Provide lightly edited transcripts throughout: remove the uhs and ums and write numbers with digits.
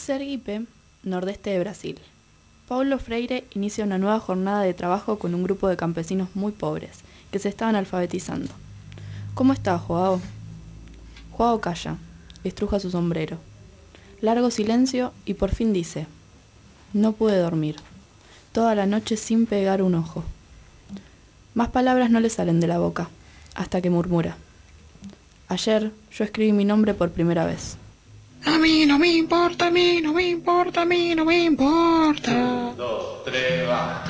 Sergipe, nordeste de Brasil. Paulo Freire inicia una nueva jornada de trabajo con un grupo de campesinos muy pobres, que se estaban alfabetizando. ¿Cómo está, Joao? Joao calla, estruja su sombrero. Largo silencio y por fin dice: no pude dormir. Toda la noche sin pegar un ojo. Más palabras no le salen de la boca, hasta que murmura: ayer yo escribí mi nombre por primera vez. A mí no me importa, a mí no me importa, a mí no me importa. 1, 2, 3, va.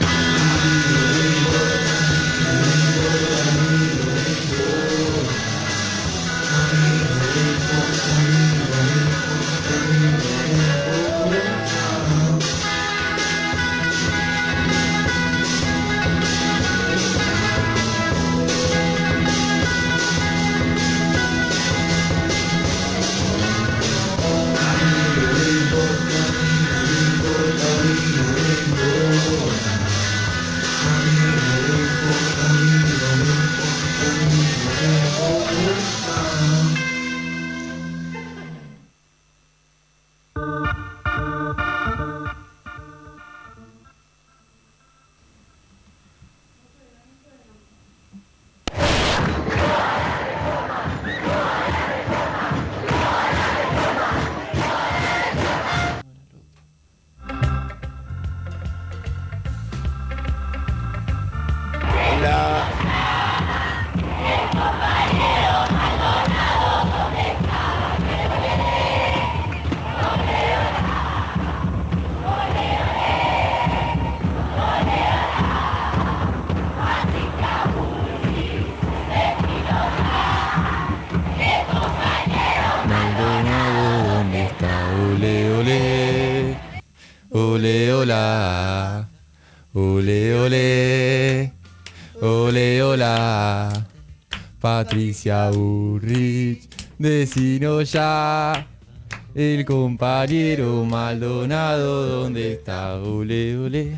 Ole, hola, ole, ole, ole, hola, Patricia Burrich, decinos ya, el compañero Maldonado, ¿dónde está? Ole, ole.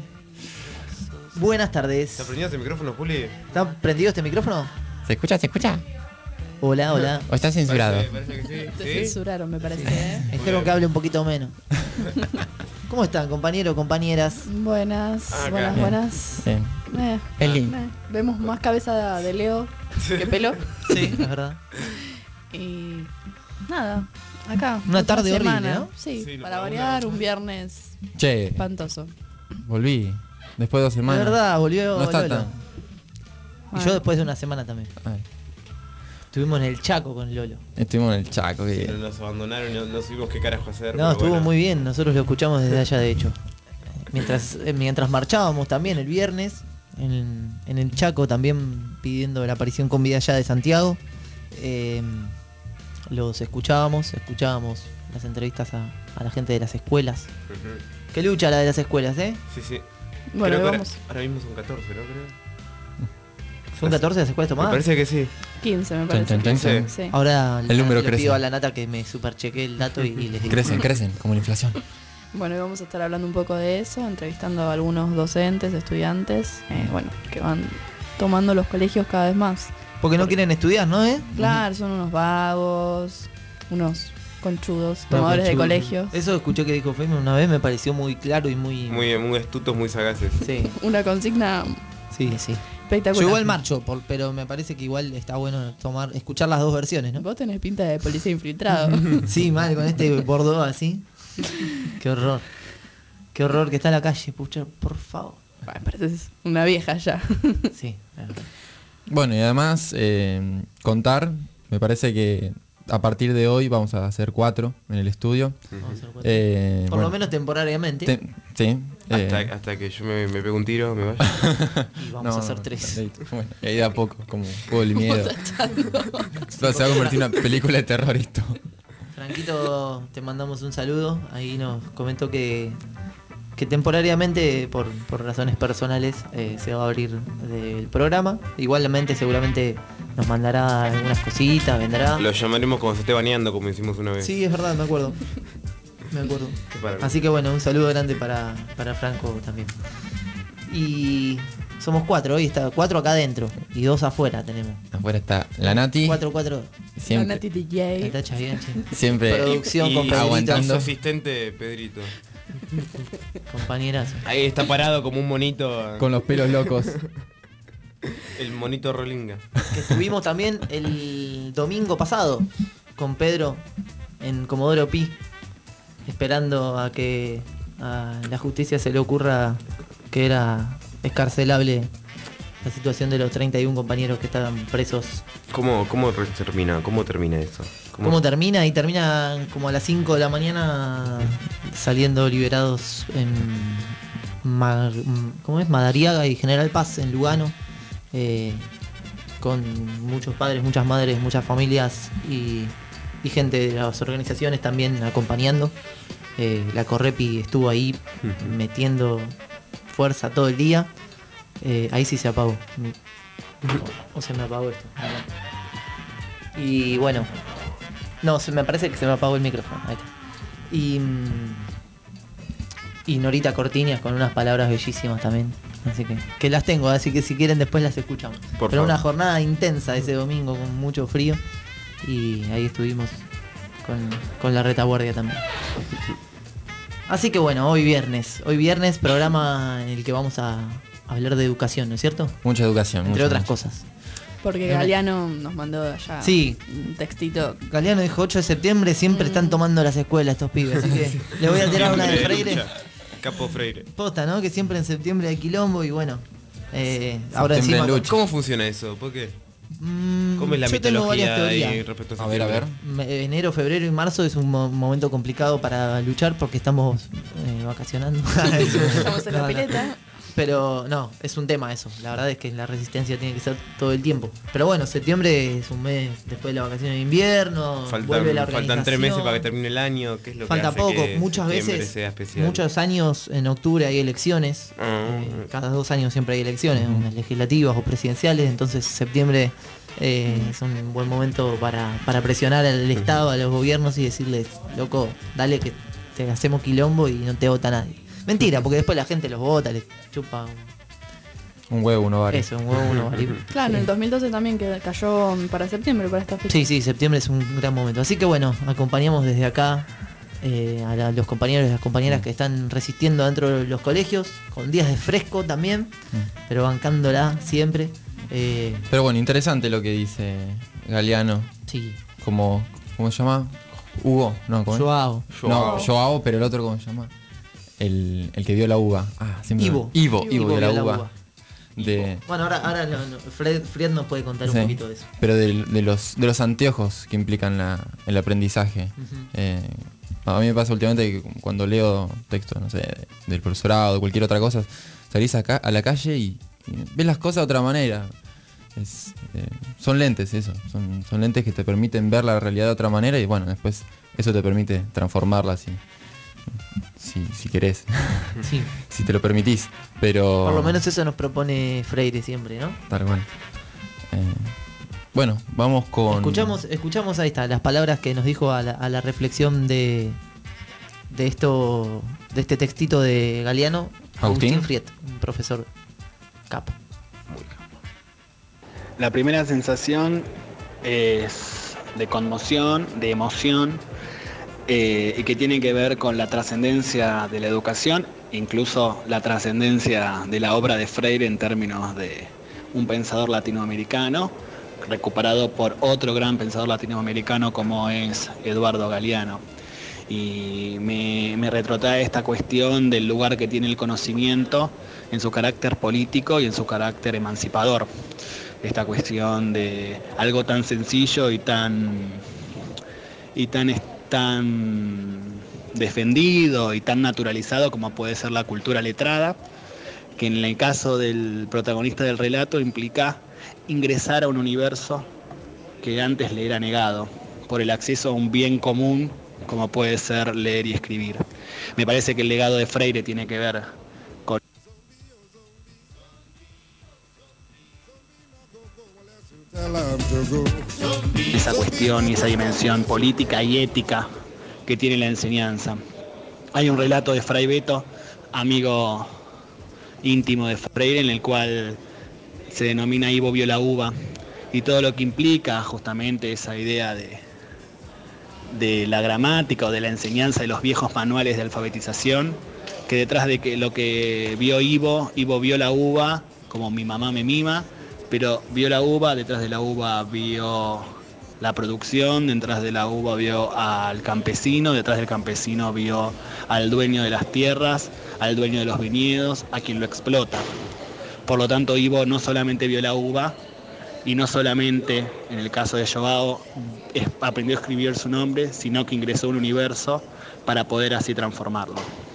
Buenas tardes. ¿Está prendido este micrófono, Juli? ¿Está prendido este micrófono? ¿Se escucha? ¿Se escucha? Hola, hola. ¿O está censurado? Parece que sí. Te ¿Sí? censuraron, me parece, ¿eh? Espero que hable un poquito menos. ¿Cómo están, compañeros, compañeras? Buenas, Acá. buenas, Bien. buenas. Bien. Eh, Eli. Vemos más cabeza de Leo que pelo. Sí, es verdad. Y nada, acá. Una otra tarde horrible, semana. ¿no? Sí, Sí, para una- variar, un viernes Che, espantoso. volví. Después de 2 Es semanas. verdad, volvió No está Lolo. tan... Y yo después de una semana también. Ay, Estuvimos en el Chaco con Lolo. estuvimos en el Chaco. Sí, Que... nos abandonaron y no supimos qué carajo hacer. No, pero estuvo bueno. muy bien, nosotros lo escuchamos desde allá, de hecho. Mientras marchábamos también el viernes, en el Chaco, también pidiendo la aparición con vida allá de Santiago, los escuchábamos las entrevistas a la gente de las escuelas. Ujú. Qué lucha la de las escuelas, ¿eh? Sí, sí. Bueno, Creo que vamos. ahora mismo son 14, ¿no? Creo. ¿Son 14 las escuelas Me tomadas? parece que sí. 15, me parece. Chan, chan, chan, Sí. Sí. Ahora El número le crece. pido a la Nata que me superchequee el dato y les digo. Crecen, como la inflación. Bueno, y vamos a estar hablando un poco de eso, entrevistando a algunos docentes, estudiantes, que van tomando los colegios cada vez más. Porque no quieren estudiar, ¿no? Claro, son unos vagos, unos conchudos, tomadores de Conchudo. colegio. Eso escuché que dijo Feynman una vez, me pareció muy claro y muy... Muy astutos, muy sagaces. Sí, Una consigna sí, sí. espectacular. Yo igual marcho, pero me parece que igual está bueno escuchar las dos versiones, ¿no? Vos tenés pinta de policía infiltrado. Sí, mal, con este Bordeaux así. Qué horror. Qué horror que está en la calle, pucha, por favor. Bueno, pareces una vieja ya. Sí, es verdad. Bueno, y además, contar, me parece que a partir de hoy vamos a hacer 4 en el estudio. Vamos a hacer cuatro. Por Bueno, lo menos temporariamente. sí. Hasta que yo me pegue un tiro, me vaya. Y vamos a hacer 3. Bueno, y ahí de a poco, como juego del miedo. Se va a convertir en una película de terror esto. Franquito, te mandamos un saludo. Ahí nos comentó que temporariamente, por razones personales, se va a abrir del programa. Igualmente, seguramente nos mandará algunas cositas, vendrá. Lo llamaremos cuando se esté bañando, como hicimos una vez. Sí, es verdad, me acuerdo. Me acuerdo. Qué para- Así que bueno, un saludo grande para Franco también. Y somos 4, hoy está 4 acá adentro y 2 afuera tenemos. Afuera está la Nati 4. La Siempre, Nati La DJ. tacha bien, che. siempre Producción con y Pedrito. aguantando. su asistente, Pedrito. Compañeras. Ahí está parado como un monito. con los pelos locos. El monito Rolinga. Que estuvimos también el domingo pasado con Pedro en Comodoro Pi, esperando a que a la justicia se le ocurra que era escarcelable la situación de los 31 compañeros que estaban presos. ¿Cómo termina? ¿Cómo termina eso? ¿Cómo termina? Y termina como a las 5 de la mañana saliendo liberados en ¿cómo es? Madariaga y General Paz en Lugano, con muchos padres, muchas madres, muchas familias y gente de las organizaciones también acompañando. La Correpi estuvo ahí metiendo fuerza todo el día. Ahí sí se apagó. O se me apagó esto. Y bueno. No, me parece que se me apagó el micrófono. Ahí está. Y Norita Cortiñas con unas palabras bellísimas también. Así que las tengo, así que si quieren después las escuchamos. Por Pero favor. una jornada intensa ese domingo con mucho frío. Y ahí estuvimos con la retaguardia también. Así que bueno, hoy viernes, programa en el que vamos a hablar de educación, ¿no es cierto? Mucha educación. Entre mucha, otras mucha. cosas. Porque Galeano nos mandó allá Sí. un textito. Galeano dijo 8 de septiembre, siempre están tomando las escuelas estos pibes, así que le voy a tirar una de Freire. Lucha. Capo Freire. Posta, ¿no? Que siempre en septiembre hay quilombo y bueno. Ahora Septiembre encima. en lucha. ¿Cómo funciona eso? ¿Por qué? ¿Cómo es la yo tengo varias mitología ahí teorías. respecto a A ver, a ver. Enero, febrero y marzo es un momento complicado para luchar porque estamos vacacionando. Estamos en la pileta. Pero no, es un tema eso. La verdad es que la resistencia tiene que ser todo el tiempo. Pero bueno, septiembre es un mes después de la vacaciones de invierno. Vuelve la Faltan 3 organización. meses para que termine el año. ¿Qué es lo Falta que hace poco, que muchas septiembre veces, sea especial? muchos años en octubre hay elecciones. Cada 2 años siempre hay elecciones, unas legislativas o presidenciales. Entonces septiembre es un buen momento para presionar al Estado, a los gobiernos y decirles, loco, dale que te hacemos quilombo y no te vota nadie. Mentira, porque después la gente los vota, les chupa Un huevo, uno vale. eso, un huevo, uno vale. Claro, en el 2012 también que cayó para septiembre, para esta fecha. Sí, septiembre es un gran momento. Así que bueno, acompañamos desde acá a los compañeros y las compañeras que están resistiendo dentro de los colegios, con días de fresco también, pero bancándola siempre. Pero bueno, interesante lo que dice Galeano. Sí, ¿Cómo se llama? Hugo, no, ¿cómo es? Joao. No, Joao, pero el otro, ¿cómo se llama? El que vio la uva. Siempre Ivo. Ivo Ivo de la vio la uva. uva. De, Bueno, ahora Fred nos puede contar sí, un poquito de eso. pero de los anteojos que implican el aprendizaje. A mí me pasa últimamente que cuando leo textos, no sé, del profesorado, de cualquier otra cosa, salís acá a la calle y ves las cosas de otra manera. Son lentes eso, son lentes que te permiten ver la realidad de otra manera y bueno, después eso te permite transformarla si querés, Sí. si te lo permitís, pero... Por lo menos eso nos propone Freire siempre, ¿no? Tal cual. Bueno, vamos con... Escuchamos ahí está, las palabras que nos dijo a la reflexión de este textito de Galeano, Agustín Friet, un profesor capo. La primera sensación es de conmoción, de emoción, y que tiene que ver con la trascendencia de la educación, incluso la trascendencia de la obra de Freire en términos de un pensador latinoamericano, recuperado por otro gran pensador latinoamericano como es Eduardo Galeano. Y me retrotrae esta cuestión del lugar que tiene el conocimiento en su carácter político y en su carácter emancipador. Esta cuestión de algo tan sencillo y tan defendido y tan naturalizado como puede ser la cultura letrada, que en el caso del protagonista del relato implica ingresar a un universo que antes le era negado por el acceso a un bien común como puede ser leer y escribir. Me parece que el legado de Freire tiene que ver con esa cuestión y esa dimensión política y ética que tiene la enseñanza. Hay un relato de Fray Beto, amigo íntimo de Freire, en el cual se denomina Ivo vio la uva, y todo lo que implica justamente esa idea de la gramática o de la enseñanza de los viejos manuales de alfabetización, que detrás de que lo que vio Ivo vio la uva, como mi mamá me mima, pero vio la uva, detrás de la uva vio la producción, detrás de la uva vio al campesino, detrás del campesino vio al dueño de las tierras, al dueño de los viñedos, a quien lo explota. Por lo tanto, Ivo no solamente vio la uva, y no solamente, en el caso de Joao, aprendió a escribir su nombre, sino que ingresó a un universo para poder así transformarlo.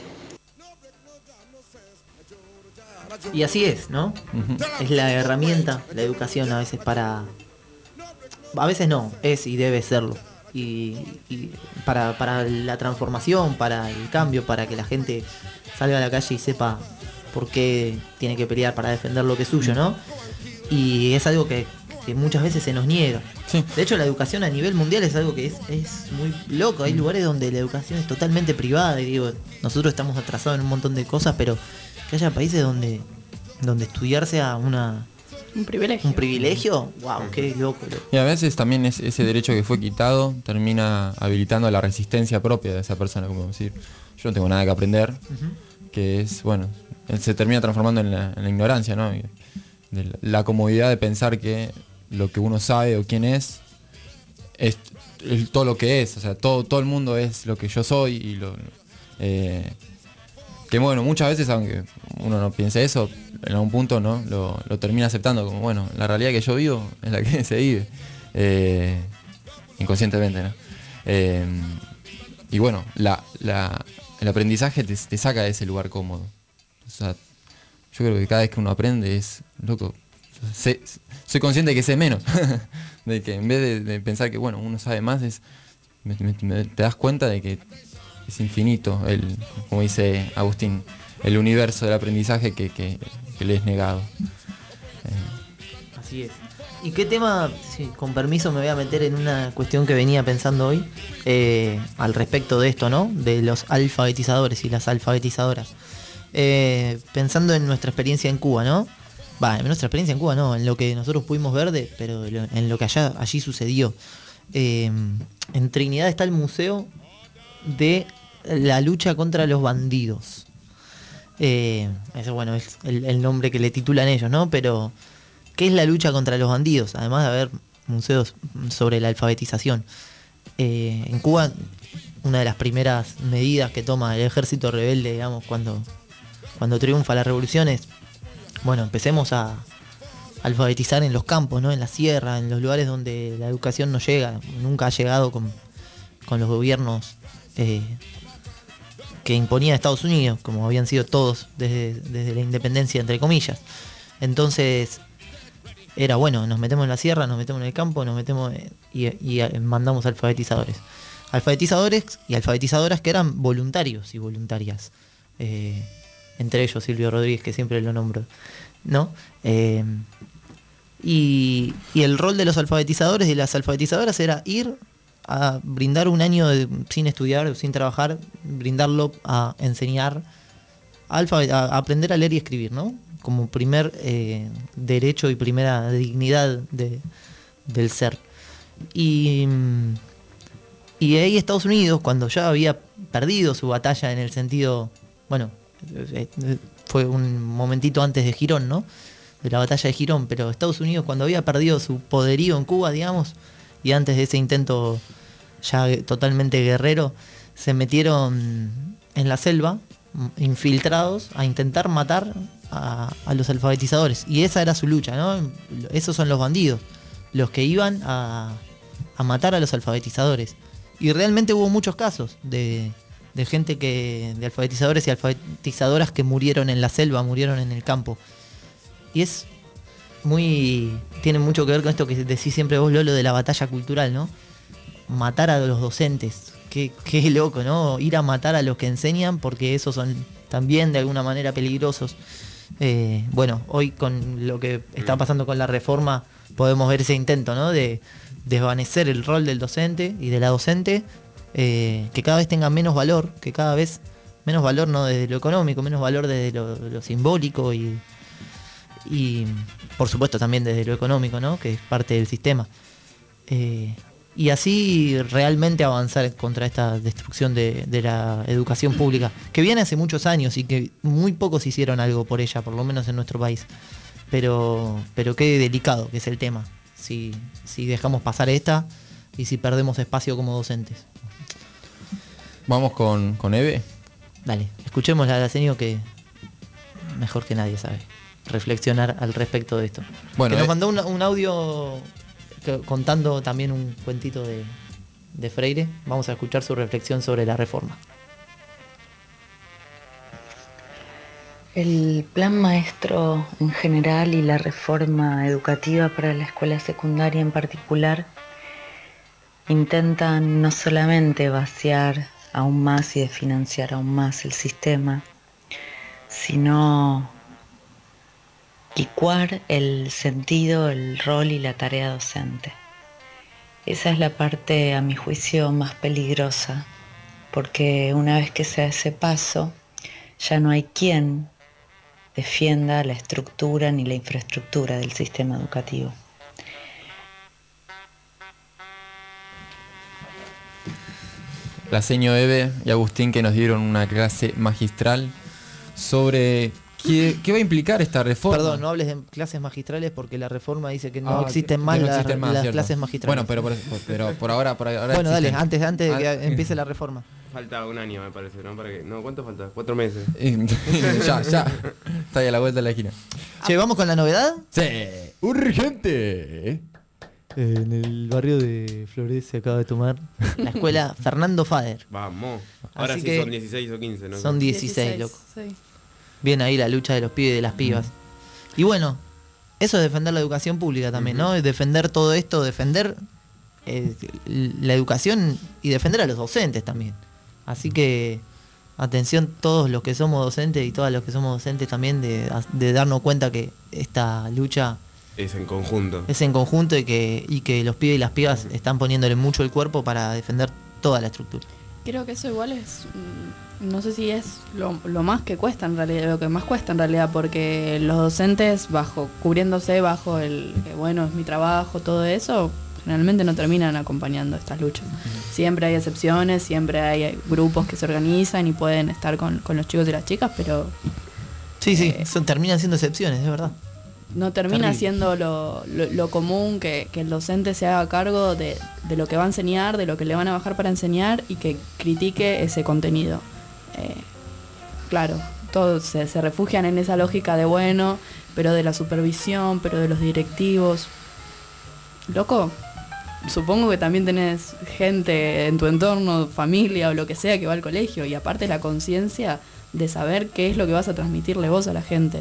Y así es, ¿no? Es la herramienta, la educación a veces para... A veces no, es y debe serlo. Y para la transformación, para el cambio, para que la gente salga a la calle y sepa por qué tiene que pelear para defender lo que es suyo, ¿no? Y es algo que muchas veces se nos niega. Sí. De hecho, la educación a nivel mundial es algo que es muy loco. Hay lugares donde la educación es totalmente privada. Y digo, nosotros estamos atrasados en un montón de cosas, pero que haya países donde estudiar sea un privilegio. Un privilegio, wow, qué loco. Y a veces también ese derecho que fue quitado termina habilitando la resistencia propia de esa persona, como decir, yo no tengo nada que aprender, que es, bueno, se termina transformando en la ignorancia, ¿no? De la comodidad de pensar que lo que uno sabe o quién es todo lo que es, o sea, todo el mundo es lo que yo soy y que bueno, muchas veces, aunque uno no piense eso, en algún punto no lo termina aceptando como, bueno, la realidad que yo vivo es la que se vive, inconscientemente, ¿no? Y bueno, el aprendizaje te saca de ese lugar cómodo. O sea, yo creo que cada vez que uno aprende es, loco, soy consciente de que sé menos, de que en vez de pensar que, bueno, uno sabe más, te das cuenta de que es infinito, como dice Agustín, el universo del aprendizaje que le es negado. Así es. ¿Y qué tema, sí, con permiso me voy a meter en una cuestión que venía pensando hoy, al respecto de esto, ¿no? De los alfabetizadores y las alfabetizadoras. Pensando en nuestra experiencia en Cuba, ¿no? En nuestra experiencia en Cuba no, en lo que nosotros pudimos ver, pero en lo que allí sucedió. En Trinidad está el Museo de la lucha contra los bandidos. Eso, bueno, es el nombre que le titulan ellos, ¿no? Pero, ¿qué es la lucha contra los bandidos? Además de haber museos sobre la alfabetización. En Cuba, una de las primeras medidas que toma el ejército rebelde, digamos, cuando triunfa la revolución es, bueno, empecemos a alfabetizar en los campos, ¿no? En la sierra, en los lugares donde la educación no llega, nunca ha llegado con los gobiernos que imponía Estados Unidos, como habían sido todos desde la independencia, entre comillas. Entonces era, bueno, nos metemos en la sierra, nos metemos en el campo, nos metemos y mandamos alfabetizadores y alfabetizadoras que eran voluntarios y voluntarias, entre ellos Silvio Rodríguez, que siempre lo nombro, ¿no? Y el rol de los alfabetizadores y las alfabetizadoras era ir a brindar un año sin estudiar o sin trabajar, brindarlo a enseñar, a aprender a leer y escribir, ¿no? Como primer derecho y primera dignidad del ser. Y ahí Estados Unidos, cuando ya había perdido su batalla en el sentido, bueno, fue un momentito antes de Girón, ¿no? De la batalla de Girón, pero Estados Unidos, cuando había perdido su poderío en Cuba, digamos, y antes de ese intento ya totalmente guerrero, se metieron en la selva, infiltrados, a intentar matar a los alfabetizadores. Y esa era su lucha, ¿no? Esos son los bandidos, los que iban a matar a los alfabetizadores. Y realmente hubo muchos casos de gente de alfabetizadores y alfabetizadoras que murieron en la selva, murieron en el campo. Y tiene mucho que ver con esto que decís siempre vos, Lolo, de la batalla cultural, ¿no? Matar a los docentes, qué loco, ¿no? Ir a matar a los que enseñan, porque esos son también de alguna manera peligrosos. Bueno, hoy con lo que está pasando con la reforma podemos ver ese intento, ¿no? De desvanecer el rol del docente y de la docente, que cada vez tenga menos valor, que cada vez menos valor, no desde lo económico, menos valor desde lo simbólico y y por supuesto también desde lo económico, ¿no? Que es parte del sistema. Y así realmente avanzar contra esta destrucción de la educación pública, que viene hace muchos años y que muy pocos hicieron algo por ella, por lo menos en nuestro país. Pero qué delicado que es el tema, si dejamos pasar esta y si perdemos espacio como docentes. Vamos con Eve. Dale, escuchemos a la señora que mejor que nadie sabe reflexionar al respecto de esto. Bueno, que nos mandó un audio contando también un cuentito de Freire. Vamos a escuchar su reflexión sobre la reforma. El plan maestro en general y la reforma educativa para la escuela secundaria en particular intentan no solamente vaciar aún más y desfinanciar aún más el sistema, sino licuar el sentido, el rol y la tarea docente. Esa es la parte, a mi juicio, más peligrosa, porque una vez que se da ese paso, ya no hay quien defienda la estructura ni la infraestructura del sistema educativo. La señora Eve y Agustín, que nos dieron una clase magistral sobre qué va a implicar esta reforma. Perdón, no hables de clases magistrales porque la reforma dice que no existen que más no las existen más, ¿cierto? clases magistrales. Bueno, pero por ahora bueno, dale, existen. antes de que empiece la reforma. Falta un año, me parece, ¿no? ¿Para qué? No, ¿cuánto falta? 4 meses. ya. Está ahí a la vuelta de la esquina. Che, ¿vamos con la novedad? Sí, urgente. En el barrio de Flores se acaba de tomar la escuela Fernando Fader. Vamos. Ahora Así sí que son 16 o 15, ¿no? Son 16, loco. Sí. Bien ahí la lucha de los pibes y de las pibas. Y bueno, eso es defender la educación pública también, ¿no? Es defender todo esto, defender la educación y defender a los docentes también. Así que atención todos los que somos docentes y todas los que somos docentes también de darnos cuenta que esta lucha Es en conjunto. es en conjunto y que los pibes y las pibas están poniéndole mucho el cuerpo para defender toda la estructura. Creo que eso igual es, no sé si es lo más que cuesta en realidad, lo que más cuesta en realidad, porque los docentes cubriéndose bajo el que bueno, es mi trabajo, todo eso, generalmente no terminan acompañando estas luchas. Siempre hay excepciones, siempre hay grupos que se organizan y pueden estar con los chicos y las chicas, pero Sí, terminan siendo excepciones, es verdad. no termina Terrible. siendo lo común que el docente se haga cargo de lo que va a enseñar, de lo que le van a bajar para enseñar y que critique ese contenido. Claro, todos se refugian en esa lógica de bueno, pero de la supervisión, pero de los directivos. Loco, supongo que también tenés gente en tu entorno, familia o lo que sea que va al colegio, y aparte la conciencia de saber qué es lo que vas a transmitirle vos a la gente.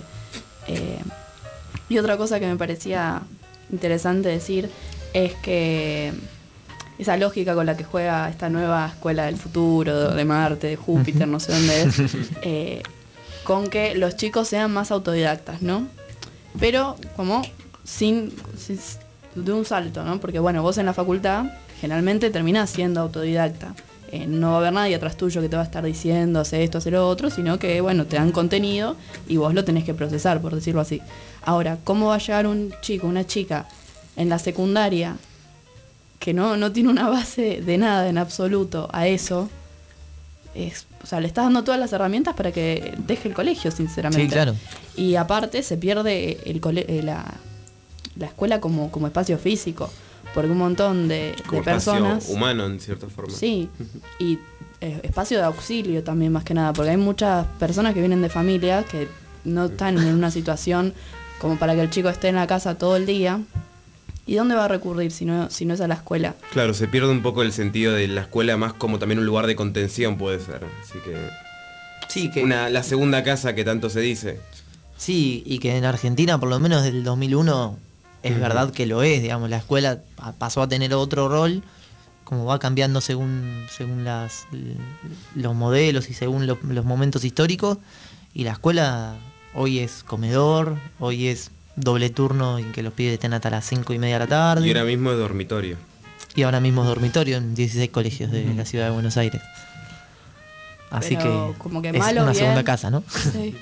Y otra cosa que me parecía interesante decir es que esa lógica con la que juega esta nueva escuela del futuro, de Marte, de Júpiter, no sé dónde es, con que los chicos sean más autodidactas, ¿no? Pero como sin de un salto, ¿no? Porque bueno, vos en la facultad generalmente terminás siendo autodidacta. No va a haber nadie atrás tuyo que te va a estar diciendo hace esto, hace lo otro, sino que bueno, te dan contenido y vos lo tenés que procesar, por decirlo así. Ahora, ¿cómo va a llegar un chico, una chica en la secundaria que no tiene una base de nada en absoluto a eso? O sea, le estás dando todas las herramientas para que deje el colegio, sinceramente. Sí, claro. Y aparte se pierde la escuela como espacio físico, porque un montón de Como personas... espacio humano, en cierta forma. Sí, y espacio de auxilio también, más que nada, porque hay muchas personas que vienen de familias que no están en una situación como para que el chico esté en la casa todo el día. ¿Y dónde va a recurrir si no es a la escuela? Claro, se pierde un poco el sentido de la escuela más como también un lugar de contención puede ser. Así que... Sí, que la segunda casa que tanto se dice. sí, y que en Argentina, por lo menos desde el 2001, es verdad que lo es, digamos, la escuela pasó a tener otro rol, como va cambiando según los modelos y según los momentos históricos, y la escuela hoy es comedor, hoy es doble turno en que los pibes estén hasta las 5:30 de la tarde. Y ahora mismo es dormitorio. Y ahora mismo es dormitorio en 16 colegios de la ciudad de Buenos Aires. Así Pero que como que es malo, una bien. segunda casa, ¿no? Sí.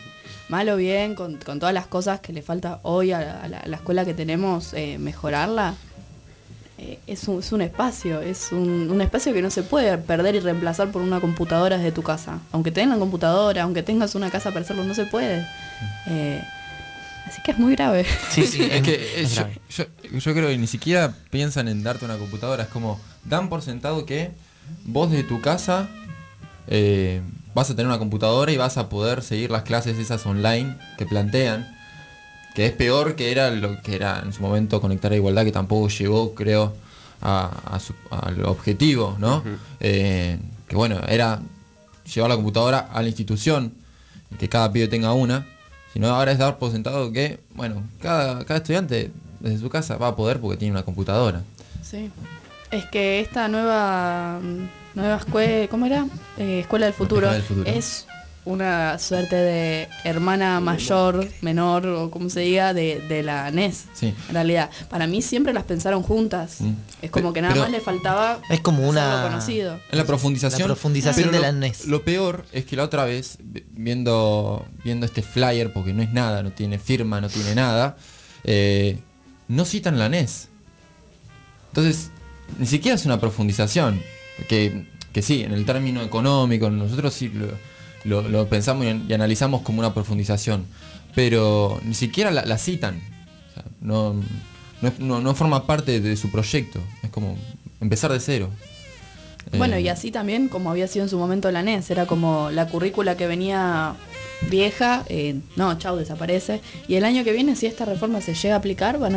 mal o bien, con todas las cosas que le falta hoy a la escuela que tenemos, mejorarla, es un espacio, es un espacio que no se puede perder y reemplazar por una computadora desde tu casa. Aunque tengas computadora, aunque tengas una casa para hacerlo, no se puede. Así que es muy grave. Sí, sí, Es que es grave. yo creo que ni siquiera piensan en darte una computadora. Es como, dan por sentado que vos desde tu casa vas a tener una computadora y vas a poder seguir las clases esas online que plantean. Que es peor que era lo que era en su momento Conectar a Igualdad, que tampoco llegó, creo, al objetivo, ¿no? Uh-huh. Que bueno, era llevar la computadora a la institución, que cada pibe tenga una. Sino ahora es dar por sentado que, bueno, cada estudiante desde su casa va a poder porque tiene una computadora. Sí. Es que esta nueva escuela, ¿cómo era? Escuela del Futuro, es una suerte de hermana mayor, menor, o como se diga, de la NES. Sí. En realidad, para mí siempre las pensaron juntas. Es como que nada más le faltaba es como una conocido. En la profundización, de la NES. Lo peor es que la otra vez, viendo este flyer, porque no es nada, no tiene firma, no tiene nada, no citan la NES. Entonces, ni siquiera es una profundización. Que sí, en el término económico, nosotros sí lo pensamos y analizamos como una profundización, pero ni siquiera la citan. O sea, no forma parte de su proyecto. Es como empezar de cero. Bueno, y así también como había sido en su momento la NES, era como la currícula que venía vieja, no, chau, desaparece. Y el año que viene, si esta reforma se llega a aplicar, va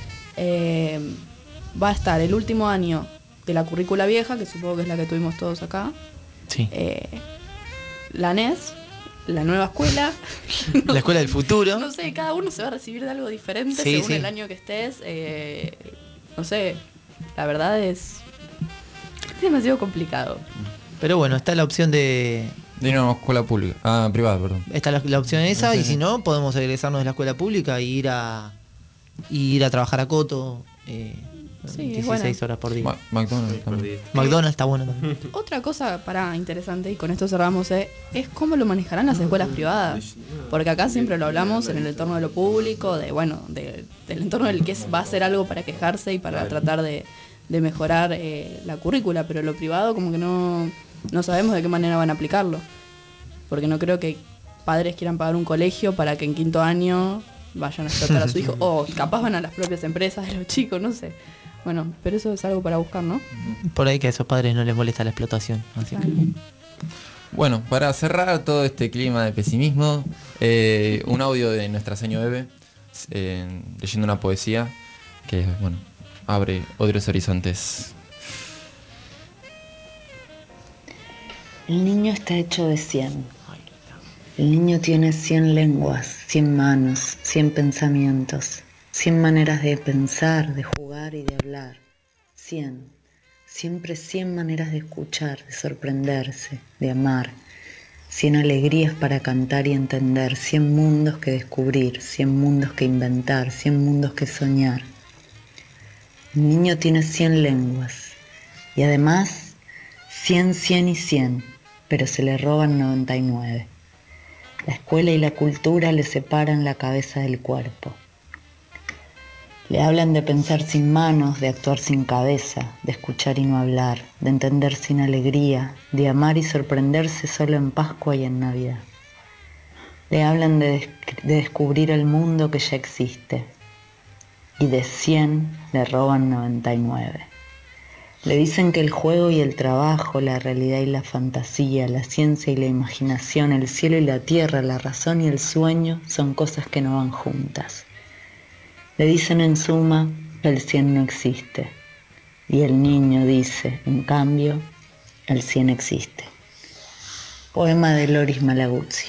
a estar el último año de la currícula vieja, que supongo que es la que tuvimos todos acá. Sí. La NES, la nueva escuela. La escuela del futuro. No sé, cada uno se va a recibir de algo diferente según el año que estés. No sé, la verdad es demasiado complicado. Pero bueno, está la opción de una escuela pública. Privada, perdón. Está la opción esa, y si no, podemos egresarnos de la escuela pública e ir a trabajar a Coto. 16 horas por día. McDonald's también. McDonald's está bueno también. Otra cosa interesante, y con esto cerramos, es cómo lo manejarán las escuelas privadas. Porque acá siempre lo hablamos en el entorno de lo público, del entorno del que va a ser algo para quejarse y para tratar de mejorar la currícula, pero lo privado como que no sabemos de qué manera van a aplicarlo. Porque no creo que padres quieran pagar un colegio para que en quinto año vayan a explotar a su hijo, o capaz van a las propias empresas de los chicos, no sé. Bueno, pero eso es algo para buscar, ¿no? Por ahí que a esos padres no les molesta la explotación. Así que... Bueno, para cerrar todo este clima de pesimismo, un audio de nuestra seño Eve, leyendo una poesía que, bueno, abre otros horizontes. El niño está hecho de 100. El niño tiene 100 lenguas, 100 manos, 100 pensamientos, 100 maneras de pensar, de jugar y de hablar. 100. Siempre 100 maneras de escuchar, de sorprenderse, de amar. 100 alegrías para cantar y entender. 100 mundos que descubrir, 100 mundos que inventar, 100 mundos que soñar. El niño tiene 100 lenguas. Y además, 100, 100 y 100, pero se le roban 99. La escuela y la cultura le separan la cabeza del cuerpo. Le hablan de pensar sin manos, de actuar sin cabeza, de escuchar y no hablar, de entender sin alegría, de amar y sorprenderse solo en Pascua y en Navidad. Le hablan de descubrir el mundo que ya existe. Y de 100 le roban 99. Le dicen que el juego y el trabajo, la realidad y la fantasía, la ciencia y la imaginación, el cielo y la tierra, la razón y el sueño son cosas que no van juntas. Le dicen en suma que el 100 no existe. Y el niño dice, en cambio, el 100 existe. Poema de Loris Malaguzzi.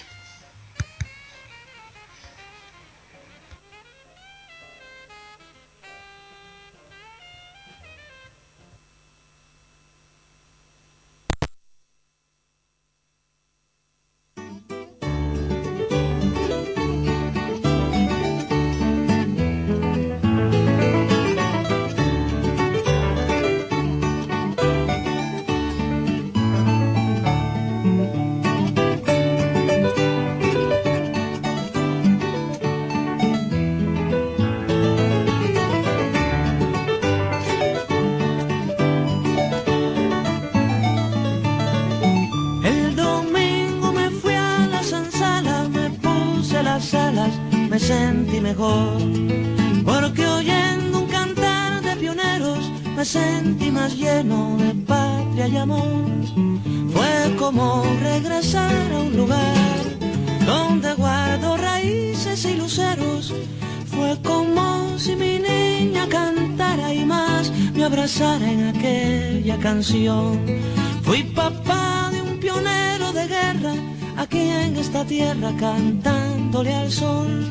sentí mejor, porque oyendo un cantar de pioneros me sentí más lleno de patria y amor. Fue como regresar a un lugar donde guardo raíces y luceros. Fue como si mi niña cantara y más me abrazara en aquella canción. Fui papá de un pionero de guerra aquí en esta tierra cantándole al sol.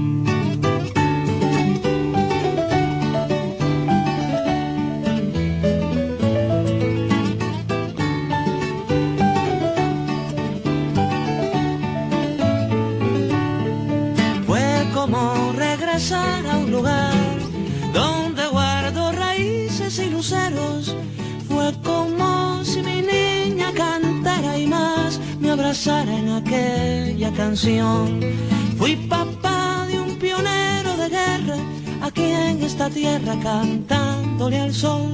A un lugar donde guardo raíces y luceros. Fue como si mi niña cantara y más me abrazara en aquella canción. Fui papá de un pionero de guerra aquí en esta tierra cantándole al sol.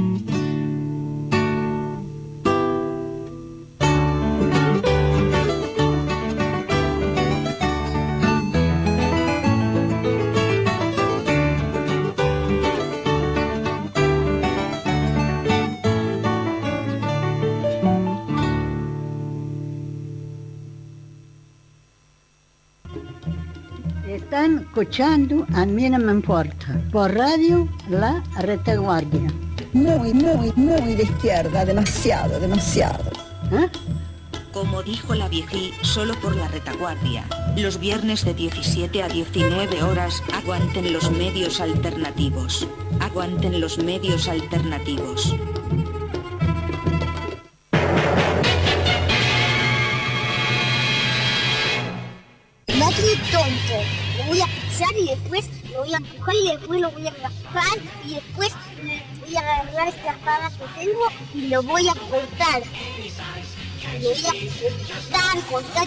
Están escuchando A mí no me importa, por radio La Retaguardia. Muy de izquierda, demasiado. ¿Eh? Como dijo la viejí, solo por La Retaguardia. Los viernes de 17 a 19 horas, aguanten los medios alternativos. Aguanten los medios alternativos. Macri tonto, lo voy a pisar y después lo voy a empujar y después lo voy a raspar y después voy a agarrar esta espada que tengo y lo voy a cortar. Lo voy a cortar.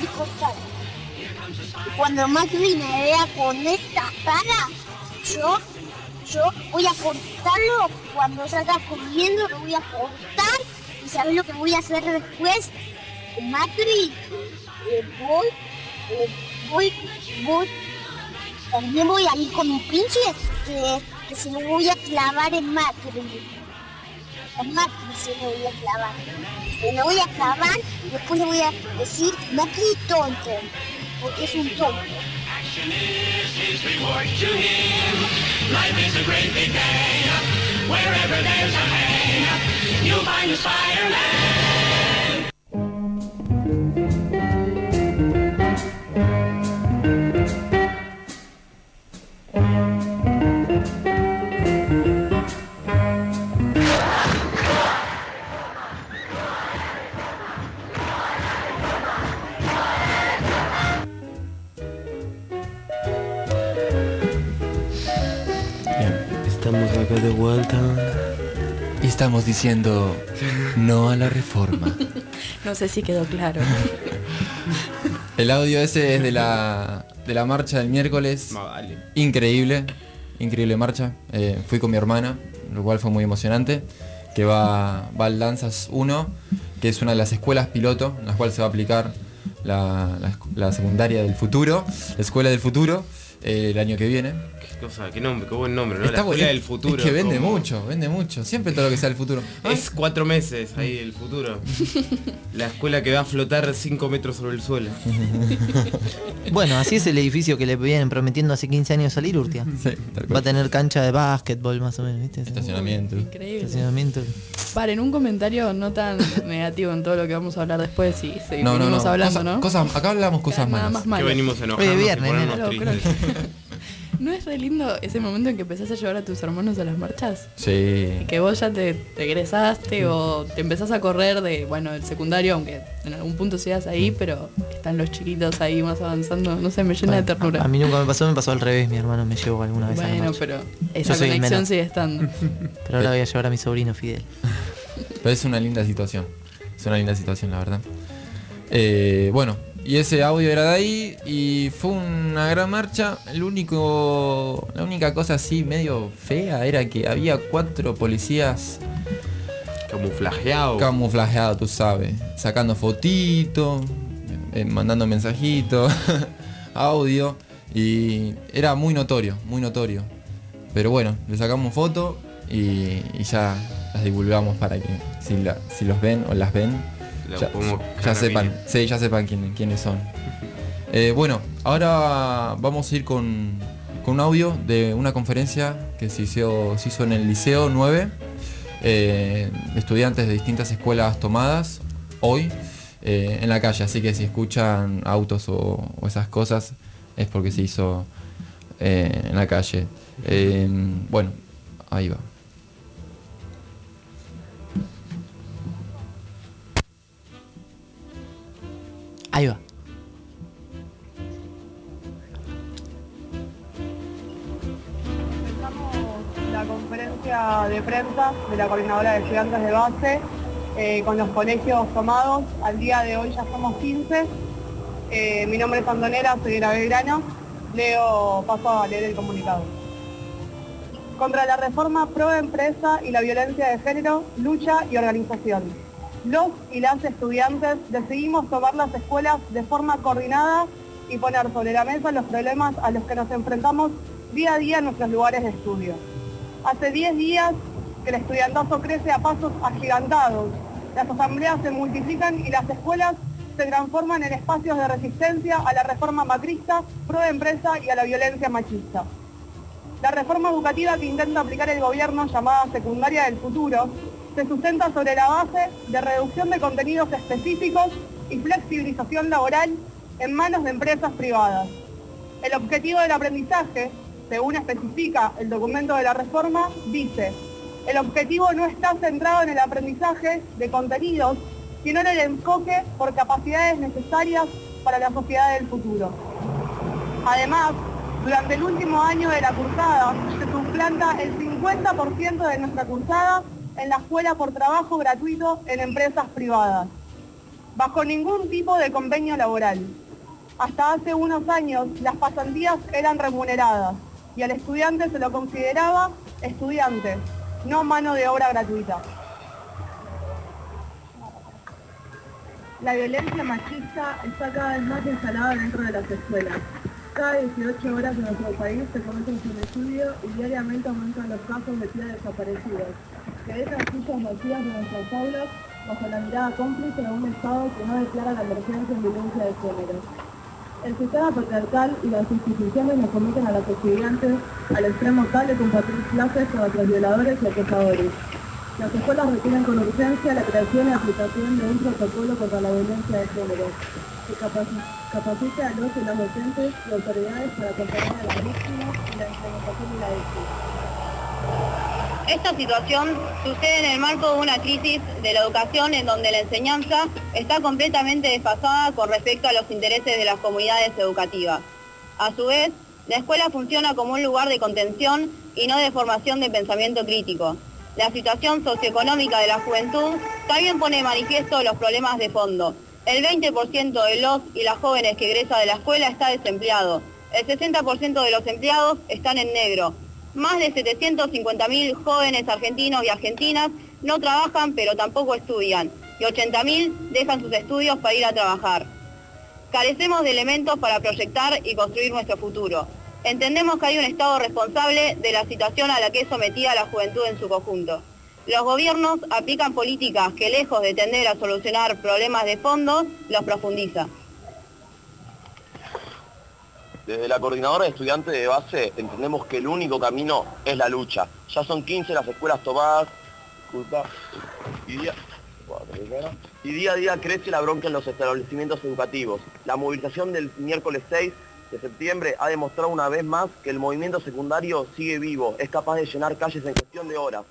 Y cuando Macri me vea con esta espada, yo voy a cortarlo. Cuando salga corriendo lo voy a cortar. ¿Y sabes lo que voy a hacer después? Macri, también voy a ir con un pinche que se lo voy a clavar en Macri. En Macri se lo voy a clavar. Se lo voy a clavar y después le voy a decir Macri tonto, porque es un tonto. Estamos acá de vuelta. Y estamos diciendo no a la reforma. No sé si quedó claro. El audio ese es de la marcha del miércoles. Vale. Increíble marcha. Fui con mi hermana, lo cual fue muy emocionante. Que va al Danzas 1, que es una de las escuelas piloto en las cuales se va a aplicar la secundaria del futuro, la escuela del futuro, el año que viene. Qué nombre, qué buen nombre, ¿no? Está la escuela del futuro. Es que vende mucho. Siempre todo lo que sea el futuro. Es 4 meses ahí el futuro. La escuela que va a flotar 5 metros sobre el suelo. Bueno, así es el edificio que le vienen prometiendo hace 15 años salir, Urtia. Sí, va a tener cancha de básquetbol más o menos, ¿viste? Estacionamiento. Increíble. Estacionamiento. Paren, un comentario no tan negativo en todo lo que vamos a hablar después y seguimos hablando, ¿no? Acá hablamos cosas malas. Que venimos enojados. Oye, viernes, y ponernos tristes. ¿No es re lindo ese momento en que empezás a llevar a tus hermanos a las marchas? Sí. Y que vos ya te egresaste o te empezás a correr del secundario, aunque en algún punto sigas ahí, pero están los chiquitos ahí más avanzando, no sé, me llena de ternura. A mí nunca me pasó al revés, mi hermano me llevó alguna vez a la Bueno, marcha. pero esa conexión sigue estando. Pero ahora voy a llevar a mi sobrino Fidel. Pero es una linda situación. La verdad. Bueno, y ese audio era de ahí y fue una gran marcha. La única cosa así medio fea era que había 4 policías camuflajeados, tú sabes, sacando fotitos, mandando mensajitos, audio. Y era muy notorio. Pero bueno, le sacamos foto y ya las divulgamos para que si los ven o las ven, ya sepan quiénes son. Bueno, ahora vamos a ir con un audio de una conferencia que se hizo en el Liceo 9, estudiantes de distintas escuelas tomadas hoy en la calle, así que si escuchan autos o esas cosas es porque se hizo en la calle. Bueno, ahí va. Ahí va. La conferencia de prensa de la Coordinadora de Estudiantes de Base con los colegios tomados. Al día de hoy ya somos 15. Mi nombre es Antonella, soy de la Belgrano. Paso a leer el comunicado. Contra la reforma pro empresa y la violencia de género, lucha y organización. Los y las estudiantes decidimos tomar las escuelas de forma coordinada y poner sobre la mesa los problemas a los que nos enfrentamos día a día en nuestros lugares de estudio. Hace 10 días que el estudiantazo crece a pasos agigantados. Las asambleas se multiplican y las escuelas se transforman en espacios de resistencia a la reforma macrista, pro empresa y a la violencia machista. La reforma educativa que intenta aplicar el gobierno, llamada Secundaria del Futuro, se sustenta sobre la base de reducción de contenidos específicos y flexibilización laboral en manos de empresas privadas. El objetivo del aprendizaje, según especifica el documento de la reforma, dice: el objetivo no está centrado en el aprendizaje de contenidos, sino en el enfoque por capacidades necesarias para la sociedad del futuro. Además, durante el último año de la cursada, se suplanta el 50% de nuestra cursada en la escuela por trabajo gratuito en empresas privadas, bajo ningún tipo de convenio laboral. Hasta hace unos años, las pasantías eran remuneradas y al estudiante se lo consideraba estudiante, no mano de obra gratuita. La violencia machista está cada vez más instalada dentro de las escuelas. Cada 18 horas en nuestro país se comete un femicidio y diariamente aumentan los casos de chicas desaparecidas, que dejan sillas vacías de nuestras aulas bajo la mirada cómplice de un Estado que no declara la emergencia en violencia de género. El sistema patriarcal y las instituciones nos someten a los estudiantes al extremo tal de compartir clases con otros violadores y acosadores. Las escuelas requieren con urgencia la creación y aplicación de un protocolo contra la violencia de género, que capacite a los y las docentes y autoridades para acompañar a las víctimas y la implementación de la ética. Esta situación sucede en el marco de una crisis de la educación en donde la enseñanza está completamente desfasada con respecto a los intereses de las comunidades educativas. A su vez, la escuela funciona como un lugar de contención y no de formación de pensamiento crítico. La situación socioeconómica de la juventud también pone de manifiesto los problemas de fondo. El 20% de los y las jóvenes que egresa de la escuela está desempleado. El 60% de los empleados están en negro. Más de 750.000 jóvenes argentinos y argentinas no trabajan pero tampoco estudian. Y 80.000 dejan sus estudios para ir a trabajar. Carecemos de elementos para proyectar y construir nuestro futuro. Entendemos que hay un Estado responsable de la situación a la que es sometida la juventud en su conjunto. Los gobiernos aplican políticas que, lejos de tender a solucionar problemas de fondo, los profundiza. Desde la Coordinadora de Estudiantes de Base entendemos que el único camino es la lucha. Ya son 15 las escuelas tomadas, y día a día crece la bronca en los establecimientos educativos. La movilización del miércoles 6 de septiembre ha demostrado una vez más que el movimiento secundario sigue vivo, es capaz de llenar calles en cuestión de horas.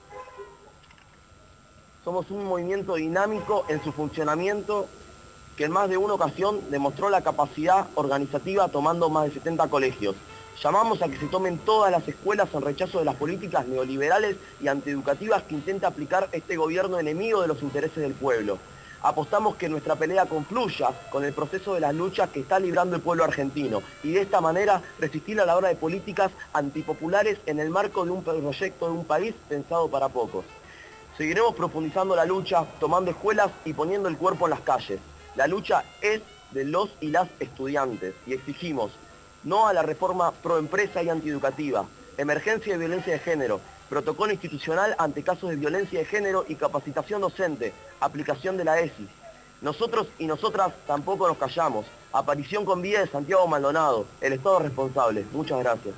Somos un movimiento dinámico en su funcionamiento que en más de una ocasión demostró la capacidad organizativa tomando más de 70 colegios. Llamamos a que se tomen todas las escuelas en rechazo de las políticas neoliberales y antieducativas que intenta aplicar este gobierno enemigo de los intereses del pueblo. Apostamos que nuestra pelea confluya con el proceso de las luchas que está librando el pueblo argentino y de esta manera resistir a la hora de políticas antipopulares en el marco de un proyecto de un país pensado para pocos. Seguiremos profundizando la lucha, tomando escuelas y poniendo el cuerpo en las calles. La lucha es de los y las estudiantes y exigimos No a la reforma proempresa y antieducativa. Emergencia de violencia de género. Protocolo institucional ante casos de violencia de género y capacitación docente. Aplicación de la ESI. Nosotros y nosotras tampoco nos callamos. Aparición con vida de Santiago Maldonado. El Estado responsable. Muchas gracias.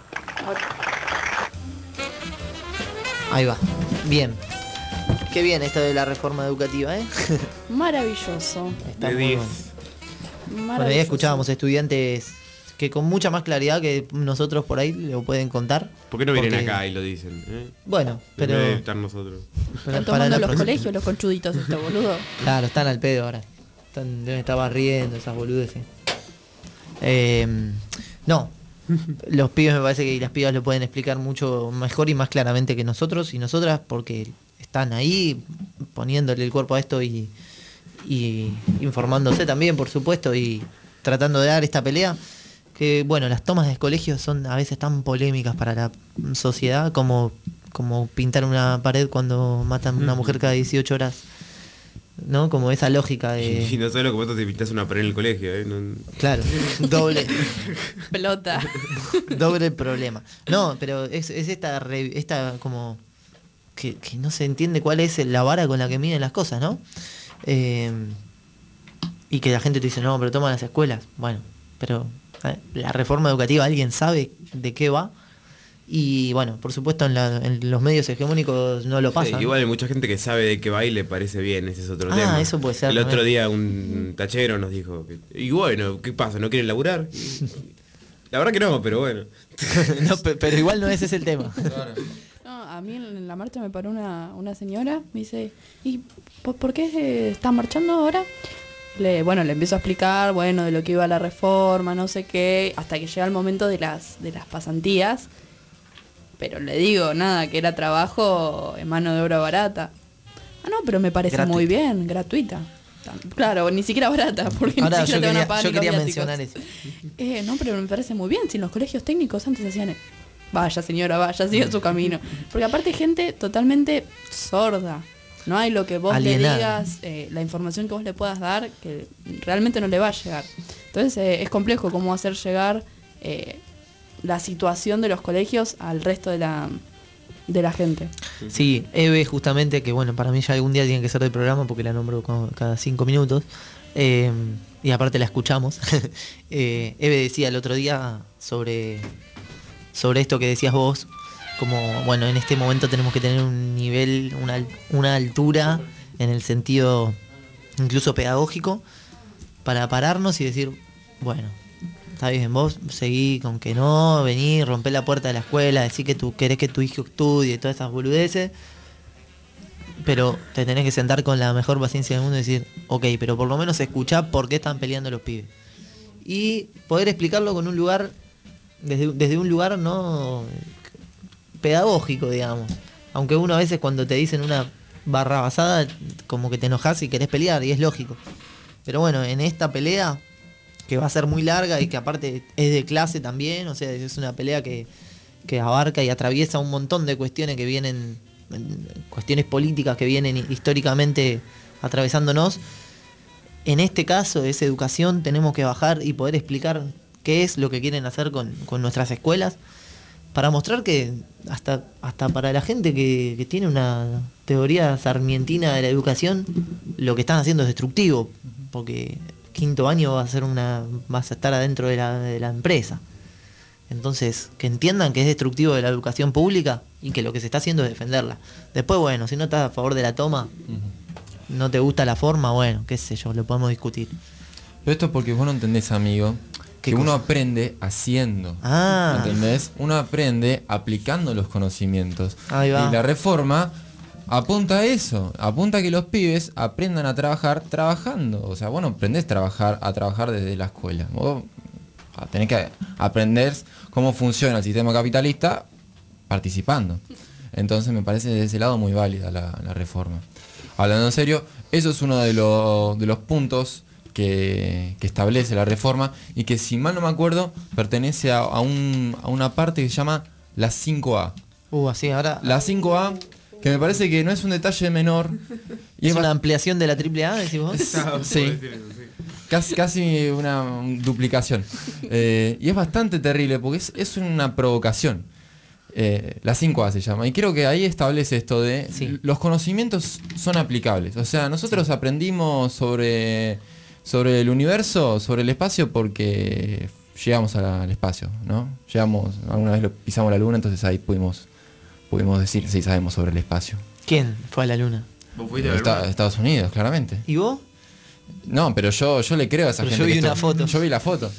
Ahí va. Bien. Qué bien esto de la reforma educativa, ¿eh? Maravilloso. Está muy bueno. Bueno, ahí escuchábamos estudiantes que con mucha más claridad que nosotros por ahí lo pueden contar. ¿Por qué no vienen acá y lo dicen? Bueno, pero... En vez de estar nosotros. Están tomando los colegios, los conchuditos, boludo. Claro, están al pedo ahora. Deben estar barriendo esas boludeces. No. Los pibes me parece que y las pibas lo pueden explicar mucho mejor y más claramente que nosotros y nosotras porque están ahí poniéndole el cuerpo a esto y informándose también, por supuesto, y tratando de dar esta pelea. Que bueno, las tomas de colegios son a veces tan polémicas para la sociedad como pintar una pared cuando matan a una mujer cada 18 horas. ¿No? Como esa lógica de... Y no sabes lo que vos te pintás una pared en el colegio, ¿eh? No... Claro, doble... Pelota. Doble problema. No, pero es esta como... Que no se entiende cuál es la vara con la que miden las cosas, ¿no? Y que la gente te dice, no, pero toman las escuelas. Bueno, pero la reforma educativa, ¿alguien sabe de qué va? Y bueno, por supuesto en los medios hegemónicos no lo pasan. Sí, igual hay mucha gente que sabe de qué va y le parece bien, ese es otro tema. Eso puede ser. El otro día un tachero nos dijo, y bueno, ¿qué pasa? ¿No quieren laburar? La verdad que no, pero bueno. No, pero igual no ese es el tema. No, a mí en la marcha me paró una señora, me dice, ¿y por qué están marchando ahora? Le empiezo a explicar, de lo que iba la reforma, no sé qué, hasta que llega el momento de las pasantías. Pero le digo, que era trabajo en mano de obra barata. No, pero me parece muy bien, gratuita. Claro, ni siquiera barata, porque ahora, ni siquiera te van a pagar. Yo quería mencionar eso. No, pero me parece muy bien. Si en los colegios técnicos antes hacían... Vaya señora, vaya, siga su camino. Porque aparte gente totalmente sorda. No hay lo que vos alienada. Le digas, la información que vos le puedas dar, que realmente no le va a llegar. Entonces es complejo cómo hacer llegar... la situación de los colegios al resto de la gente. Sí, Eve justamente, que para mí ya algún día tiene que ser del programa porque la nombro cada 5 minutos y aparte la escuchamos. Eve decía el otro día sobre esto que decías vos, como en este momento tenemos que tener un nivel, una altura en el sentido incluso pedagógico para pararnos y decir, está bien, vos seguí con que no, vení, rompé la puerta de la escuela, decís que tú querés que tu hijo estudie, todas esas boludeces, pero te tenés que sentar con la mejor paciencia del mundo y decir, ok, pero por lo menos escuchá por qué están peleando los pibes. Y poder explicarlo con un lugar, desde un lugar no pedagógico, digamos. Aunque uno a veces cuando te dicen una barrabasada, como que te enojás y querés pelear, y es lógico. Pero en esta pelea... que va a ser muy larga y que aparte es de clase también, o sea, es una pelea que abarca y atraviesa un montón de cuestiones que vienen, cuestiones políticas que vienen históricamente atravesándonos. En este caso es educación, tenemos que bajar y poder explicar qué es lo que quieren hacer con nuestras escuelas, para mostrar que hasta para la gente que tiene una teoría sarmientina de la educación, lo que están haciendo es destructivo, porque... quinto año vas a estar adentro de la empresa. Entonces, que entiendan que es destructivo de la educación pública y que lo que se está haciendo es defenderla. Después, si no estás a favor de la toma, no te gusta la forma, qué sé yo, lo podemos discutir. Pero esto es porque vos no entendés, amigo, que uno aprende haciendo. ¿Entendés? Uno aprende aplicando los conocimientos. Ahí va. Y la reforma... apunta a eso, apunta a que los pibes aprendan a trabajar trabajando. O sea, vos no aprendés a trabajar desde la escuela. Vos tenés que aprender cómo funciona el sistema capitalista participando. Entonces me parece de ese lado muy válida la reforma. Hablando en serio, eso es uno de los puntos que establece la reforma y que, si mal no me acuerdo, pertenece a una parte que se llama la 5A. Así ahora... La 5A... que me parece que no es un detalle menor. Y es una ampliación de la AAA, decís vos. Sí. Casi una duplicación. Y es bastante terrible porque es una provocación. La 5A se llama. Y creo que ahí establece esto de los conocimientos son aplicables. O sea, nosotros aprendimos sobre el universo, sobre el espacio, porque llegamos al espacio, ¿no? Alguna vez pisamos la luna, entonces ahí pudimos decir, sí, sabemos sobre el espacio. ¿Quién fue a la luna? ¿Vos fuiste a la luna? Estados Unidos, claramente. ¿Y vos? No, pero yo le creo a esa gente. Yo vi una foto. Yo vi la foto.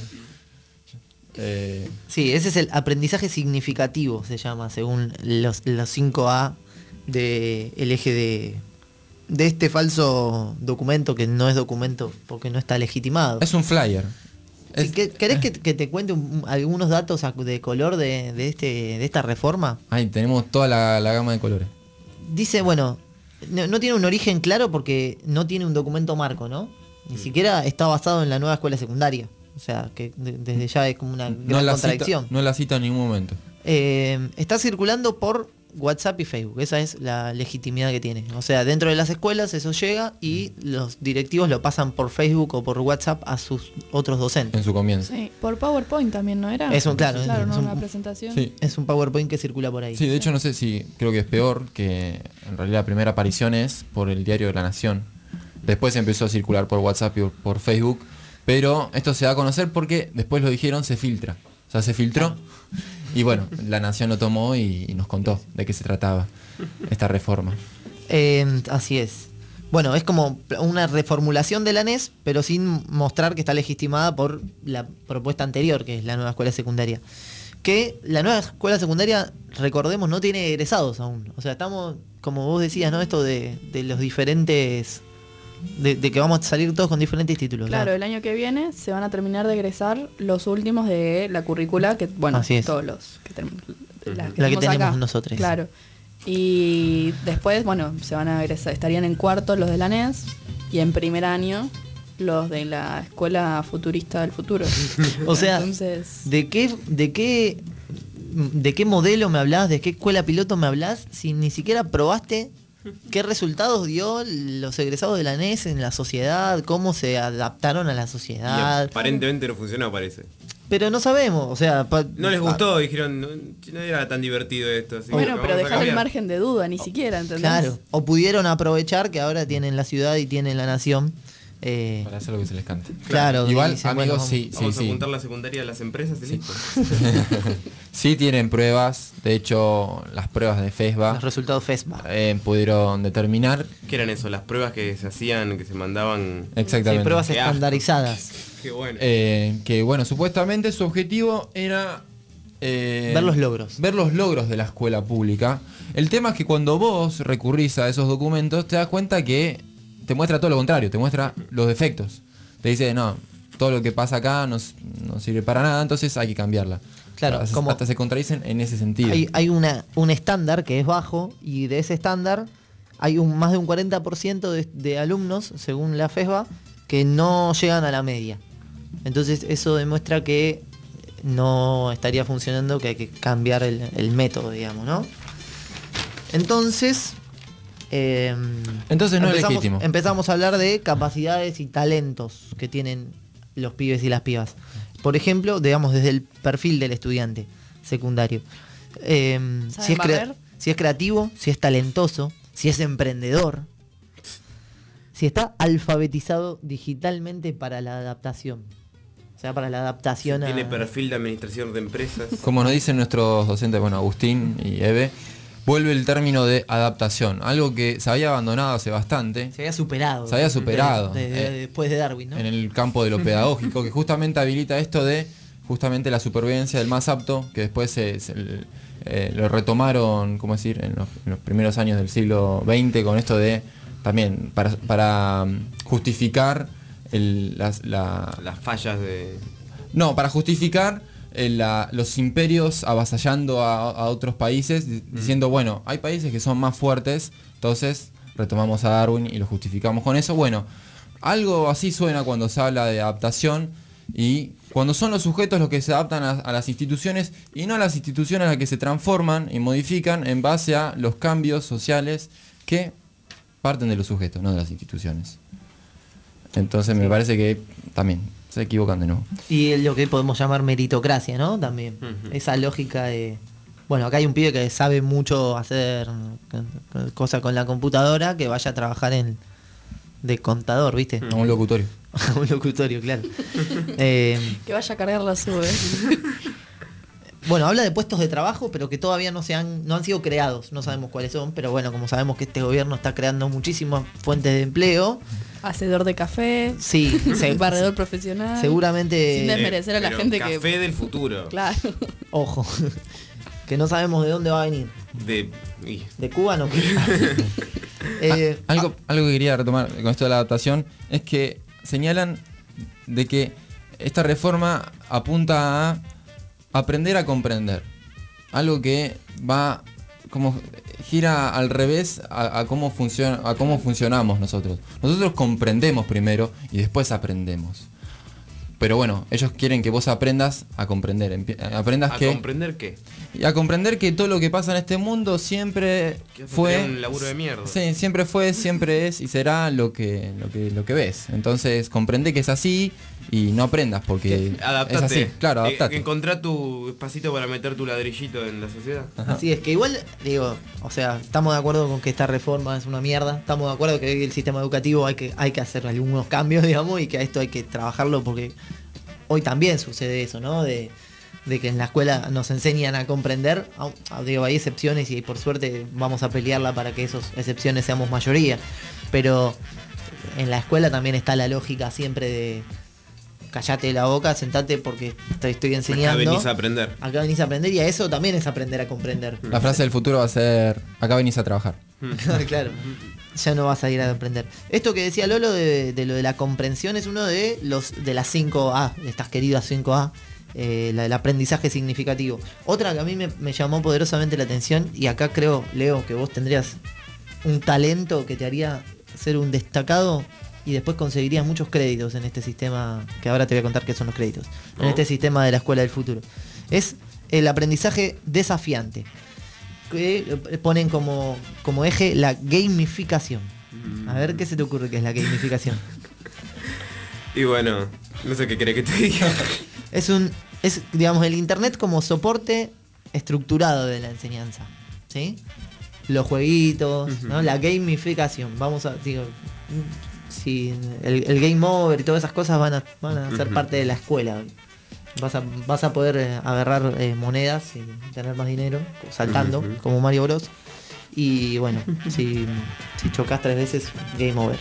Sí, ese es el aprendizaje significativo, se llama, según los 5A del eje de este falso documento, que no es documento porque no está legitimado. Es un flyer. ¿Querés que te cuente algunos datos de color de esta reforma? Ahí tenemos toda la gama de colores. Dice, bueno, no tiene un origen claro porque no tiene un documento marco, ¿no? Ni siquiera está basado en la nueva escuela secundaria. O sea, que desde ya es como una gran contradicción. No la cita en ningún momento. Está circulando por WhatsApp y Facebook. Esa es la legitimidad que tiene. O sea, dentro de las escuelas eso llega y los directivos lo pasan por Facebook o por WhatsApp a sus otros docentes. En su comienzo. Sí, por PowerPoint también, ¿no era? Es una presentación. Sí. Es un PowerPoint que circula por ahí. Sí, de hecho no sé si creo que es peor, que en realidad la primera aparición es por el diario de La Nación. Después empezó a circular por WhatsApp y por Facebook. Pero esto se da a conocer porque después lo dijeron, se filtra. O sea, se filtró. Y bueno, La Nación lo tomó y nos contó de qué se trataba esta reforma. Así es. Bueno, es como una reformulación de la NES, pero sin mostrar que está legitimada por la propuesta anterior, que es la nueva escuela secundaria. Que la nueva escuela secundaria, recordemos, no tiene egresados aún. O sea, estamos, como vos decías, ¿no? Esto de los diferentes... De que vamos a salir todos con diferentes títulos. Claro, el año que viene se van a terminar de egresar los últimos de la currícula, que bueno, así es. todos los que tenemos. La que tenemos acá. Nosotros. Claro. Y después, bueno, se van a egresar, estarían en cuarto los de la NES y en primer año los de la Escuela Futurista del Futuro. O sea, entonces, ¿de qué modelo me hablas? ¿De qué escuela piloto me hablas? Si ni siquiera probaste qué resultados dio los egresados de la NES en la sociedad, cómo se adaptaron a la sociedad. Y aparentemente no funcionó, parece. Pero no sabemos, o sea... no les gustó, dijeron, no era tan divertido esto. Así bueno, pero dejar el margen de duda, ni siquiera, ¿entendés? Claro, o pudieron aprovechar que ahora tienen la ciudad y tienen la nación. Para hacer lo que se les cante. Claro. Igual, dicen, amigos, bueno, vamos a apuntar la secundaria a las empresas y listo. Sí tienen pruebas. De hecho, las pruebas de FESBA. Los resultados FESBA. Pudieron determinar. ¿Qué eran eso? Las pruebas que se hacían, que se mandaban. Exactamente. Sí, pruebas estandarizadas. Qué bueno. Que bueno, supuestamente su objetivo era ver los logros. Ver los logros de la escuela pública. El tema es que cuando vos recurrís a esos documentos, te das cuenta que te muestra todo lo contrario, te muestra los defectos. Te dice, no, todo lo que pasa acá no sirve para nada, entonces hay que cambiarla. Claro, hasta se contradicen en ese sentido. Hay un estándar que es bajo, y de ese estándar hay más de un 40% de alumnos, según la FESBA, que no llegan a la media. Entonces eso demuestra que no estaría funcionando, que hay que cambiar el método, digamos, ¿no? Entonces no es legítimo. Empezamos a hablar de capacidades y talentos que tienen los pibes y las pibas. Por ejemplo, digamos, desde el perfil del estudiante secundario. Si es creativo, si es talentoso, si es emprendedor, si está alfabetizado digitalmente para la adaptación. O sea, para la adaptación Tiene perfil de administración de empresas. Como nos dicen nuestros docentes, bueno, Agustín y Eve, vuelve el término de adaptación, algo que se había abandonado hace bastante. Se había superado. Después de Darwin, ¿no? En el campo de lo pedagógico, que justamente habilita esto de justamente la supervivencia del más apto, que después lo retomaron, ¿cómo decir?, en los primeros años del siglo XX, con esto de también para justificar las fallas de... No, para justificar los imperios avasallando a otros países, diciendo, bueno, hay países que son más fuertes, entonces retomamos a Darwin y lo justificamos con eso. Bueno, algo así suena cuando se habla de adaptación, y cuando son los sujetos los que se adaptan a las instituciones, y no las instituciones las que se transforman y modifican en base a los cambios sociales que parten de los sujetos, no de las instituciones. Entonces me parece que también se equivocan de nuevo. Y lo que podemos llamar meritocracia, ¿no? También. Esa lógica de... Bueno, acá hay un pibe que sabe mucho hacer cosas con la computadora, que vaya a trabajar de contador, ¿viste? A un locutorio. Un locutorio, claro. Que vaya a cargar la sube. Bueno, habla de puestos de trabajo, pero que todavía no han sido creados. No sabemos cuáles son, pero bueno, como sabemos que este gobierno está creando muchísimas fuentes de empleo. Hacedor de café. Sí. Barredor profesional. Seguramente. Sin desmerecer a la gente café que... Café del futuro. Claro. Ojo. Que no sabemos de dónde va a venir. ¿De Cuba? No. Algo que quería retomar con esto de la adaptación es que señalan de que esta reforma apunta a aprender a comprender. Algo que va como gira al revés a cómo funcionamos nosotros. Nosotros comprendemos primero y después aprendemos. Pero bueno, ellos quieren que vos aprendas a comprender. Aprendas que... ¿A comprender qué? Y a comprender que todo lo que pasa en este mundo siempre fue... un laburo de mierda. Sí, siempre fue, siempre es y será lo que ves. Entonces comprende que es así y no aprendas porque adaptate. Es así. Claro, adaptate. Encontrá tu espacito para meter tu ladrillito en la sociedad. Ajá. Así es, que igual, digo, o sea, estamos de acuerdo con que esta reforma es una mierda. Estamos de acuerdo que el sistema educativo hay que hacer algunos cambios, digamos, y que a esto hay que trabajarlo porque hoy también sucede eso, ¿no? De que en la escuela nos enseñan a comprender. Digo, hay excepciones y por suerte vamos a pelearla para que esas excepciones seamos mayoría. Pero en la escuela también está la lógica siempre de callate la boca, sentate porque te estoy enseñando. Acá venís a aprender. Acá venís a aprender y a eso también es aprender a comprender. La frase del futuro va a ser, acá venís a trabajar. Claro. Ya no vas a ir a aprender. Esto que decía Lolo de lo de la comprensión es uno de las 5A, de estas queridas 5A, el aprendizaje significativo. Otra que a mí me llamó poderosamente la atención, y acá creo, Leo, que vos tendrías un talento que te haría ser un destacado y después conseguirías muchos créditos en este sistema, que ahora te voy a contar qué son los créditos, en este sistema de la escuela del futuro. Es el aprendizaje desafiante, que ponen como eje la gamificación. A ver, ¿qué se te ocurre que es la gamificación? Y bueno, no sé qué querés que te diga. Es digamos, el internet como soporte estructurado de la enseñanza, ¿sí? Los jueguitos, ¿no? La gamificación. Vamos a, digo, si el game over y todas esas cosas van a ser parte de la escuela. Vas a poder agarrar monedas y tener más dinero saltando, como Mario Bros. Y bueno, si chocas 3 veces, game over.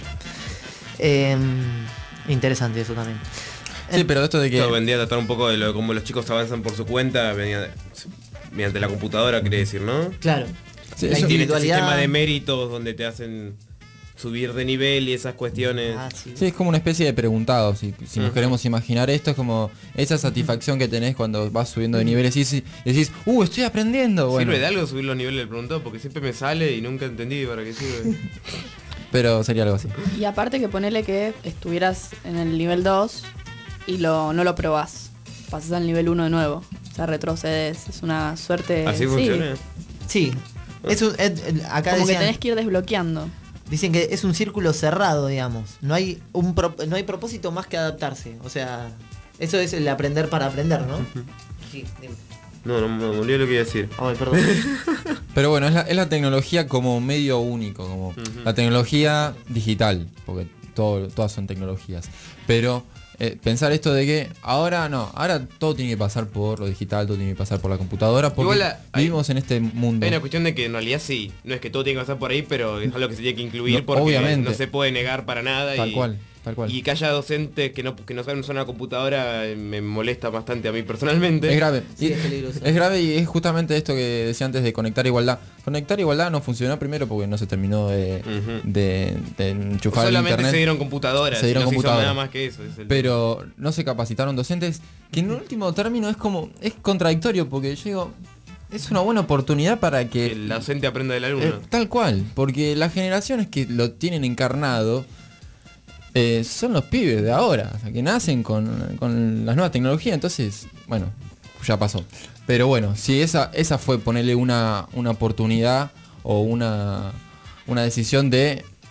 Interesante eso también. Sí, pero esto de que... Esto vendría a tratar un poco de cómo los chicos avanzan por su cuenta mediante la computadora, quiere decir, ¿no? Claro. Sí, la individualidad. Este sistema de méritos donde te hacen subir de nivel y esas cuestiones. Sí, es como una especie de preguntado. Si nos queremos imaginar esto, es como esa satisfacción que tenés cuando vas subiendo de niveles y decís, estoy aprendiendo. Bueno. ¿Sirve de algo subir los niveles del preguntado? Porque siempre me sale y nunca entendí para qué sirve. Pero sería algo así. Y aparte que ponele que estuvieras en el nivel 2 y no lo probás. Pasás al nivel 1 de nuevo. O sea, retrocedes. Es una suerte. ¿Así funciona? Sí. Acá como decían, que tenés que ir desbloqueando. Dicen que es un círculo cerrado, digamos. No hay propósito más que adaptarse. O sea, eso es el aprender para aprender, ¿no? Sí, dime. No, me olvidé lo que iba a decir. Ay, perdón. Pero bueno, es la tecnología como medio único, como la tecnología digital, porque todas son tecnologías. Pero pensar esto de que ahora todo tiene que pasar por lo digital, todo tiene que pasar por la computadora, porque igual vivimos en este mundo. Hay una cuestión de que en realidad sí, no es que todo tiene que pasar por ahí, pero es algo que se tiene que incluir porque obviamente. No se puede negar para nada. Tal cual. Y que haya docentes que no saben usar una computadora me molesta bastante a mí personalmente. Es grave. Sí, es peligroso. Es grave y es justamente esto que decía antes de conectar igualdad. Conectar igualdad no funcionó primero porque no se terminó de enchufar el internet. Solamente se dieron computadoras. Se hizo nada más que eso. Pero no se capacitaron docentes, que en último término es contradictorio porque yo digo, es una buena oportunidad para que el docente aprenda del alumno. Tal cual, porque las generaciones que lo tienen encarnado son los pibes de ahora, o sea, que nacen con las nuevas tecnologías, entonces, bueno, ya pasó. Pero bueno, si esa fue ponerle una oportunidad o una decisión de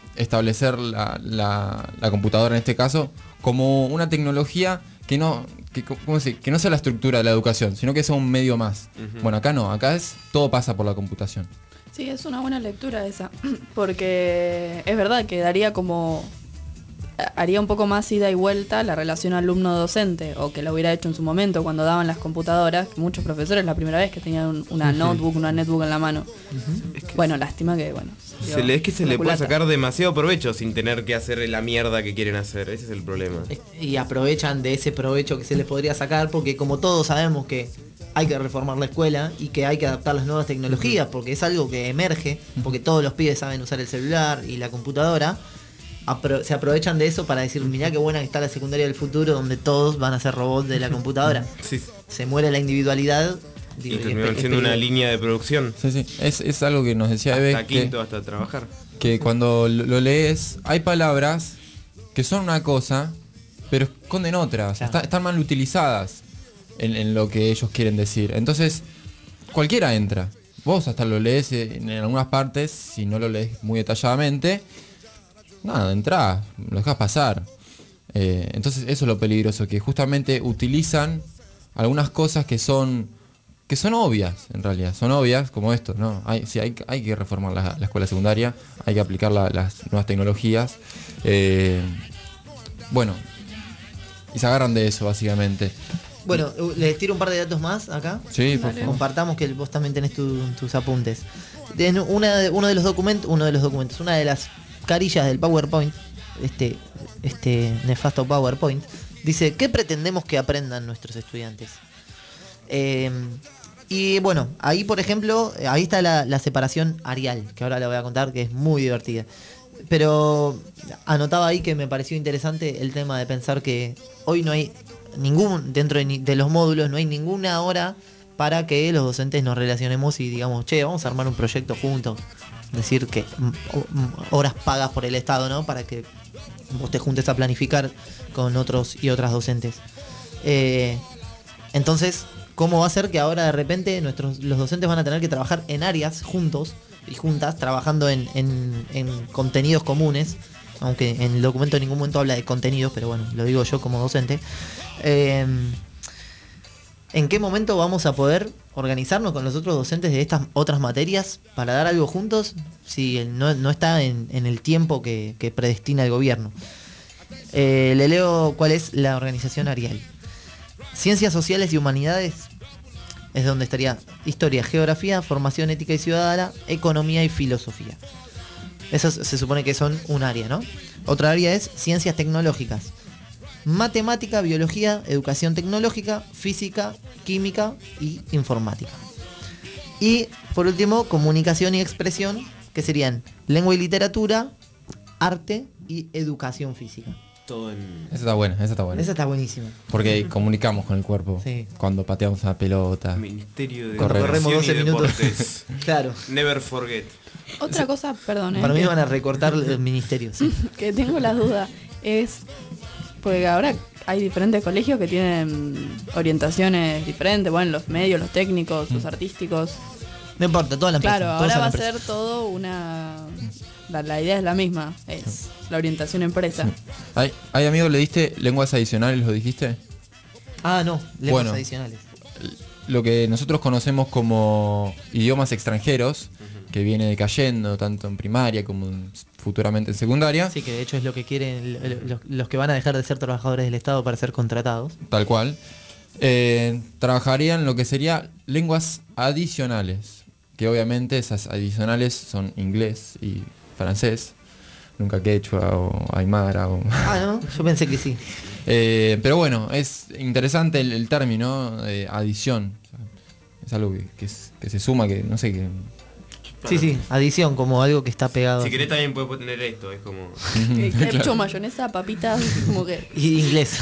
establecer la computadora en este caso como una tecnología que no sea la estructura de la educación, sino que sea un medio más. Bueno, acá no, acá todo pasa por la computación. Sí, es una buena lectura esa, porque es verdad que haría un poco más ida y vuelta la relación alumno-docente, o que lo hubiera hecho en su momento cuando daban las computadoras, que muchos profesores la primera vez que tenían una notebook, una netbook en la mano. Bueno, lástima que, se le puede sacar demasiado provecho sin tener que hacer la mierda que quieren hacer, ese es el problema. Y aprovechan de ese provecho que se les podría sacar, porque como todos sabemos que hay que reformar la escuela y que hay que adaptar las nuevas tecnologías, porque es algo que emerge, porque todos los pibes saben usar el celular y la computadora. Se aprovechan de eso para decir, mirá qué buena que está la secundaria del futuro, donde todos van a ser robots de la computadora. Sí. Se muere la individualidad. Y terminan siendo una línea de producción. Sí. Es algo que nos decía Eve. Hasta trabajar. Que cuando lo lees, hay palabras que son una cosa, pero esconden otra. O sea, están mal utilizadas en lo que ellos quieren decir. Entonces, cualquiera entra. Vos hasta lo lees en algunas partes, si no lo lees muy detalladamente. Nada, entrás, lo dejás pasar. Entonces eso es lo peligroso, que justamente utilizan algunas cosas que son obvias, en realidad. Son obvias, como esto, ¿no? Hay que reformar la escuela secundaria, hay que aplicar las nuevas tecnologías. Bueno, y se agarran de eso, básicamente. Bueno, les tiro un par de datos más acá. Sí, por favor. Compartamos que vos también tenés tus apuntes. En uno de los documentos, una de las carillas del PowerPoint, este nefasto PowerPoint, dice: ¿qué pretendemos que aprendan nuestros estudiantes? Y bueno, ahí por ejemplo, ahí está la separación arial, que ahora la voy a contar, que es muy divertida. Pero anotaba ahí que me pareció interesante el tema de pensar que hoy no hay dentro de los módulos, no hay ninguna hora para que los docentes nos relacionemos y digamos, che, vamos a armar un proyecto juntos. Decir que horas pagas por el Estado, ¿no? Para que vos te juntes a planificar con otros y otras docentes. Entonces, ¿cómo va a ser que ahora de repente los docentes van a tener que trabajar en áreas juntos y juntas, trabajando en contenidos comunes? Aunque en el documento en ningún momento habla de contenidos, pero bueno, lo digo yo como docente. ¿En qué momento vamos a poder organizarnos con los otros docentes de estas otras materias para dar algo juntos si no está en el tiempo que predestina el gobierno? Le leo cuál es la organización arial. Ciencias sociales y humanidades es donde estaría historia, geografía, formación ética y ciudadana, economía y filosofía. Esas se supone que son un área, ¿no? Otra área es ciencias tecnológicas. Matemática, biología, educación tecnológica, física, química y informática. Y por último, comunicación y expresión, que serían lengua y literatura, arte y educación física. Todo en... Esa está buena. Esa está buenísima. Porque comunicamos con el cuerpo. Sí. Cuando pateamos una pelota. Ministerio de corremos 12 minutos. Claro. Never forget. Otra cosa, perdón. Para mí van a recortar el ministerio. Sí. Que tengo la duda es... Porque ahora hay diferentes colegios que tienen orientaciones diferentes, bueno, los medios, los técnicos, los artísticos. No importa, toda la empresa. Claro, ahora va a ser todo una... La idea es la misma, es la orientación empresa. Sí. ¿Hay amigo, le diste lenguas adicionales, lo dijiste? Ah, no, lenguas adicionales. Lo que nosotros conocemos como idiomas extranjeros, que viene decayendo tanto en primaria como futuramente en secundaria. Sí, que de hecho es lo que quieren los que van a dejar de ser trabajadores del Estado para ser contratados. Tal cual. Trabajarían lo que sería lenguas adicionales, que obviamente esas adicionales son inglés y francés, nunca quechua o aymara o... Ah, ¿no? Yo pensé que sí. Pero bueno, es interesante el término adición. Es algo que se suma, que no sé qué. Sí, adición, como algo que está pegado. Si querés también puedes poner esto, es como... Ketchup, mayonesa, papitas, como que... Y inglés.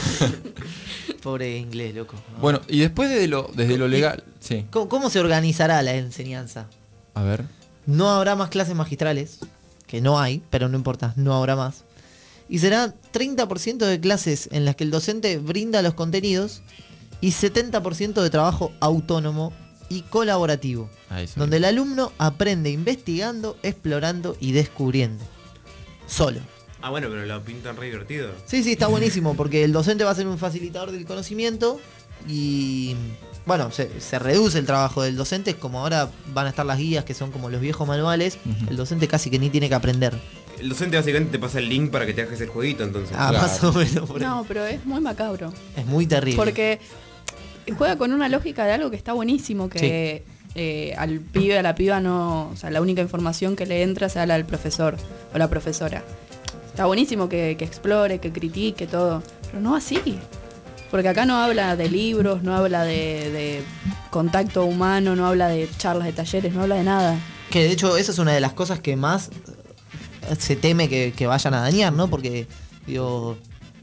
Pobre inglés, loco. Bueno, y después desde lo legal... Sí. ¿Cómo se organizará la enseñanza? A ver. No habrá más clases magistrales, que no hay, pero no importa, no habrá más. Y será 30% de clases en las que el docente brinda los contenidos y 70% de trabajo autónomo y colaborativo, donde el alumno aprende investigando, explorando y descubriendo. solo. Ah, bueno, pero lo pintan re divertido. Sí, está buenísimo, porque el docente va a ser un facilitador del conocimiento y, bueno, se reduce el trabajo del docente, como ahora van a estar las guías que son como los viejos manuales, el docente casi que ni tiene que aprender. El docente básicamente te pasa el link para que te hagas el jueguito, entonces. Ah, claro. Más o menos. No, pero es muy macabro. Es muy terrible. Porque juega con una lógica de algo que está buenísimo, que al pibe, a la piba no, o sea, la única información que le entra sea la del profesor o la profesora. Está buenísimo que explore, que critique, todo, pero no así. Porque acá no habla de libros, no habla de contacto humano, no habla de charlas de talleres, no habla de nada. Que de hecho esa es una de las cosas que más se teme que vayan a dañar, ¿no? Porque, digo,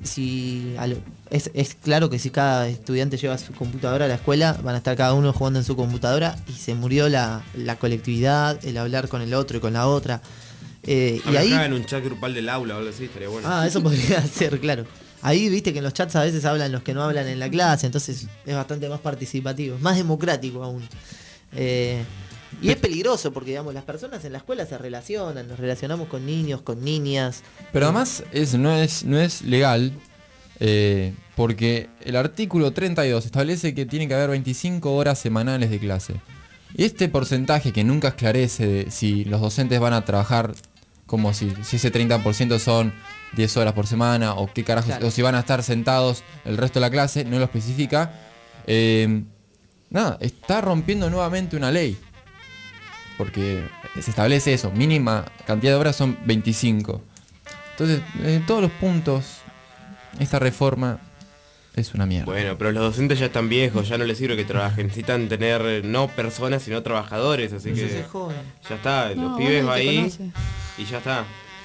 es claro que si cada estudiante lleva su computadora a la escuela, van a estar cada uno jugando en su computadora y se murió la colectividad, el hablar con el otro y con la otra. Y ahí en un chat grupal del aula o algo así, estaría bueno. Ah, eso podría ser, claro. Ahí viste que en los chats a veces hablan los que no hablan en la clase, entonces es bastante más participativo, más democrático aún. Y es peligroso porque, digamos, las personas en la escuela se relacionan, nos relacionamos con niños, con niñas. Pero además no es legal, porque el artículo 32 establece que tiene que haber 25 horas semanales de clase. Y este porcentaje que nunca esclarece de si los docentes van a trabajar como si ese 30% son 10 horas por semana o qué carajos, claro, o si van a estar sentados el resto de la clase, no lo especifica. Está rompiendo nuevamente una ley. Porque se establece eso, mínima cantidad de horas son 25. Entonces, en todos los puntos, esta reforma es una mierda. Bueno, pero los docentes ya están viejos, ya no les sirve que trabajen. Necesitan tener no personas, sino trabajadores, así que ya está, los pibes va ahí y ya está.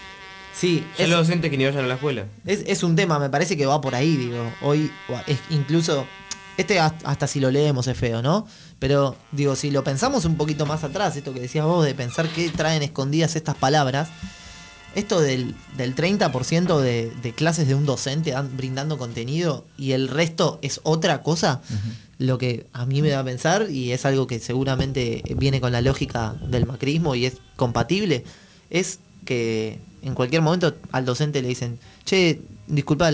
Sí, ya los docentes que ni vayan a la escuela. Es un tema, me parece que va por ahí, digo. Hoy, incluso, hasta si lo leemos es feo, ¿no? Pero, digo, si lo pensamos un poquito más atrás, esto que decías vos, de pensar qué traen escondidas estas palabras, esto del 30% de clases de un docente brindando contenido y el resto es otra cosa, lo que a mí me da a pensar, y es algo que seguramente viene con la lógica del macrismo y es compatible, es que en cualquier momento al docente le dicen, che, disculpa,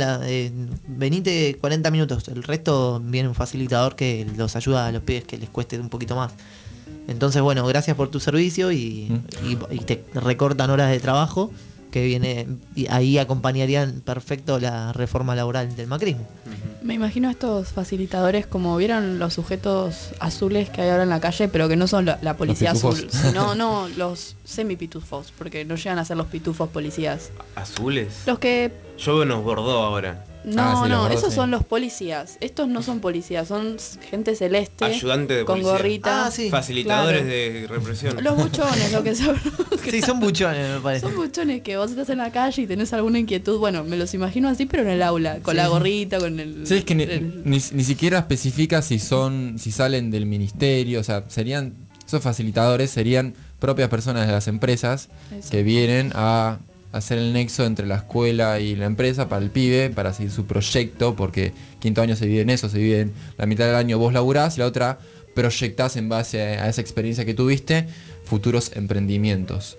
venite 40 minutos, el resto viene un facilitador que los ayuda a los pibes que les cueste un poquito más. Entonces, bueno, gracias por tu servicio y te recortan horas de trabajo que viene, y ahí acompañarían perfecto la reforma laboral del macrismo. Me imagino a estos facilitadores como vieron los sujetos azules que hay ahora en la calle, pero que no son la policía azul, sino los semi-pitufos, porque no llegan a ser los pitufos policías. ¿Azules? Los que... Yo veo unos bordeaux ahora. No, esos son los policías. Estos no son policías, son gente celeste. Ayudante de con policía. Gorrita. Facilitadores, claro, de represión. Los buchones, lo que son. Sí, son buchones, me parece. Son buchones que vos estás en la calle y tenés alguna inquietud. Bueno, me los imagino así, pero en el aula, con la gorrita, con el... Sí, es que ni siquiera especifica si salen del ministerio, o sea, esos facilitadores serían propias personas de las empresas que vienen a hacer el nexo entre la escuela y la empresa para el pibe, para seguir su proyecto, porque quinto año se divide en eso, se divide en la mitad del año vos laburás y la otra proyectás en base a esa experiencia que tuviste futuros emprendimientos.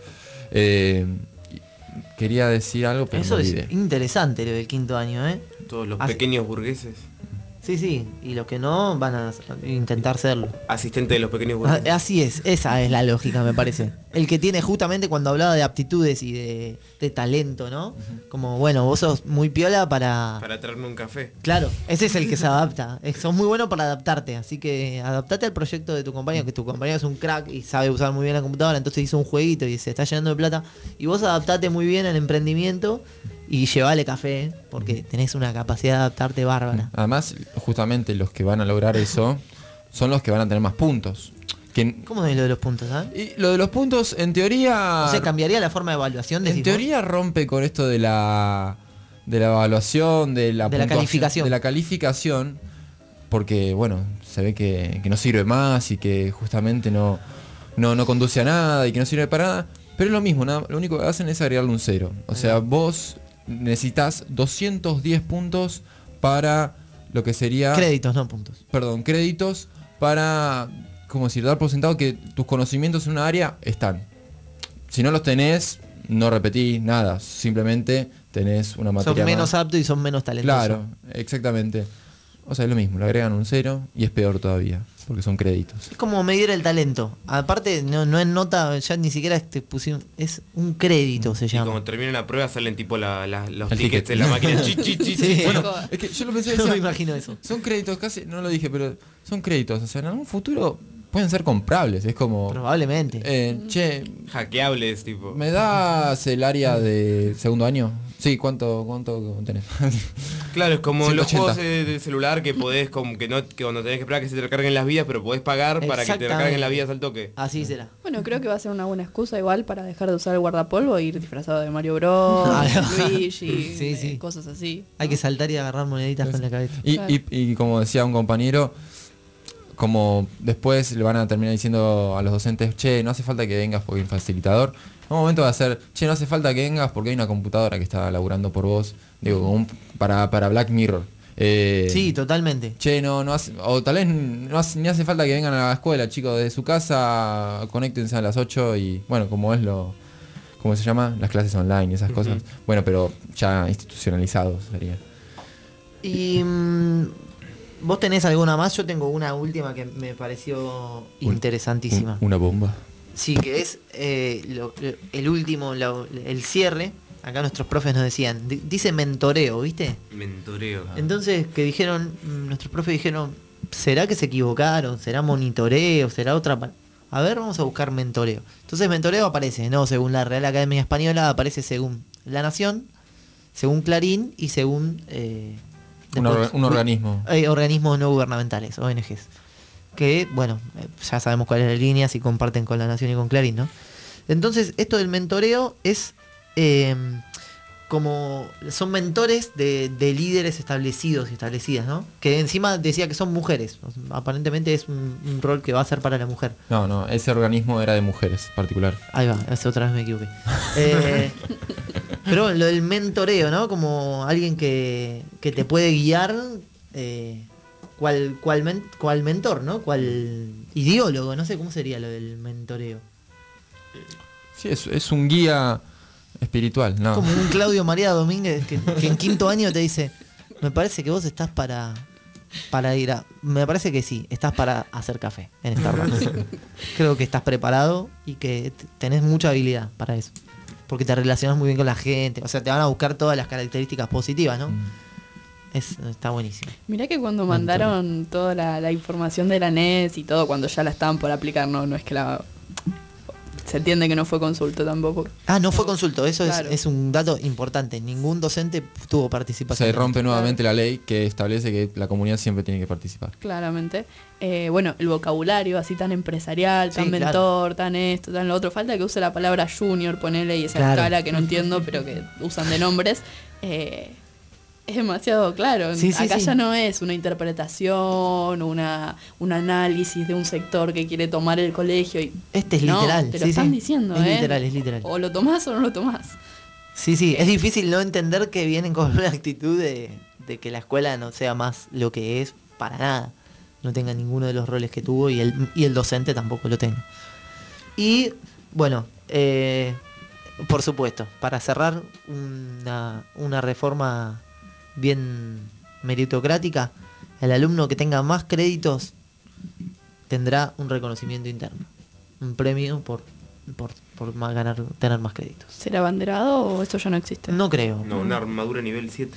Quería decir algo, pero eso es interesante lo del quinto año, ¿eh? Todos los pequeños burgueses. Sí, y los que no van a intentar serlo. Asistente de los pequeños burgueses. Así es, esa es la lógica, me parece. El que tiene justamente cuando hablaba de aptitudes y de talento, ¿no? Como, bueno, vos sos muy piola para traerme un café. Claro, ese es el que se adapta. Sos muy bueno para adaptarte, así que adaptate al proyecto de tu compañero, que tu compañero es un crack y sabe usar muy bien la computadora, entonces hizo un jueguito y se está llenando de plata. Y vos adaptate muy bien al emprendimiento y llevale café, porque tenés una capacidad de adaptarte bárbara. Además, justamente los que van a lograr eso son los que van a tener más puntos. ¿Cómo es lo de los puntos? Y lo de los puntos, en teoría... O sea, ¿cambiaría la forma de evaluación? En teoría rompe con esto de la evaluación, de la calificación. De la calificación, porque, bueno, se ve que no sirve más y que justamente no conduce a nada y que no sirve para nada. Pero es lo mismo, lo único que hacen es agregarle un 0. O sea, vos necesitas 210 puntos para lo que sería... Créditos, no puntos. Perdón, créditos para, como decir, dar por sentado que tus conocimientos en una área están. Si no los tenés, no repetís nada, simplemente tenés una materia Son menos más. aptos y son menos talentosos. Claro, exactamente. O sea, es lo mismo, le agregan un 0 y es peor todavía, porque son créditos. Es como medir el talento. Aparte, no es nota, ya ni siquiera te pusieron, es un crédito se llama. Y como terminan la prueba salen tipo los El tickets ticket. de la máquina. Sí. Bueno, es que yo lo pensé, No decía, me imagino eso. Son créditos, casi, no lo dije, pero son créditos. O sea, en algún futuro pueden ser comprables. Es como... Probablemente. Che, hackeables, tipo. ¿me das el área de segundo año? Sí, ¿cuánto tenés? Claro, es como 180. los juegos de celular que podés, como que cuando tenés que esperar que se te recarguen las vidas, pero podés pagar para que te recarguen las vidas al toque. Así será. Bueno, creo que va a ser una buena excusa igual para dejar de usar el guardapolvo e ir disfrazado de Mario Bros, Luigi, Sí. cosas así. Hay que saltar y agarrar moneditas con la cabeza. Y como decía un compañero, como después le van a terminar diciendo a los docentes, che, no hace falta que vengas porque hay un facilitador. En un momento va a ser, che, no hace falta que vengas porque hay una computadora que está laburando por vos. Digo, como para Black Mirror. Sí, totalmente. Che, no hace, o tal vez ni hace falta que vengan a la escuela, chicos, de su casa, conéctense a las 8 y bueno, como es ¿cómo se llama? Las clases online y esas cosas. Bueno, pero ya institucionalizados sería. Y ¿vos tenés alguna más? Yo tengo una última que me pareció interesantísima. Una bomba. Sí, que es el último, el cierre. Acá nuestros profes nos decían, dice mentoreo, ¿viste? Mentoreo. Entonces nuestros profes dijeron, ¿será que se equivocaron? ¿Será monitoreo? ¿Será otra? A ver, vamos a buscar mentoreo. Entonces mentoreo aparece, no según la Real Academia Española, aparece según La Nación, según Clarín y según... un organismo. Organismos no gubernamentales, ONGs. Que, bueno, ya sabemos cuál es la línea, si comparten con La Nación y con Clarín, ¿no? Entonces, esto del mentoreo es como... Son mentores de líderes establecidos y establecidas, ¿no? Que encima decía que son mujeres. Aparentemente es un rol que va a ser para la mujer. No, ese organismo era de mujeres particular. Ahí va, otra vez me equivoqué. Pero lo del mentoreo, ¿no? Como alguien que te puede guiar, cual mentor, ¿no? Cual ideólogo, no sé cómo sería lo del mentoreo. Sí, es un guía espiritual, ¿no? Como un Claudio María Domínguez que en quinto año te dice, me parece que vos estás para ir a... Me parece que sí, estás para hacer café en Starbucks. Creo que estás preparado y que tenés mucha habilidad para eso. Porque te relacionas muy bien con la gente. O sea, te van a buscar todas las características positivas, ¿no? Está buenísimo. Mirá que cuando mandaron toda la información de la NES y todo, cuando ya la estaban por aplicar, no es que se entiende que no fue consulto tampoco. No fue consulto, eso claro. es un dato importante. Ningún docente tuvo participación. Se rompe nuevamente la ley que establece que la comunidad siempre tiene que participar. Claramente. Bueno, el vocabulario así tan empresarial, tan Sí, mentor, claro. tan esto, tan lo otro. Falta que use la palabra junior, ponele, y esa Claro. escala que no entiendo, pero que usan de nombres. Es demasiado claro. Sí, Acá sí. ya no es una interpretación, un análisis de un sector que quiere tomar el colegio. Este es No, literal. te lo sí, están sí. diciendo, Es literal, es literal. O lo tomás o no lo tomás. Sí, es difícil no entender que vienen con una actitud de que la escuela no sea más lo que es para nada. No tenga ninguno de los roles que tuvo y el docente tampoco lo tenga. Y, bueno, por supuesto, para cerrar una reforma bien meritocrática, el alumno que tenga más créditos tendrá un reconocimiento interno, un premio por tener más créditos. ¿Será abanderado o eso ya no existe? No creo. No, una armadura nivel 7.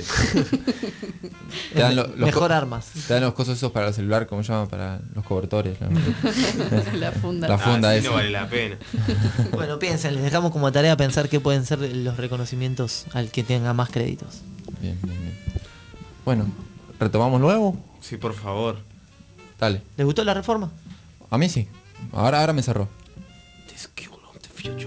Te dan Mejor armas. Te dan los cosos esos para el celular, ¿cómo se llama? Para los cobertores. La funda. La funda esa. No vale la pena. Bueno, piensen, les dejamos como tarea pensar qué pueden ser los reconocimientos al que tenga más créditos. Bien. Bueno, ¿retomamos luego? Sí, por favor. Dale. ¿Les gustó la reforma? A mí sí. Ahora me cerró. The School of the Future.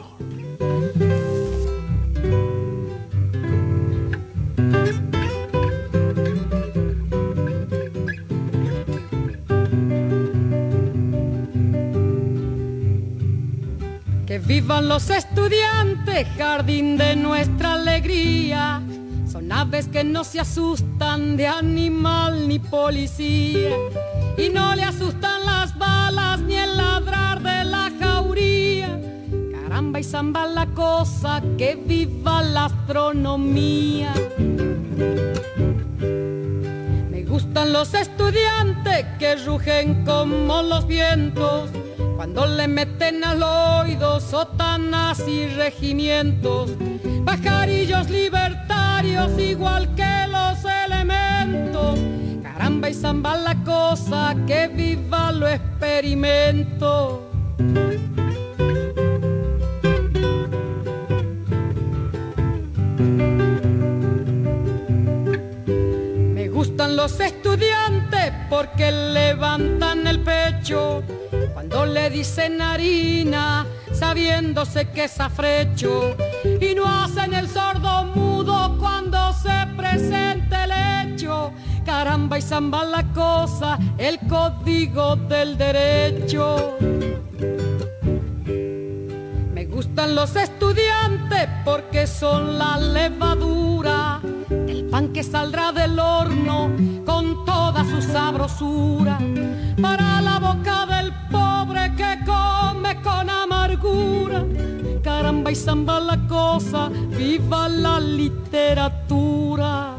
Que vivan los estudiantes, jardín de nuestra alegría. Son aves que no se asustan de animal ni policía. Y no le asustan las balas ni el ladrar de la jauría. Caramba, Caramba y zamba la cosa, que viva la astronomía. Me gustan los estudiantes que rugen como los vientos cuando le meten al oído sotanas y regimientos. Pajarillos libertarios igual que los elementos. Caramba y zamba la cosa, que viva lo experimento. Me gustan los estudiantes porque levantan el pecho cuando le dicen harina, sabiéndose que es afrecho, y no hacen el sordo mudo cuando se presenta el hecho. Caramba y zamba la cosa, el código del derecho. Me gustan los estudiantes porque son la levadura, el pan que saldrá del horno con toda su sabrosura, para la boca del pobre que come con amargura. Caramba y zamba la cosa, viva la literatura.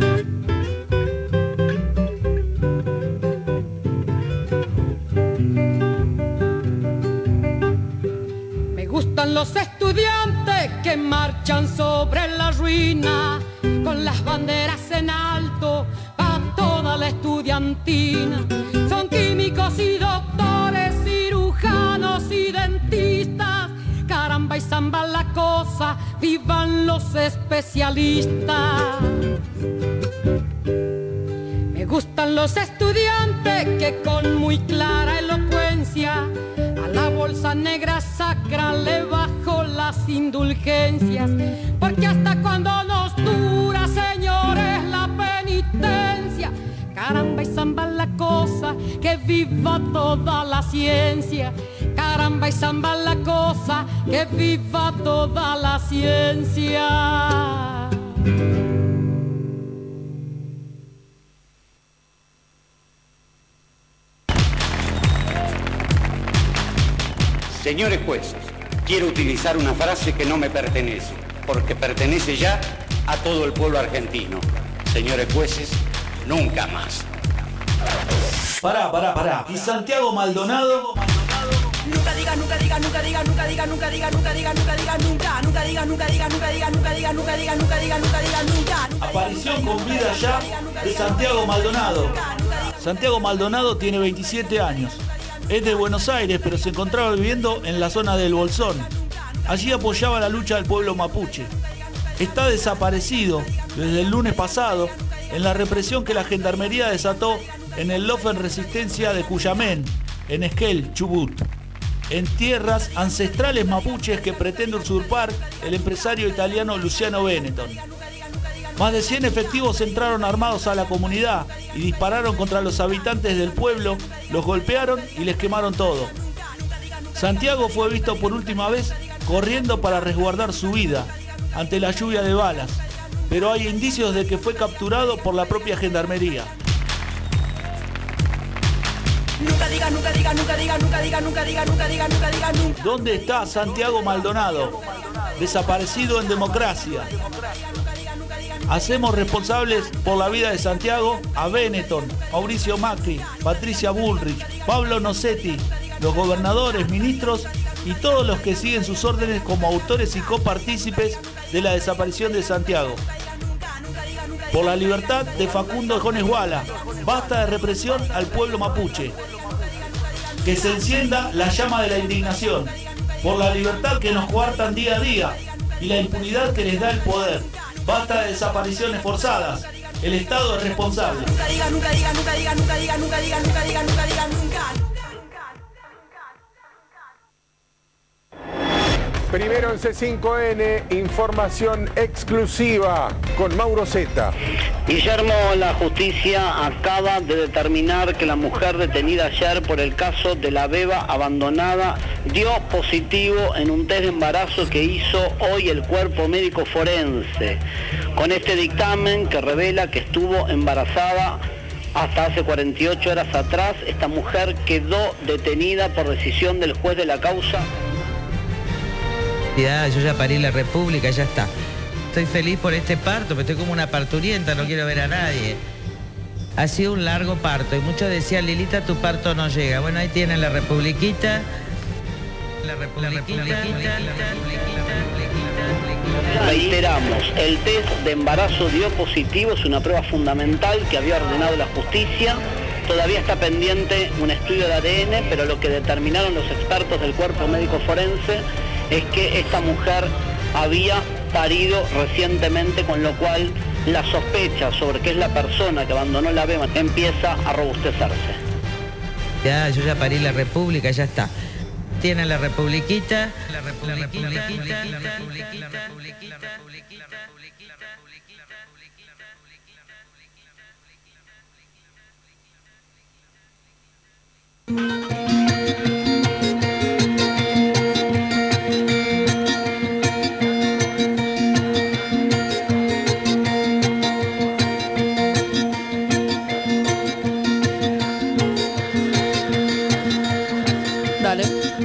Me gustan los estudiantes que marchan sobre la ruina con las banderas en alto a toda la estudiantina. Son químicos y doctores, cirujanos y dentistas. Caramba y zamba la cosa, vivan los especialistas. Me gustan los estudiantes que con muy clara elocuencia a la bolsa negra sacra le bajo las indulgencias, porque hasta cuando nos dura, señores, la penitencia. Caramba y zamba la cosa, que viva toda la ciencia. Caramba y zamba la cosa, que viva toda la ciencia. Señores jueces, quiero utilizar una frase que no me pertenece, porque pertenece ya a todo el pueblo argentino. Señores jueces, nunca más. Pará. Y Santiago Maldonado. Nunca diga, nunca diga, nunca diga, nunca diga, nunca diga, nunca diga, nunca diga, nunca. Nunca diga, nunca diga, nunca diga, nunca diga, nunca diga, nunca diga, nunca diga, nunca. Aparición con vida ya de Santiago Maldonado. Santiago Maldonado tiene 27 años. Es de Buenos Aires, pero se encontraba viviendo en la zona del Bolsón. Allí apoyaba la lucha del pueblo mapuche. Está desaparecido desde el lunes pasado en la represión que la gendarmería desató en el Lofen Resistencia de Cuyamén, en Esquel, Chubut, en tierras ancestrales mapuches que pretende usurpar el empresario italiano Luciano Benetton. Más de 100 efectivos entraron armados a la comunidad y dispararon contra los habitantes del pueblo, los golpearon y les quemaron todo. Santiago fue visto por última vez corriendo para resguardar su vida ante la lluvia de balas, pero hay indicios de que fue capturado por la propia gendarmería. Nunca diga, nunca diga, nunca diga, nunca diga, nunca diga, nunca diga, nunca diga, nunca. ¿Dónde está Santiago Maldonado? Desaparecido en democracia. Hacemos responsables por la vida de Santiago a Benetton, Mauricio Macri, Patricia Bullrich, Pablo Nocetti, los gobernadores, ministros y todos los que siguen sus órdenes como autores y copartícipes de la desaparición de Santiago. Por la libertad de Facundo Jones Wala, basta de represión al pueblo mapuche. Que se encienda la llama de la indignación, por la libertad que nos coartan día a día y la impunidad que les da el poder. Basta de desapariciones forzadas. El Estado es responsable. Nunca diga, nunca diga, nunca diga, nunca diga, nunca diga, nunca diga, nunca diga, nunca. Primero en C5N, información exclusiva con Mauro Zeta. Guillermo, la justicia acaba de determinar que la mujer detenida ayer por el caso de la beba abandonada dio positivo en un test de embarazo que hizo hoy el cuerpo médico forense. Con este dictamen que revela que estuvo embarazada hasta hace 48 horas atrás, esta mujer quedó detenida por decisión del juez de la causa. Ya, yo ya parí la República, ya está. Estoy feliz por este parto, pero estoy como una parturienta, no quiero ver a nadie. Ha sido un largo parto y muchos decían, Lilita, tu parto no llega. Bueno, ahí tienen la Republiquita. Reiteramos, el test de embarazo dio positivo, es una prueba fundamental que había ordenado la justicia. Todavía está pendiente un estudio de ADN, pero lo que determinaron los expertos del cuerpo médico forense es que esta mujer había parido recientemente, con lo cual la sospecha sobre que es la persona que abandonó la beba empieza a robustecerse. Ya, yo ya parí la República, ya está. Tienen la Republiquita. Dale.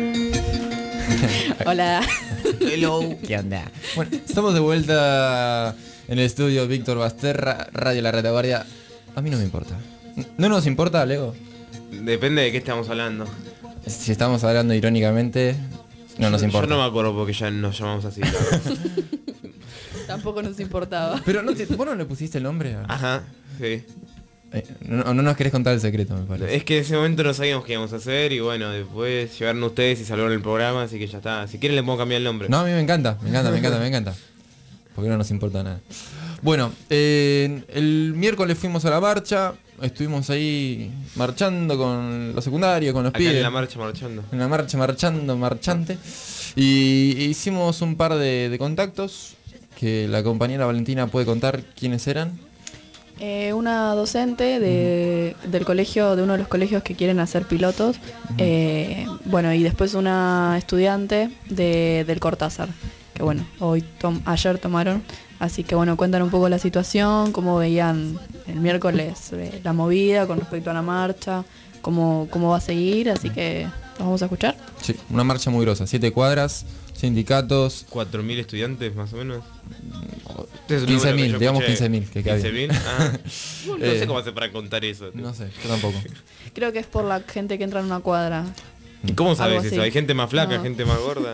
Hola. Hello. ¿Qué onda? Bueno, estamos de vuelta en el estudio Víctor Basterra, Radio La Retaguardia. A mí no me importa. ¿No nos importa, Leo? Depende de qué estamos hablando. Si estamos hablando irónicamente, no nos importa. Yo no me acuerdo porque ya nos llamamos así. Tampoco nos importaba. Pero ¿vos no le pusiste el nombre? Ajá, sí. No nos querés contar el secreto, me parece. Es que en ese momento no sabíamos qué íbamos a hacer y bueno, después llegaron ustedes y salvaron el programa, así que ya está. Si quieren le puedo cambiar el nombre. No, a mí me encanta. Porque no nos importa nada. Bueno, el miércoles fuimos a la marcha, estuvimos ahí marchando con los secundarios, con los acá pibes. En la marcha marchando. En la marcha marchante. Y hicimos un par de contactos que la compañera Valentina puede contar quiénes eran. Una docente del colegio, de uno de los colegios que quieren hacer pilotos. Bueno, y después una estudiante del Cortázar, que bueno, ayer tomaron. Así que bueno, cuentan un poco la situación, cómo veían el miércoles la movida con respecto a la marcha, cómo va a seguir, así que ¿los vamos a escuchar? Sí, una marcha muy grosa, 7 cuadras, sindicatos. 4.000 estudiantes más o menos. 15.000, digamos 15.000 que cabe. 15.000, no sé cómo hace para contar eso. No sé, yo tampoco. Creo que es por la gente que entra en una cuadra. ¿Y cómo sabes Algo eso? así. ¿Hay gente más flaca, No. gente más gorda?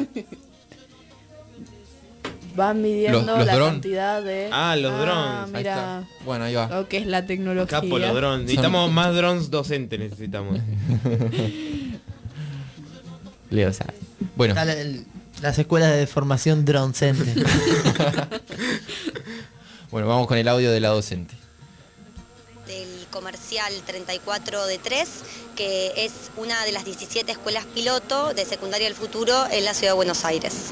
Van midiendo los la dron. cantidad de... Los drones. Mira, bueno, ahí va. lo que es la tecnología. Capo los drones. Necesitamos más drones docentes, necesitamos. Leo sabe. Bueno. Las escuelas de formación Drone Center. Bueno, vamos con el audio de la docente. Del comercial 34 de 3, que es una de las 17 escuelas piloto de secundaria del futuro en la ciudad de Buenos Aires.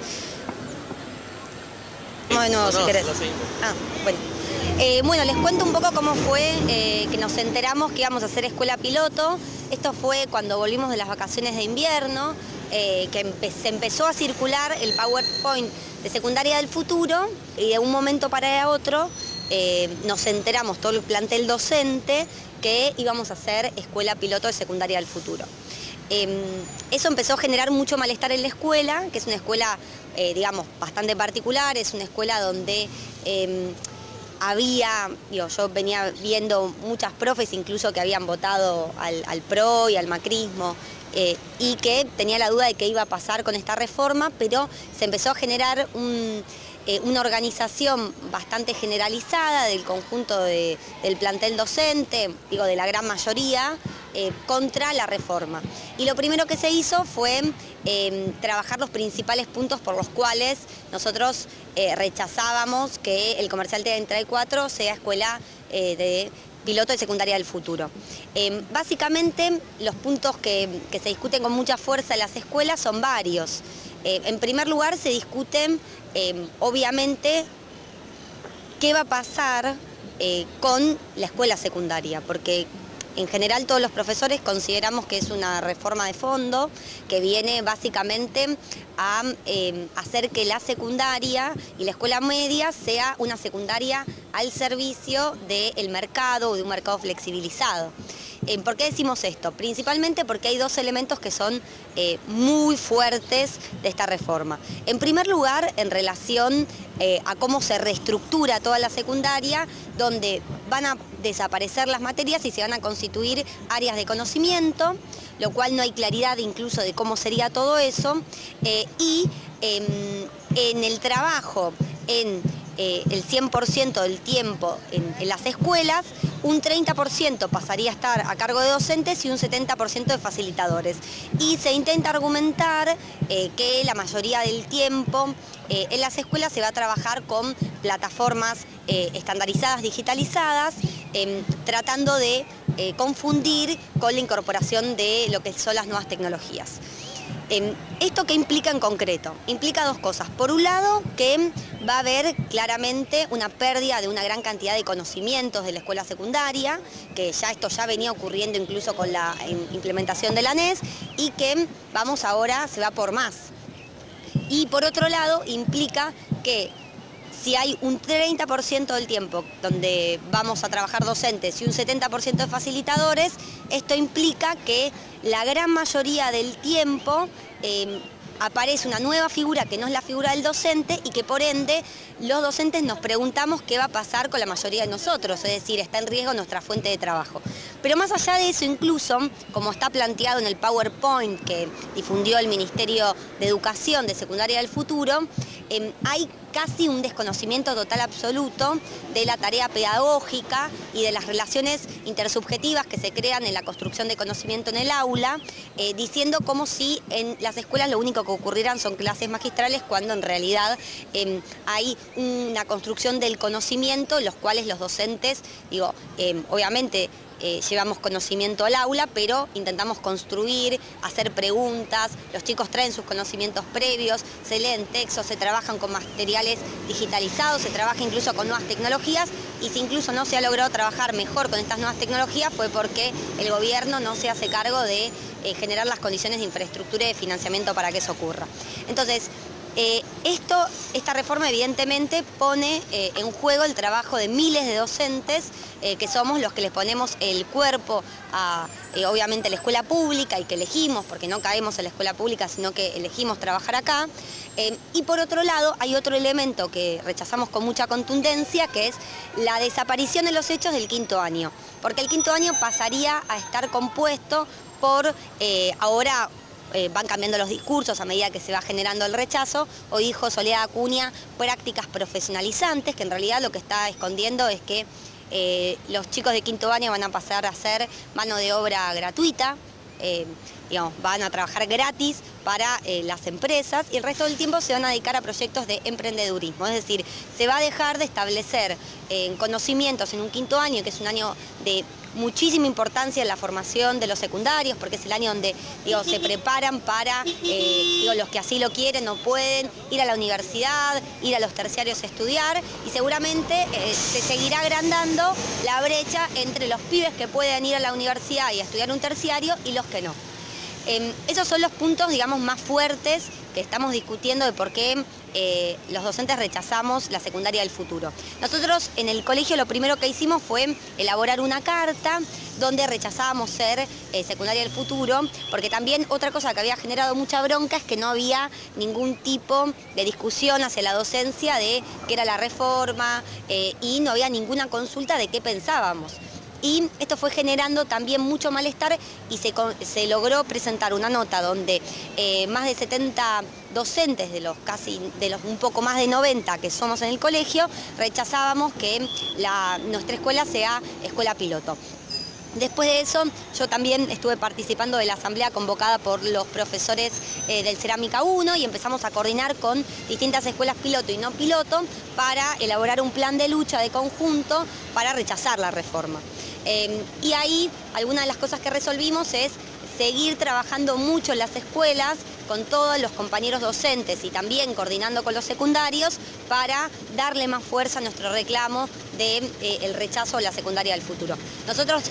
Bueno, si querés. Bueno, les cuento un poco cómo fue que nos enteramos que íbamos a hacer escuela piloto. Esto fue cuando volvimos de las vacaciones de invierno, que se empezó a circular el PowerPoint de secundaria del futuro y de un momento para otro nos enteramos todo el plantel docente que íbamos a hacer escuela piloto de secundaria del futuro. Eso empezó a generar mucho malestar en la escuela, que es una escuela, digamos, bastante particular, es una escuela donde yo venía viendo muchas profes incluso que habían votado al PRO y al macrismo, y que tenía la duda de qué iba a pasar con esta reforma, pero se empezó a generar una organización bastante generalizada del conjunto del plantel docente, de la gran mayoría, contra la reforma. Y lo primero que se hizo fue trabajar los principales puntos por los cuales nosotros rechazábamos que el comercial 34 sea escuela de piloto de secundaria del futuro. Básicamente los puntos que se discuten con mucha fuerza en las escuelas son varios. En primer lugar se discuten obviamente qué va a pasar con la escuela secundaria, porque en general todos los profesores consideramos que es una reforma de fondo que viene básicamente a hacer que la secundaria y la escuela media sea una secundaria al servicio del mercado o de un mercado flexibilizado. ¿Por qué decimos esto? Principalmente porque hay dos elementos que son muy fuertes de esta reforma. En primer lugar, en relación a cómo se reestructura toda la secundaria, donde van a desaparecer las materias y se van a constituir áreas de conocimiento, lo cual no hay claridad incluso de cómo sería todo eso, y en el trabajo, en el 100% del tiempo en las escuelas, un 30% pasaría a estar a cargo de docentes y un 70% de facilitadores. Y se intenta argumentar que la mayoría del tiempo en las escuelas se va a trabajar con plataformas estandarizadas, digitalizadas, tratando de confundir con la incorporación de lo que son las nuevas tecnologías. ¿Esto qué implica en concreto? Implica dos cosas. Por un lado, que va a haber claramente una pérdida de una gran cantidad de conocimientos de la escuela secundaria, que esto ya venía ocurriendo incluso con la implementación de la ANES, y que ahora se va por más. Y por otro lado, implica que si hay un 30% del tiempo donde vamos a trabajar docentes y un 70% de facilitadores, esto implica que la gran mayoría del tiempo aparece una nueva figura que no es la figura del docente y que por ende los docentes nos preguntamos qué va a pasar con la mayoría de nosotros, es decir, está en riesgo nuestra fuente de trabajo. Pero más allá de eso, incluso, como está planteado en el PowerPoint que difundió el Ministerio de Educación de Secundaria del Futuro, hay casi un desconocimiento total absoluto de la tarea pedagógica y de las relaciones intersubjetivas que se crean en la construcción de conocimiento en el aula, diciendo como si en las escuelas lo único que ocurrieran son clases magistrales, cuando en realidad hay una construcción del conocimiento, los cuales los docentes, obviamente, llevamos conocimiento al aula, pero intentamos construir, hacer preguntas, los chicos traen sus conocimientos previos, se leen textos, se trabajan con materiales digitalizados, se trabaja incluso con nuevas tecnologías, y si incluso no se ha logrado trabajar mejor con estas nuevas tecnologías fue porque el gobierno no se hace cargo de generar las condiciones de infraestructura y de financiamiento para que eso ocurra. Entonces, esta reforma evidentemente pone en juego el trabajo de miles de docentes que somos los que les ponemos el cuerpo a obviamente la escuela pública y que elegimos, porque no caemos en la escuela pública, sino que elegimos trabajar acá. Y por otro lado hay otro elemento que rechazamos con mucha contundencia, que es la desaparición de los hechos del quinto año, porque el quinto año pasaría a estar compuesto por ahora van cambiando los discursos a medida que se va generando el rechazo. Hoy dijo Soledad Acuña prácticas profesionalizantes, que en realidad lo que está escondiendo es que los chicos de quinto año van a pasar a ser mano de obra gratuita, van a trabajar gratis para las empresas, y el resto del tiempo se van a dedicar a proyectos de emprendedurismo. Es decir, se va a dejar de establecer conocimientos en un quinto año, que es un año de muchísima importancia en la formación de los secundarios, porque es el año donde se preparan para, los que así lo quieren no pueden ir a la universidad, ir a los terciarios a estudiar, y seguramente se seguirá agrandando la brecha entre los pibes que pueden ir a la universidad y a estudiar un terciario y los que no. Esos son los puntos, más fuertes que estamos discutiendo de por qué los docentes rechazamos la secundaria del futuro. Nosotros en el colegio lo primero que hicimos fue elaborar una carta donde rechazábamos ser secundaria del futuro, porque también otra cosa que había generado mucha bronca es que no había ningún tipo de discusión hacia la docencia de qué era la reforma, y no había ninguna consulta de qué pensábamos. Y esto fue generando también mucho malestar, y se logró presentar una nota donde más de 70 docentes de los un poco más de 90 que somos en el colegio rechazábamos que nuestra escuela sea escuela piloto. Después de eso, yo también estuve participando de la asamblea convocada por los profesores del Cerámica 1, y empezamos a coordinar con distintas escuelas piloto y no piloto para elaborar un plan de lucha de conjunto para rechazar la reforma. Y ahí algunas de las cosas que resolvimos es seguir trabajando mucho en las escuelas con todos los compañeros docentes y también coordinando con los secundarios para darle más fuerza a nuestro reclamo del rechazo a la secundaria del futuro. Nosotros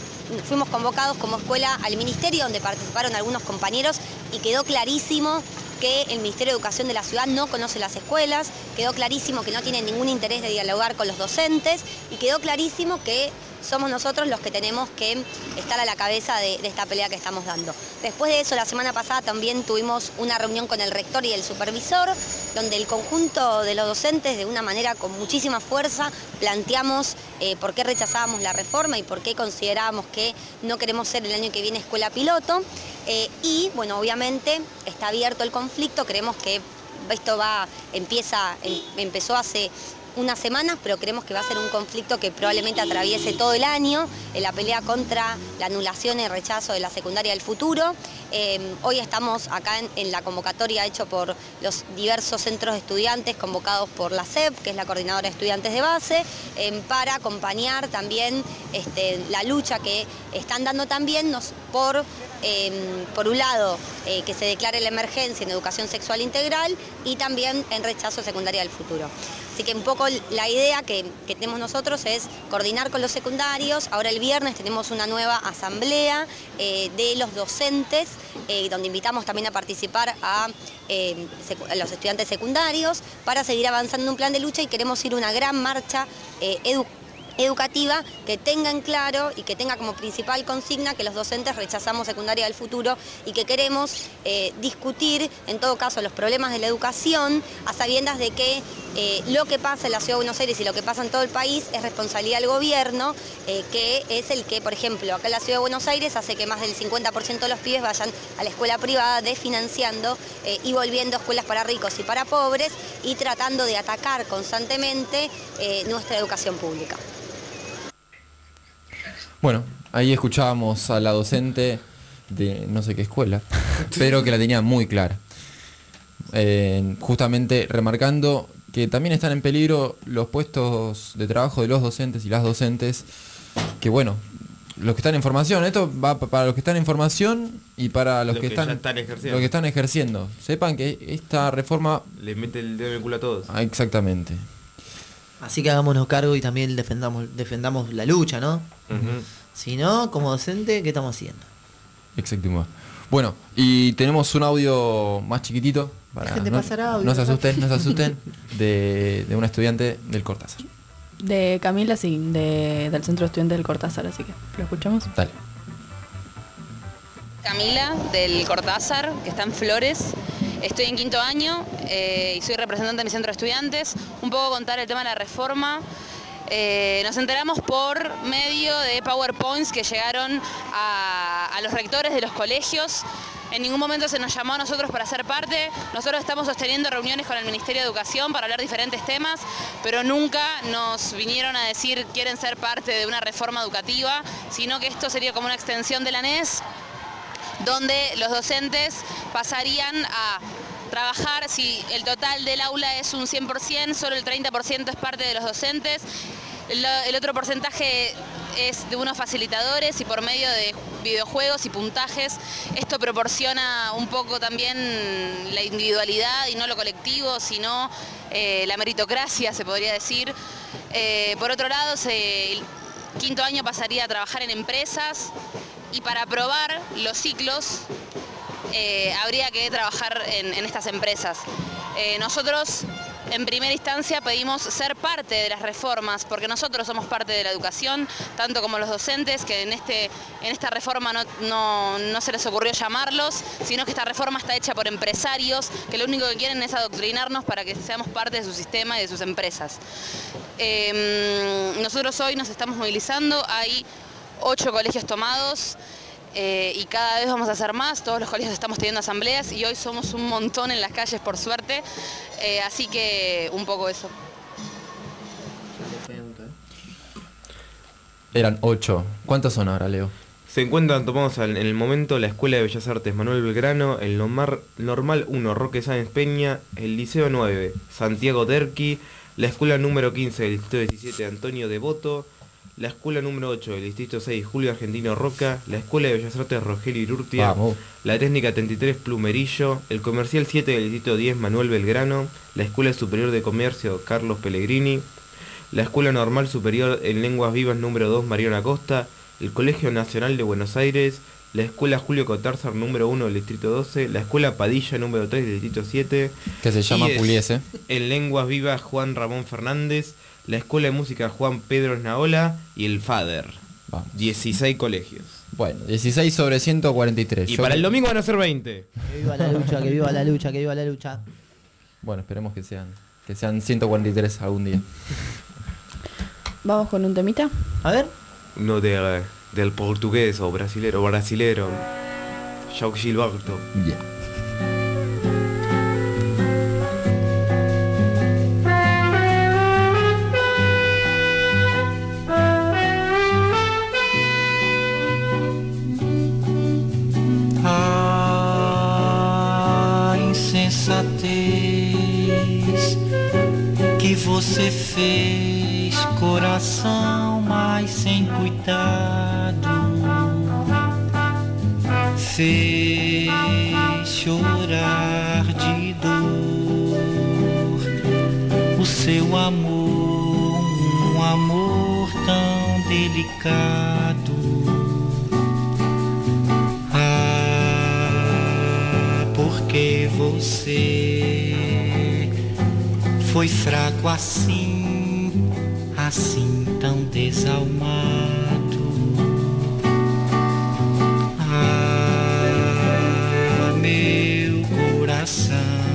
fuimos convocados como escuela al ministerio, donde participaron algunos compañeros, y quedó clarísimo que el Ministerio de Educación de la ciudad no conoce las escuelas, quedó clarísimo que no tiene ningún interés de dialogar con los docentes y quedó clarísimo que somos nosotros los que tenemos que estar a la cabeza de esta pelea que estamos dando. Después de eso, la semana pasada también tuvimos una reunión con el rector y el supervisor, donde el conjunto de los docentes, de una manera con muchísima fuerza, planteamos por qué rechazábamos la reforma y por qué considerábamos que no queremos ser el año que viene escuela piloto. Y, bueno, obviamente está abierto el conflicto, creemos que esto empezó hace unas semanas, pero creemos que va a ser un conflicto que probablemente atraviese todo el año, en la pelea contra la anulación y el rechazo de la secundaria del futuro. Hoy estamos acá en la convocatoria hecho por los diversos centros de estudiantes convocados por la SEP, que es la Coordinadora de Estudiantes de Base, para acompañar también la lucha que están dando también por un lado, que se declare la emergencia en educación sexual integral y también en rechazo secundaria del futuro. Así que un poco la idea que tenemos nosotros es coordinar con los secundarios. Ahora el viernes tenemos una nueva asamblea de los docentes, donde invitamos también a participar a los estudiantes secundarios para seguir avanzando en un plan de lucha y queremos ir a una gran marcha educativa que tenga en claro y que tenga como principal consigna que los docentes rechazamos secundaria del futuro y que queremos discutir, en todo caso, los problemas de la educación a sabiendas de que lo que pasa en la Ciudad de Buenos Aires y lo que pasa en todo el país es responsabilidad del gobierno, que es el que, por ejemplo, acá en la Ciudad de Buenos Aires hace que más del 50% de los pibes vayan a la escuela privada desfinanciando y volviendo escuelas para ricos y para pobres y tratando de atacar constantemente nuestra educación pública. Bueno, ahí escuchábamos a la docente de no sé qué escuela, pero que la tenía muy clara. Justamente remarcando que también están en peligro los puestos de trabajo de los docentes y las docentes, que bueno, los que están en formación, esto va para los que están en formación y para los que están ejerciendo. Sepan que esta reforma les mete el dedo en el culo a todos. Exactamente. Así que hagámonos cargo y también defendamos la lucha, ¿no? Uh-huh. Si no, como docente, ¿qué estamos haciendo? Exacto. Bueno, y tenemos un audio más chiquitito para no se asusten de una estudiante del Cortázar. De Camila, sí, del Centro de Estudiantes del Cortázar, así que lo escuchamos. Dale. Camila, del Cortázar, que está en Flores. Estoy en quinto año y soy representante de mi centro de estudiantes. Un poco contar el tema de la reforma. Nos enteramos por medio de PowerPoints que llegaron a los rectores de los colegios. En ningún momento se nos llamó a nosotros para ser parte. Nosotros estamos sosteniendo reuniones con el Ministerio de Educación para hablar diferentes temas, pero nunca nos vinieron a decir quieren ser parte de una reforma educativa, sino que esto sería como una extensión de la ANES, donde los docentes pasarían a trabajar, si el total del aula es un 100%, solo el 30% es parte de los docentes. El otro porcentaje es de unos facilitadores y por medio de videojuegos y puntajes. Esto proporciona un poco también la individualidad y no lo colectivo, sino la meritocracia, se podría decir. Por otro lado, el quinto año pasaría a trabajar en empresas y para aprobar los ciclos habría que trabajar en estas empresas. Nosotros en primera instancia pedimos ser parte de las reformas, porque nosotros somos parte de la educación, tanto como los docentes, que en esta reforma no se les ocurrió llamarlos, sino que esta reforma está hecha por empresarios, que lo único que quieren es adoctrinarnos para que seamos parte de su sistema y de sus empresas. Nosotros hoy nos estamos movilizando, hay 8 colegios tomados, y cada vez vamos a hacer más. Todos los colegios estamos teniendo asambleas y hoy somos un montón en las calles, por suerte, así que un poco eso. Eran 8. ¿Cuántos son ahora, Leo? Se encuentran tomados en el momento la Escuela de Bellas Artes Manuel Belgrano, el Normal 1 Roque Sáenz Peña, el Liceo 9 Santiago Derqui, la Escuela número 15 del Distrito 17 Antonio Devoto, la Escuela número 8 del Distrito 6 Julio Argentino Roca, la Escuela de Bellas Artes Rogelio Irurtia, la Técnica 33 Plumerillo, el Comercial 7 del Distrito 10 Manuel Belgrano, la Escuela Superior de Comercio Carlos Pellegrini, la Escuela Normal Superior en Lenguas Vivas número 2 Mariano Acosta, el Colegio Nacional de Buenos Aires, la escuela Julio Cortázar número 1 del distrito 12, la escuela Padilla número 3 del distrito 7, que se llama Puliese, en lenguas vivas Juan Ramón Fernández, la escuela de música Juan Pedro Esnaola y el FADER. 16 colegios. Bueno, 16 sobre 143. Y para el domingo van a ser 20. Que viva la lucha, que viva la lucha, que viva la lucha. Bueno, esperemos que sean 143 algún día. Vamos con un temita. A ver. No del portugués o brasilero. João Gilberto. Yeah. Insensatez que você fez, coração, mas sem cuidado, fez chorar de dor o seu amor, um amor tão delicado. Porque você foi fraco assim, assim tão desalmado. Ah, meu coração,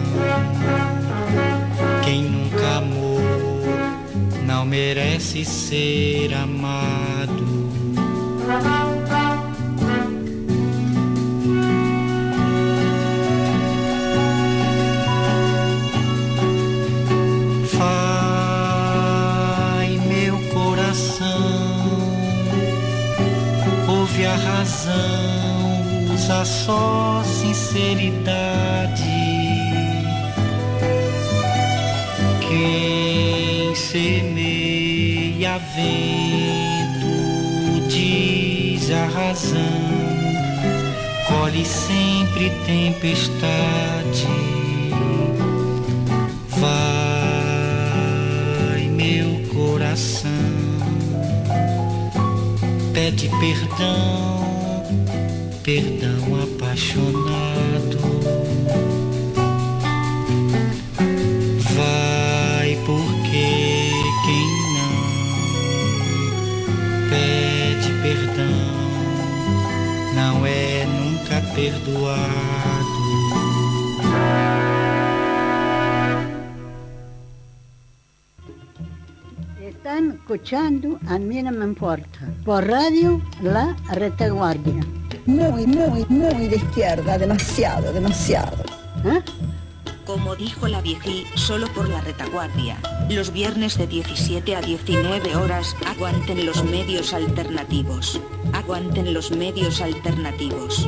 quem nunca amou não merece ser amado. Ouve a razão, usa só sinceridade. Quem semeia vento diz a razão, colhe sempre tempestade. Vai, meu coração, pede perdão, perdão apaixonado. Vai porque quem não pede perdão não é nunca perdoado. Están escuchando A mí no me importa, por radio La Retaguardia. Muy, muy, muy de izquierda, demasiado, demasiado. ¿Ah? Como dijo la viejí, solo por la retaguardia. Los viernes de 17 a 19 horas, aguanten los medios alternativos. Aguanten los medios alternativos.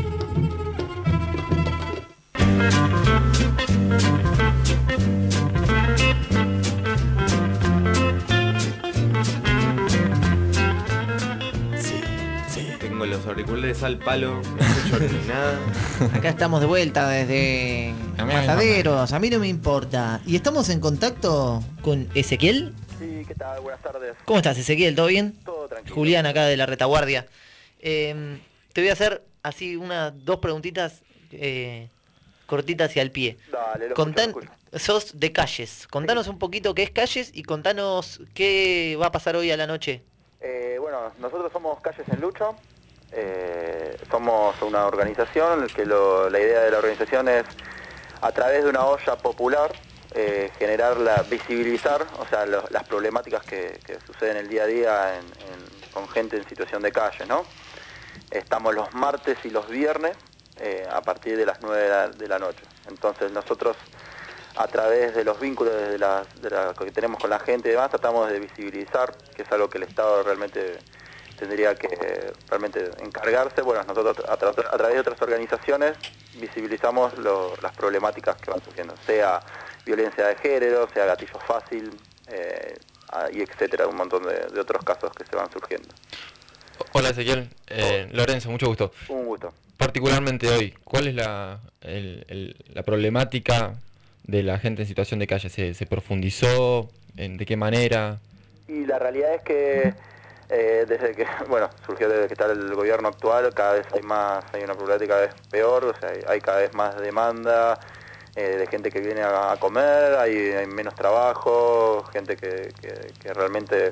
Los auriculares al palo, no escucho nada. Acá estamos de vuelta desde Mataderos, a mí no me importa. Y estamos en contacto con Ezequiel. Sí, ¿qué tal? Buenas tardes. ¿Cómo estás, Ezequiel? ¿Todo bien? Todo tranquilo. Julián, acá de la retaguardia. Te voy a hacer así dos preguntitas cortitas y al pie. Dale, lo escucho. Sos de Calles. Contanos un poquito qué es Calles y contanos qué va a pasar hoy a la noche. Bueno, nosotros somos Calles en Lucha. Somos una organización en la que la idea de la organización es, a través de una olla popular, visibilizar, o sea, las problemáticas que suceden el día a día con gente en situación de calle, ¿no? Estamos los martes y los viernes a partir de las 9 de la noche. Entonces nosotros, a través de los vínculos que tenemos con la gente y demás, tratamos de visibilizar, que es algo que el Estado realmente tendría que realmente encargarse. Bueno, nosotros a través de otras organizaciones visibilizamos las problemáticas que van surgiendo, sea violencia de género, sea gatillo fácil, y etcétera, un montón de otros casos que se van surgiendo. Hola Ezequiel, Lorenzo, mucho gusto. Un gusto. Particularmente hoy, ¿cuál es la problemática de la gente en situación de calle? ¿Se profundizó? ¿De qué manera? Y la realidad es que Desde que, surgió desde que está el gobierno actual, cada vez hay una problemática cada vez peor, o sea, hay cada vez más demanda de gente que viene a comer, hay menos trabajo, gente que realmente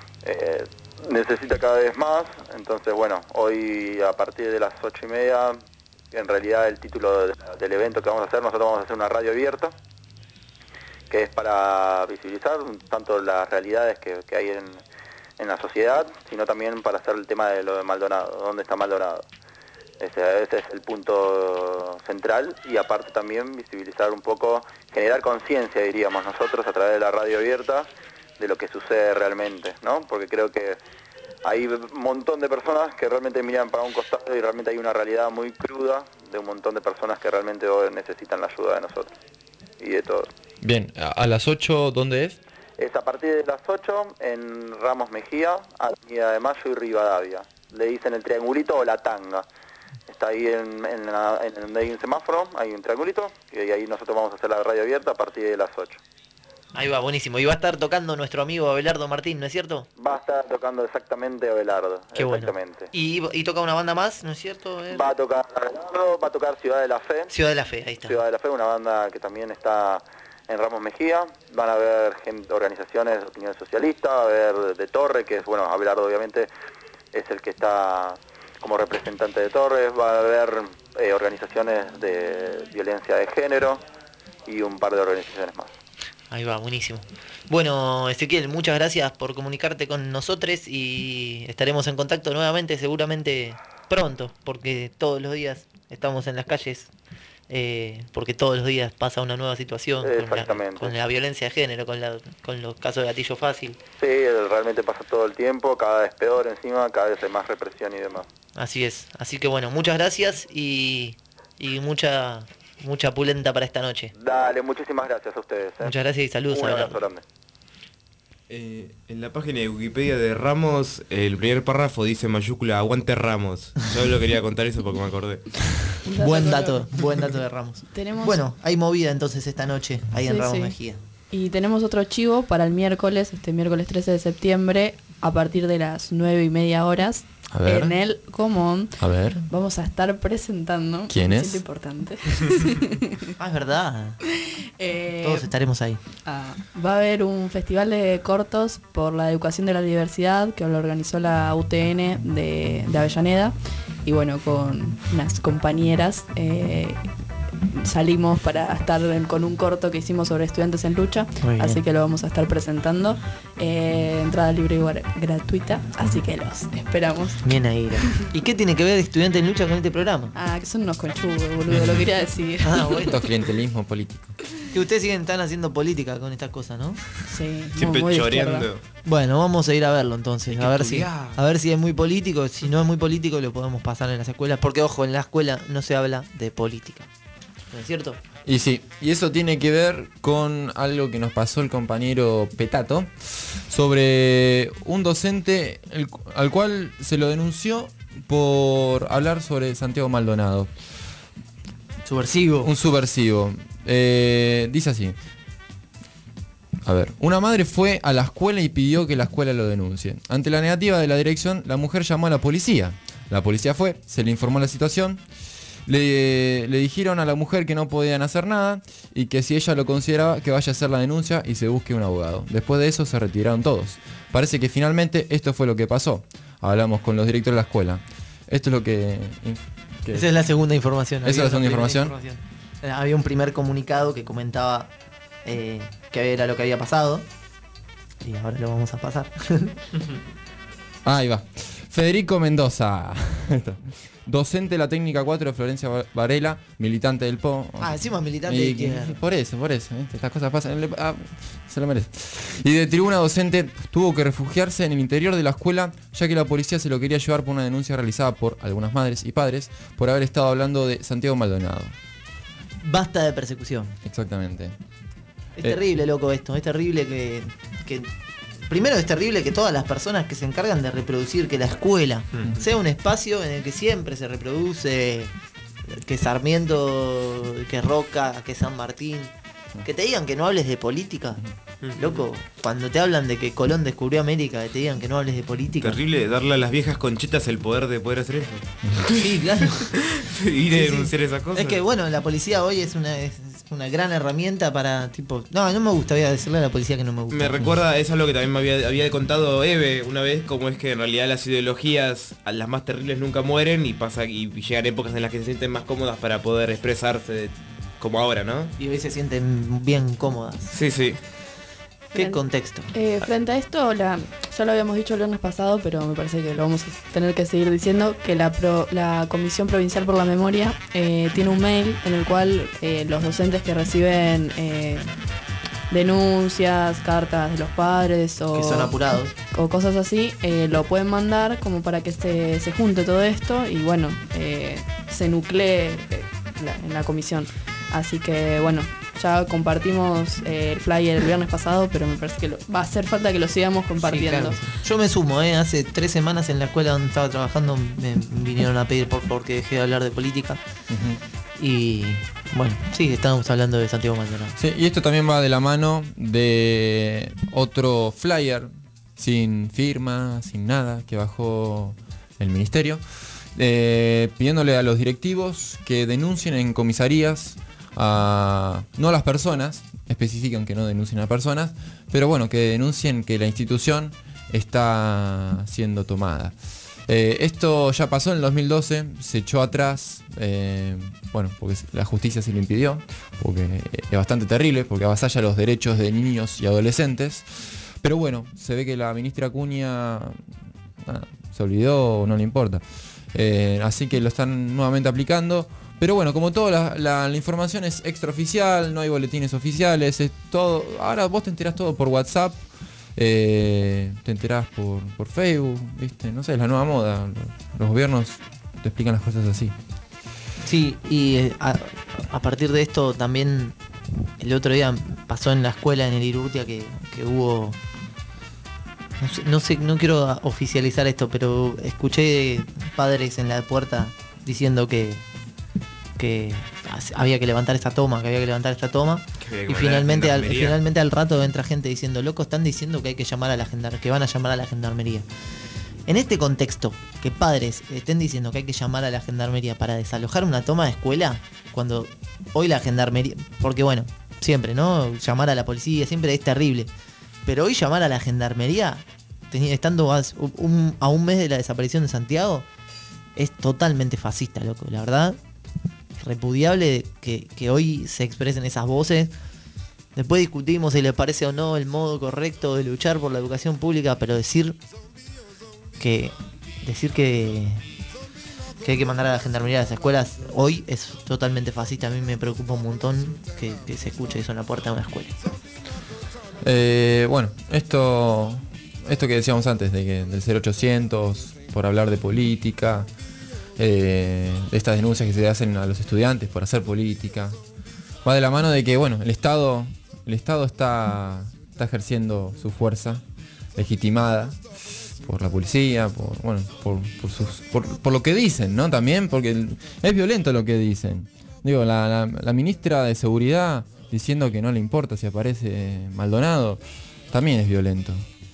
necesita cada vez más. Entonces, hoy a partir de las 8:30, en realidad el título del evento que vamos a hacer, nosotros vamos a hacer una radio abierta, que es para visibilizar tanto las realidades que hay en la sociedad, sino también para hacer el tema de lo de Maldonado, dónde está Maldonado. Ese es el punto central, y aparte también visibilizar un poco, generar conciencia, diríamos nosotros, a través de la radio abierta, de lo que sucede realmente, ¿no? Porque creo que hay un montón de personas que realmente miran para un costado y realmente hay una realidad muy cruda de un montón de personas que realmente hoy necesitan la ayuda de nosotros y de todos. Bien, a las 8, ¿dónde es? Es a partir de las 8 en Ramos Mejía, Avenida de Mayo y Rivadavia. Le dicen el triangulito o la tanga. Está ahí donde hay un semáforo, hay un triangulito, y ahí nosotros vamos a hacer la radio abierta a partir de las 8. Ahí va, buenísimo. Y va a estar tocando nuestro amigo Abelardo Martín, ¿no es cierto? Va a estar tocando exactamente Abelardo. Qué exactamente. Bueno. Y toca una banda más, ¿no es cierto? Va a tocar Abelardo, va a tocar Ciudad de la Fe. Ciudad de la Fe, ahí está. Ciudad de la Fe, una banda que también está en Ramos Mejía. Van a haber organizaciones de opinión socialista, va a haber de Torre, que es, Abelardo obviamente es el que está como representante de Torres, va a haber organizaciones de violencia de género y un par de organizaciones más. Ahí va, buenísimo. Bueno, Ezequiel, muchas gracias por comunicarte con nosotros y estaremos en contacto nuevamente seguramente pronto, porque todos los días estamos en las calles, porque todos los días pasa una nueva situación con la violencia de género, con los casos de gatillo fácil. Sí, realmente pasa todo el tiempo, cada vez peor encima, cada vez hay más represión y demás. Así es, así que muchas gracias y mucha pulenta para esta noche. Dale, muchísimas gracias a ustedes. Muchas gracias y saludos. Un abrazo grande. En la página de Wikipedia de Ramos, el primer párrafo dice en mayúscula, aguante Ramos. Yo lo quería contar eso porque me acordé. Buen dato de Ramos. Hay movida entonces esta noche ahí en Ramos Mejía. Y tenemos otro chivo para el miércoles 13 de septiembre, a partir de las 9:30 horas. En el Común vamos a estar presentando. ¿Quién es? Es importante. Es verdad. Todos estaremos ahí. Va a haber un festival de cortos por la educación de la diversidad que lo organizó la UTN de Avellaneda. Y con unas compañeras salimos para estar con un corto que hicimos sobre estudiantes en lucha, así que lo vamos a estar presentando, entrada libre y gratuita, así que los esperamos. Bien ahí. ¿Y qué tiene que ver estudiantes en lucha con este programa? Que son unos conchudos, boludo, lo quería decir. Esto es clientelismo político. Que ustedes están haciendo política con estas cosas, ¿no? Sí. Siempre choreando. Bueno, vamos a ir a verlo entonces, a ver si es muy político. Si no es muy político lo podemos pasar en las escuelas, porque ojo, en la escuela no se habla de política. ¿No es cierto? Y sí, y eso tiene que ver con algo que nos pasó el compañero Petato sobre un docente al cual se lo denunció por hablar sobre Santiago Maldonado. Subversivo. Un subversivo. Dice así. A ver, una madre fue a la escuela y pidió que la escuela lo denuncie. Ante la negativa de la dirección, la mujer llamó a la policía. La policía fue, se le informó la situación. Le dijeron a la mujer que no podían hacer nada y que si ella lo consideraba que vaya a hacer la denuncia y se busque un abogado. Después de eso se retiraron todos. Parece que finalmente esto fue lo que pasó. Hablamos con los directores de la escuela. Esto es lo que esa es la segunda información. Esa es la segunda información. Había un primer comunicado que comentaba que era lo que había pasado. Y ahora lo vamos a pasar. Ahí va. Federico Mendoza. Docente de la técnica 4 de Florencia Varela, militante del PO. Encima militante de izquierda. Por eso, estas cosas pasan, se lo merece. Y de tribuna docente tuvo que refugiarse en el interior de la escuela, ya que la policía se lo quería llevar por una denuncia realizada por algunas madres y padres por haber estado hablando de Santiago Maldonado. Basta de persecución. Exactamente. Es terrible, loco, esto. Es terrible que primero es terrible que todas las personas que se encargan de reproducir, que la escuela sea un espacio en el que siempre se reproduce, que Sarmiento, que Roca, que San Martín, que te digan que no hables de política, Loco, cuando te hablan de que Colón descubrió América, que te digan que no hables de política. Terrible darle a las viejas conchetas el poder de poder hacer eso. Sí, claro. Y denunciar esas cosas. Es que bueno, la policía hoy es una gran herramienta para tipo... No me gusta, voy a decirle a la policía que no me gusta. Me recuerda, es algo que también me había contado Eve una vez, como es que en realidad las ideologías, las más terribles nunca mueren y llegan épocas en las que se sienten más cómodas para poder expresarse como ahora, ¿no? Y hoy se sienten bien cómodas. Sí, sí. ¿Qué contexto? Frente a esto, ya lo habíamos dicho el viernes pasado, pero me parece que lo vamos a tener que seguir diciendo, que la Comisión Provincial por la Memoria tiene un mail en el cual los docentes que reciben denuncias, cartas de los padres o que son apurados o cosas así, lo pueden mandar como para que se junte todo esto y bueno, se nuclee en la comisión. Así que bueno, ya compartimos el flyer el viernes pasado, pero me parece que va a hacer falta que lo sigamos compartiendo. Sí, claro. Yo me sumo, hace 3 semanas en la escuela donde estaba trabajando me vinieron a pedir por favor que dejé de hablar de política. Y bueno, sí, estábamos hablando de Santiago Maldonado. Sí, y esto también va de la mano de otro flyer sin firma, sin nada, que bajó el ministerio, pidiéndole a los directivos que denuncien en comisarías no a las personas, especifican que no denuncien a personas, pero bueno, que denuncien que la institución está siendo tomada. Esto ya pasó en el 2012, se echó atrás, bueno, porque la justicia se lo impidió, porque es bastante terrible, porque avasalla los derechos de niños y adolescentes, pero bueno, se ve que la ministra Acuña se olvidó o no le importa, así que lo están nuevamente aplicando. Pero bueno, como toda la información es extraoficial, no hay boletines oficiales, es todo. Ahora vos te enterás todo por WhatsApp, te enterás por Facebook, ¿viste? No sé, es la nueva moda. Los gobiernos te explican las cosas así. Sí, y a partir de esto también el otro día pasó en la escuela en el Irurtia que hubo... No sé, no quiero oficializar esto, pero escuché padres en la puerta diciendo que había que levantar esta toma, y finalmente al rato entra gente diciendo, loco, están diciendo que hay que llamar a la gendarmería, que van a llamar a la gendarmería. En este contexto, que padres estén diciendo que hay que llamar a la gendarmería para desalojar una toma de escuela, cuando hoy la gendarmería, porque bueno, siempre, ¿no? Llamar a la policía siempre es terrible, pero hoy llamar a la gendarmería, estando a un mes de la desaparición de Santiago, es totalmente fascista, loco, la verdad. Repudiable que hoy se expresen esas voces. Después discutimos si les parece o no el modo correcto de luchar por la educación pública, pero decir que hay que mandar a la gendarmería a las escuelas hoy es totalmente fascista. A mí me preocupa un montón que se escuche eso en la puerta de una escuela. Bueno, esto que decíamos antes del 0800 por hablar de política, estas denuncias que se hacen a los estudiantes por hacer política, va de la mano de que bueno, el Estado está ejerciendo su fuerza legitimada por la policía, por lo que dicen, ¿no? También porque es violento lo que dicen. Digo, la ministra de Seguridad diciendo que no le importa si aparece Maldonado, también es violento.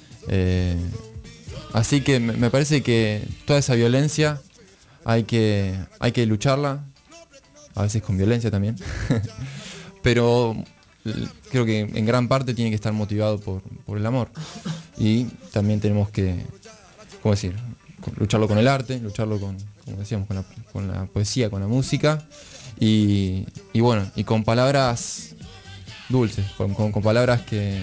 Así que me parece que toda esa violencia hay que lucharla, a veces con violencia también, pero creo que en gran parte tiene que estar motivado por el amor. Y también tenemos que, ¿cómo decir?, lucharlo con el arte, lucharlo como decíamos, con la poesía, con la música, y bueno, y con palabras dulces, con palabras que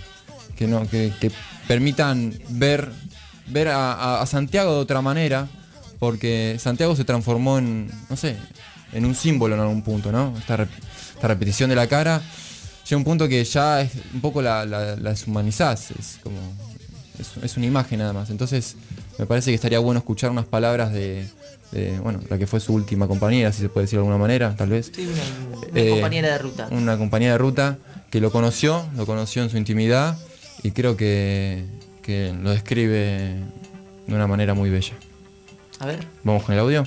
permitan ver a Santiago de otra manera, porque Santiago se transformó en un símbolo en algún punto, ¿no? Esta repetición de la cara llega a un punto que ya es un poco la deshumanizás, es una imagen nada más. Entonces me parece que estaría bueno escuchar unas palabras de la que fue su última compañera, si se puede decir de alguna manera, tal vez. Sí, una compañera de ruta. Una compañera de ruta que lo conoció en su intimidad, y creo que lo describe de una manera muy bella. A ver. Vamos con el audio.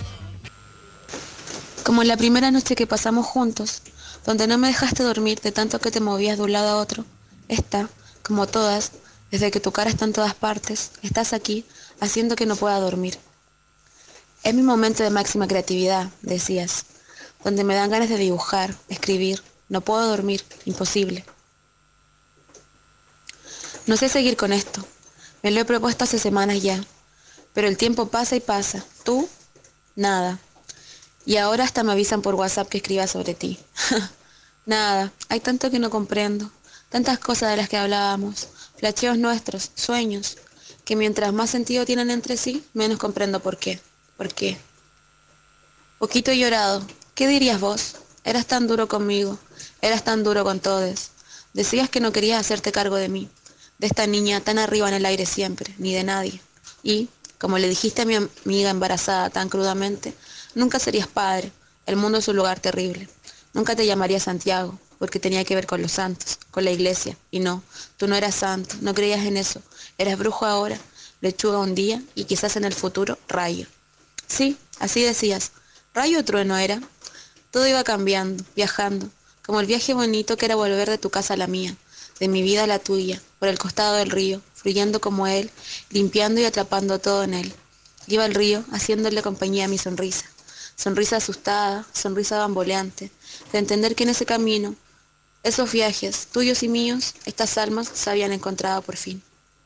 Como la primera noche que pasamos juntos, donde no me dejaste dormir de tanto que te movías de un lado a otro. Esta, como todas, desde que tu cara está en todas partes, estás aquí, haciendo que no pueda dormir. Es mi momento de máxima creatividad, decías, donde me dan ganas de dibujar, escribir. No puedo dormir, imposible. No sé seguir con esto. Me lo he propuesto hace semanas ya. Pero el tiempo pasa y pasa. Tú, nada. Y ahora hasta me avisan por WhatsApp que escriba sobre ti. Nada, hay tanto que no comprendo. Tantas cosas de las que hablábamos. Flasheos nuestros, sueños, que mientras más sentido tienen entre sí, menos comprendo por qué. ¿Por qué? Poquito he llorado. ¿Qué dirías vos? Eras tan duro conmigo. Eras tan duro con todos. Decías que no querías hacerte cargo de mí. De esta niña tan arriba en el aire siempre, ni de nadie. Y, como le dijiste a mi amiga embarazada tan crudamente, nunca serías padre. El mundo es un lugar terrible. Nunca te llamaría Santiago, porque tenía que ver con los santos, con la iglesia. Y no, tú no eras santo, no creías en eso. Eras brujo ahora, lechuga un día y quizás en el futuro, rayo. Sí, así decías. Rayo o trueno era. Todo iba cambiando, viajando, como el viaje bonito que era volver de tu casa a la mía, de mi vida a la tuya, por el costado del río, fluyendo como él, limpiando y atrapando todo en él. Iba al río, haciéndole compañía a mi sonrisa. Sonrisa asustada, sonrisa bamboleante, de entender que en ese camino, esos viajes, tuyos y míos, estas almas se habían encontrado por fin.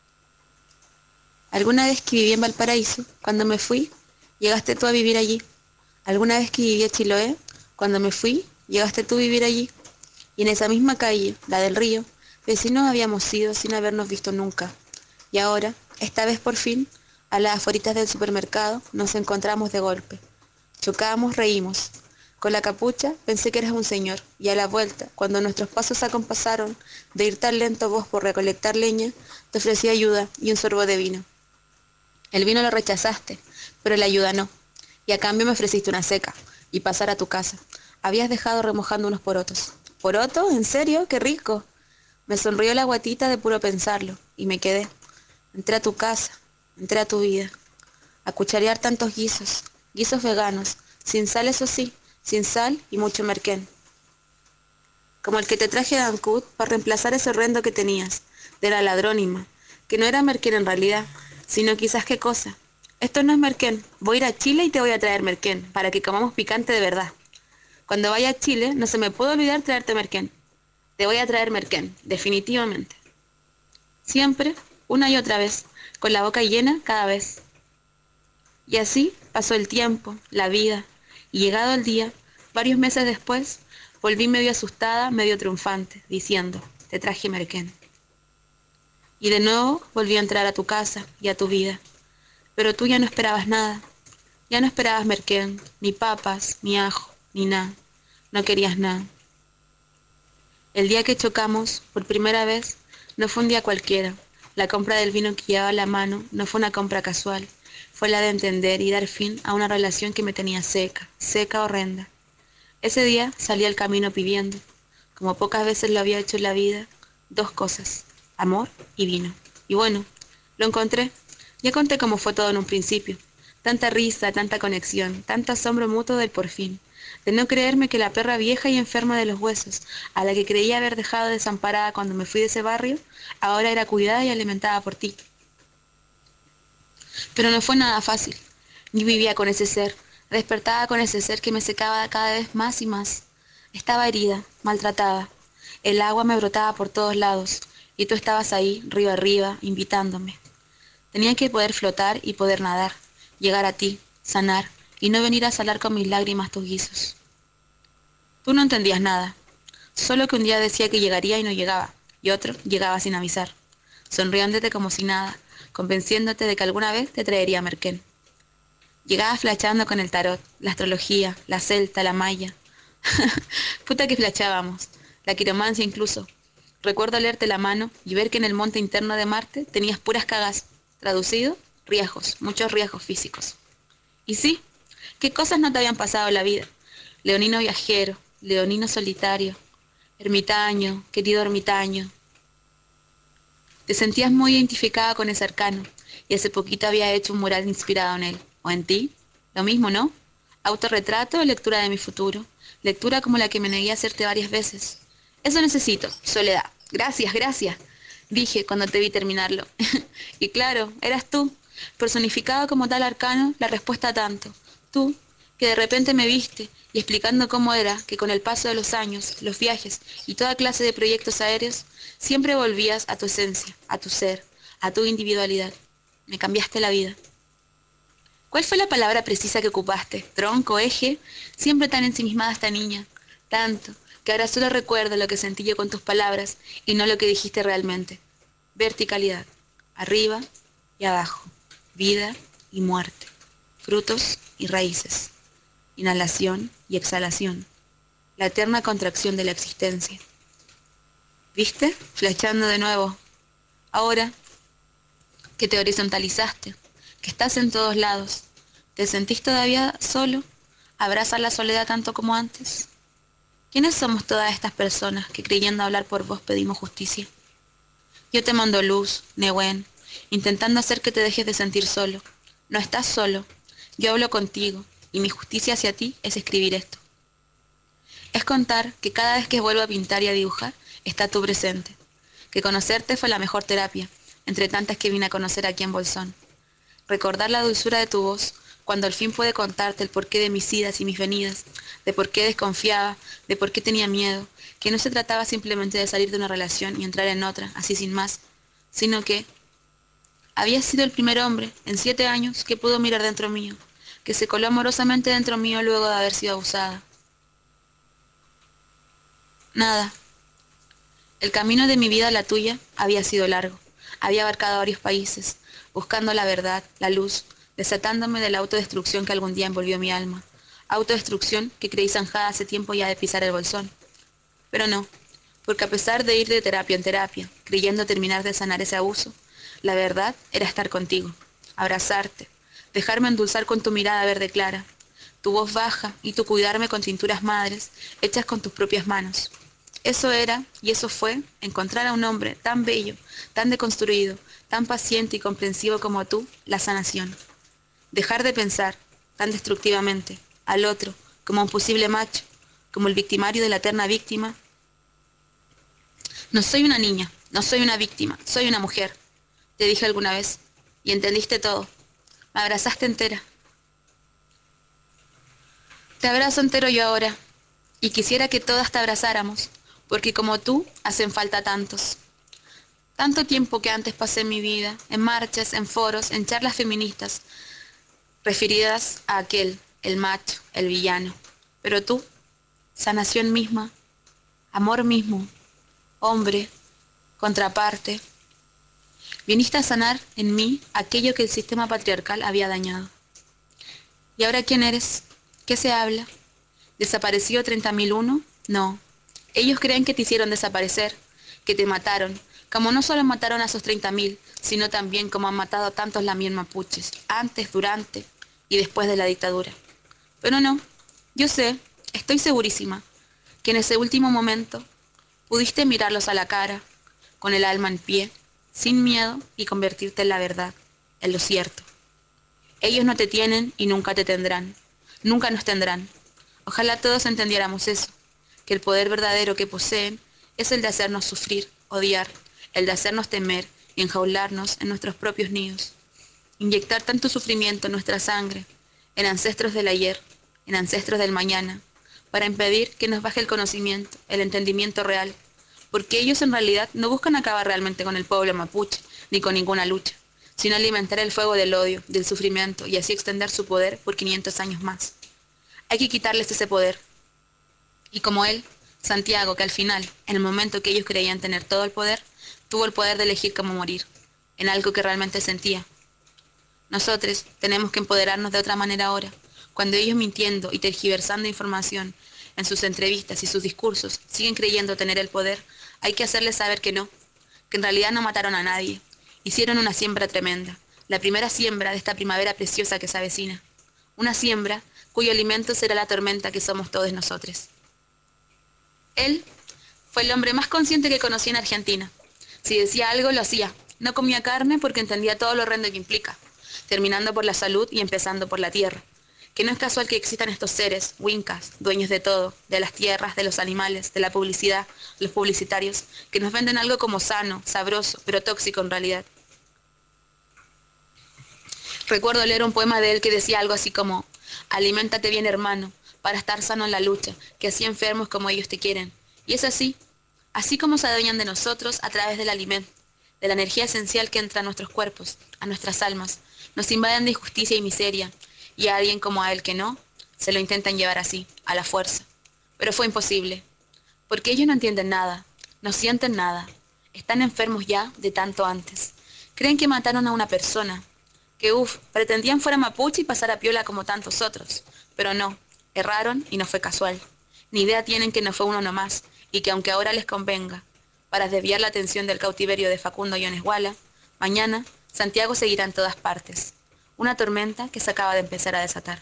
Alguna vez que viví en Valparaíso, cuando me fui, llegaste tú a vivir allí. Alguna vez que viví en Chiloé, cuando me fui, llegaste tú a vivir allí. Y en esa misma calle, la del río, vecinos habíamos sido sin habernos visto nunca. Y ahora, esta vez por fin, a las aforitas del supermercado, nos encontramos de golpe. Chocamos, reímos. Con la capucha pensé que eras un señor, y a la vuelta, cuando nuestros pasos se acompasaron, de ir tan lento vos por recolectar leña, te ofrecí ayuda y un sorbo de vino. El vino lo rechazaste, pero la ayuda no. Y a cambio me ofreciste una seca, y pasar a tu casa. Habías dejado remojando unos porotos. ¿Porotos? ¿En serio? ¡Qué rico! Me sonrió la guatita de puro pensarlo, y me quedé. Entré a tu casa, entré a tu vida. A cucharear tantos guisos, guisos veganos, sin sal eso sí, sin sal y mucho merquén. Como el que te traje de Ancud para reemplazar ese horrendo que tenías, de la ladrónima, que no era merquén en realidad, sino quizás qué cosa. Esto no es merquén, voy a ir a Chile y te voy a traer merquén, para que comamos picante de verdad. Cuando vaya a Chile, no se me puede olvidar traerte merquén. Te voy a traer merquén, definitivamente. Siempre, una y otra vez, con la boca llena cada vez. Y así pasó el tiempo, la vida, y llegado el día, varios meses después, volví medio asustada, medio triunfante, diciendo, te traje merquén. Y de nuevo volví a entrar a tu casa y a tu vida. Pero tú ya no esperabas nada. Ya no esperabas merquén, ni papas, ni ajo, ni nada. No querías nada. El día que chocamos, por primera vez, no fue un día cualquiera. La compra del vino que llevaba a la mano no fue una compra casual. Fue la de entender y dar fin a una relación que me tenía seca, horrenda. Ese día salí al camino pidiendo, como pocas veces lo había hecho en la vida, dos cosas, amor y vino. Y bueno, lo encontré. Ya conté cómo fue todo en un principio. Tanta risa, tanta conexión, tanto asombro mutuo del por fin. De no creerme que la perra vieja y enferma de los huesos, a la que creía haber dejado desamparada cuando me fui de ese barrio, ahora era cuidada y alimentada por ti. Pero no fue nada fácil. Yo vivía con ese ser, despertaba con ese ser que me secaba cada vez más y más. Estaba herida, maltratada. El agua me brotaba por todos lados, y tú estabas ahí, río arriba, invitándome. Tenía que poder flotar y poder nadar, llegar a ti, sanar, y no venir a salar con mis lágrimas tus guisos. Tú no entendías nada, solo que un día decía que llegaría y no llegaba, y otro llegaba sin avisar, sonriéndote como si nada, convenciéndote de que alguna vez te traería merquén. Llegaba flachando con el tarot, la astrología, la celta, la maya. Puta que flachábamos, la quiromancia incluso. Recuerdo leerte la mano y ver que en el monte interno de Marte tenías puras cagas. Traducido, riesgos, muchos riesgos físicos. Y sí, ¿qué cosas no te habían pasado en la vida? Leonino viajero, leonino solitario, ermitaño, querido ermitaño. Te sentías muy identificada con ese arcano, y hace poquito había hecho un mural inspirado en él. ¿O en ti? Lo mismo, ¿no? Autorretrato o lectura de mi futuro. Lectura como la que me negué a hacerte varias veces. Eso necesito, soledad, Gracias, gracias, dije cuando te vi terminarlo. Y claro, eras tú, personificado como tal arcano, la respuesta a tanto. Tú, que de repente me viste y explicando cómo era que con el paso de los años, los viajes y toda clase de proyectos aéreos, siempre volvías a tu esencia, a tu ser, a tu individualidad. Me cambiaste la vida. ¿Cuál fue la palabra precisa que ocupaste? ¿Tronco, eje? Siempre tan ensimismada esta niña. Tanto, que ahora solo recuerdo lo que sentí yo con tus palabras y no lo que dijiste realmente. Verticalidad, arriba y abajo, vida y muerte, frutos y raíces, inhalación y exhalación, la eterna contracción de la existencia. ¿Viste? Flechando de nuevo. Ahora que te horizontalizaste, que estás en todos lados, ¿te sentís todavía solo? ¿Abrazas la soledad tanto como antes? ¿Quiénes somos todas estas personas que creyendo hablar por vos pedimos justicia? Yo te mando luz, Nehuen, intentando hacer que te dejes de sentir solo. No estás solo, yo hablo contigo, y mi justicia hacia ti es escribir esto. Es contar que cada vez que vuelvo a pintar y a dibujar, está tú presente. Que conocerte fue la mejor terapia, entre tantas que vine a conocer aquí en Bolsón. Recordar la dulzura de tu voz, cuando al fin pude contarte el porqué de mis idas y mis venidas, de por qué desconfiaba, de por qué tenía miedo, que no se trataba simplemente de salir de una relación y entrar en otra, así sin más, sino que había sido el primer hombre, en 7 años, que pudo mirar dentro mío, que se coló amorosamente dentro mío luego de haber sido abusada. Nada. El camino de mi vida a la tuya había sido largo, había abarcado varios países, buscando la verdad, la luz, desatándome de la autodestrucción que algún día envolvió mi alma, autodestrucción que creí zanjada hace tiempo ya de pisar el Bolsón. Pero no, porque a pesar de ir de terapia en terapia, creyendo terminar de sanar ese abuso, la verdad era estar contigo, abrazarte, dejarme endulzar con tu mirada verde clara, tu voz baja y tu cuidarme con cinturas madres hechas con tus propias manos. Eso era, y eso fue, encontrar a un hombre tan bello, tan deconstruido, tan paciente y comprensivo como tú, la sanación. Dejar de pensar, tan destructivamente, al otro, como un posible macho, como el victimario de la eterna víctima. No soy una niña, no soy una víctima, soy una mujer, te dije alguna vez, y entendiste todo. Me abrazaste entera. Te abrazo entero yo ahora, y quisiera que todas te abrazáramos, porque como tú, hacen falta tantos. Tanto tiempo que antes pasé en mi vida, en marchas, en foros, en charlas feministas, referidas a aquel, el macho, el villano. Pero tú, sanación misma, amor mismo, hombre, contraparte, viniste a sanar en mí aquello que el sistema patriarcal había dañado. ¿Y ahora quién eres? ¿Qué se habla? ¿Desaparecido 30.001? No. Ellos creen que te hicieron desaparecer, que te mataron, como no solo mataron a esos 30.000, sino también como han matado a tantos lamien mapuches, antes, durante y después de la dictadura. Pero no, yo sé, estoy segurísima, que en ese último momento pudiste mirarlos a la cara, con el alma en pie, sin miedo y convertirte en la verdad, en lo cierto. Ellos no te tienen y nunca te tendrán, nunca nos tendrán. Ojalá todos entendiéramos eso, que el poder verdadero que poseen es el de hacernos sufrir, odiar, el de hacernos temer y enjaularnos en nuestros propios nidos. Inyectar tanto sufrimiento en nuestra sangre, en ancestros del ayer, en ancestros del mañana, para impedir que nos baje el conocimiento, el entendimiento real, porque ellos en realidad no buscan acabar realmente con el pueblo mapuche, ni con ninguna lucha, sino alimentar el fuego del odio, del sufrimiento y así extender su poder por 500 años más. Hay que quitarles ese poder. Y como él, Santiago, que al final, en el momento que ellos creían tener todo el poder, tuvo el poder de elegir cómo morir, en algo que realmente sentía. Nosotros tenemos que empoderarnos de otra manera ahora, cuando ellos mintiendo y tergiversando información en sus entrevistas y sus discursos siguen creyendo tener el poder, hay que hacerles saber que no, que en realidad no mataron a nadie, hicieron una siembra tremenda, la primera siembra de esta primavera preciosa que se avecina, una siembra cuyo alimento será la tormenta que somos todos nosotros. Él fue el hombre más consciente que conocí en Argentina. Si decía algo, lo hacía. No comía carne porque entendía todo lo horrendo que implica, terminando por la salud y empezando por la tierra. que no es casual que existan estos seres, wincas, dueños de todo, de las tierras, de los animales, de la publicidad, los publicitarios, que nos venden algo como sano, sabroso, pero tóxico en realidad. Recuerdo leer un poema de él que decía algo así como: aliméntate bien, hermano, para estar sano en la lucha, que así enfermos como ellos te quieren. Y es así como se adueñan de nosotros a través del alimento, de la energía esencial que entra a nuestros cuerpos, a nuestras almas, nos invaden de injusticia y miseria, y a alguien como a él que no, se lo intentan llevar así, a la fuerza. Pero fue imposible, porque ellos no entienden nada, no sienten nada, están enfermos ya de tanto antes. Creen que mataron a una persona, que pretendían fuera mapuche y pasara piola como tantos otros, pero no, erraron y no fue casual. Ni idea tienen que no fue uno nomás, y que aunque ahora les convenga, para desviar la atención del cautiverio de Facundo Yonesguala, mañana Santiago seguirá en todas partes. Una tormenta que se acaba de empezar a desatar.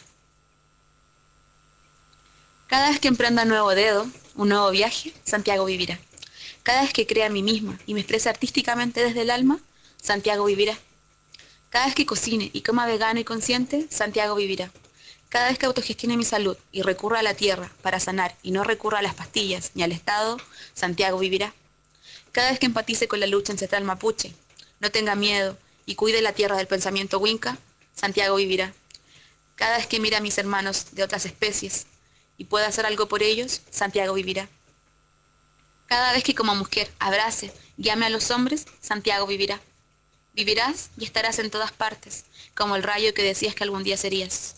Cada vez que emprenda un nuevo dedo, un nuevo viaje, Santiago vivirá. Cada vez que crea a mí misma y me exprese artísticamente desde el alma, Santiago vivirá. Cada vez que cocine y coma vegano y consciente, Santiago vivirá. Cada vez que autogestione mi salud y recurra a la tierra para sanar y no recurra a las pastillas ni al Estado, Santiago vivirá. Cada vez que empatice con la lucha ancestral mapuche, no tenga miedo y cuide la tierra del pensamiento winca, Santiago vivirá. Cada vez que mire a mis hermanos de otras especies y pueda hacer algo por ellos, Santiago vivirá. Cada vez que como mujer abrace y ame a los hombres, Santiago vivirá. Vivirás y estarás en todas partes, como el rayo que decías que algún día serías.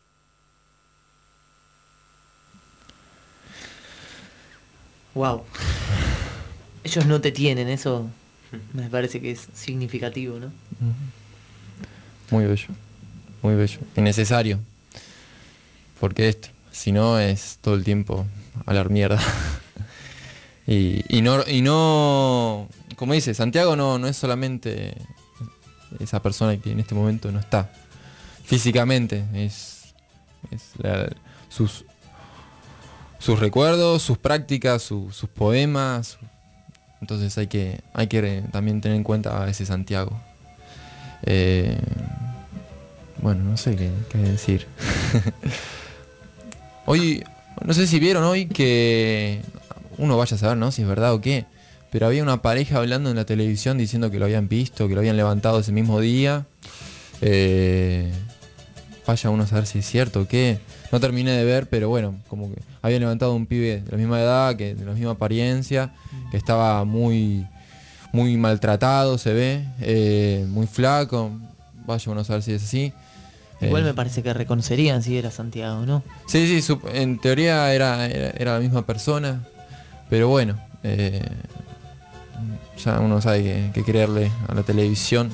Wow. Ellos no te tienen, eso me parece que es significativo, ¿no? Muy bello y necesario, porque si no es todo el tiempo hablar mierda. y no, como dice, Santiago no es solamente esa persona que en este momento no está físicamente, es sus recuerdos, sus prácticas, sus poemas. Entonces hay que también tener en cuenta a ese Santiago. Bueno, no sé qué decir. Hoy, no sé si vieron hoy que uno vaya a saber, ¿no?, si es verdad o qué, pero había una pareja hablando en la televisión diciendo que lo habían visto, que lo habían levantado ese mismo día. Vaya uno a saber si es cierto o qué. No terminé de ver, pero bueno, como que había levantado un pibe de la misma edad, de la misma apariencia, que estaba muy maltratado, se ve, muy flaco. Vaya uno a saber si es así. Igual me parece que reconocerían si era Santiago, ¿no? Sí, en teoría era la misma persona, pero bueno, ya uno sabe que creerle a la televisión.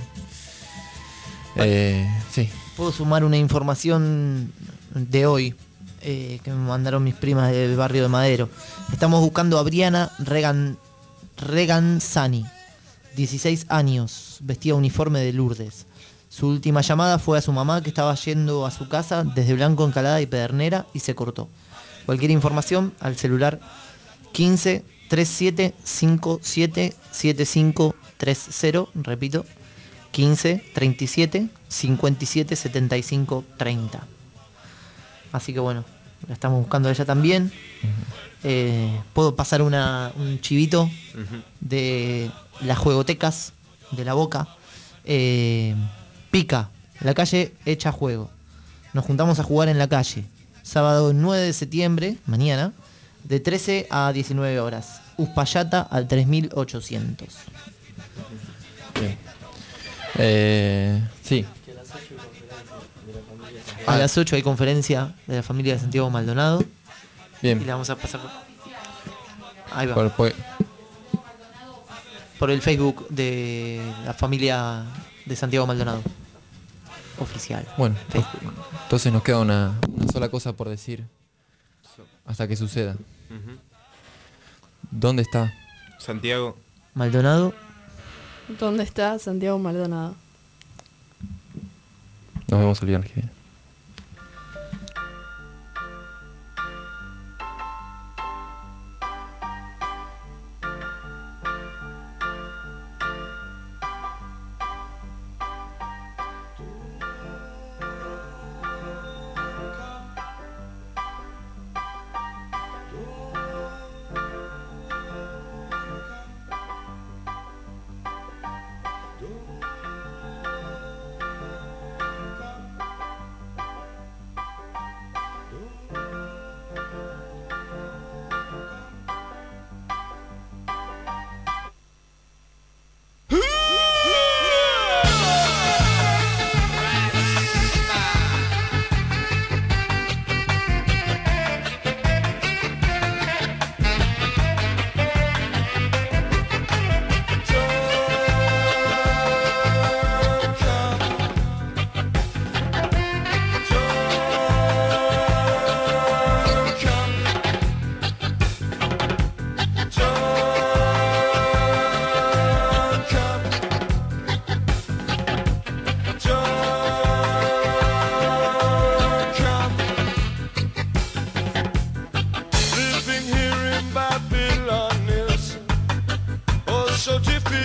Sí. Puedo sumar una información de hoy que me mandaron mis primas del barrio de Madero. Estamos buscando a Briana Reganzani, 16 años, vestía uniforme de Lourdes. Su última llamada fue a su mamá, que estaba yendo a su casa desde Blanco, Encalada y Pedernera, y se cortó. Cualquier información al celular 15 37 57 75 30, repito, 15 37 57 75 30. Así que bueno, la estamos buscando a ella también. Puedo pasar un chivito de las juegotecas de La Boca. Pica, la calle hecha juego. Nos juntamos a jugar en la calle. Sábado 9 de septiembre, mañana, de 13 a 19 horas. Uspallata al 3800. Sí. A las 8 hay conferencia de la familia de Santiago Maldonado. Bien. Y la vamos a pasar. Ahí va. Por el Facebook de la familia de Santiago Maldonado. Oficial. Bueno, entonces nos queda una sola cosa por decir hasta que suceda. ¿Dónde está Santiago Maldonado? ¿Dónde está Santiago Maldonado? Nos vemos el viernes que viene.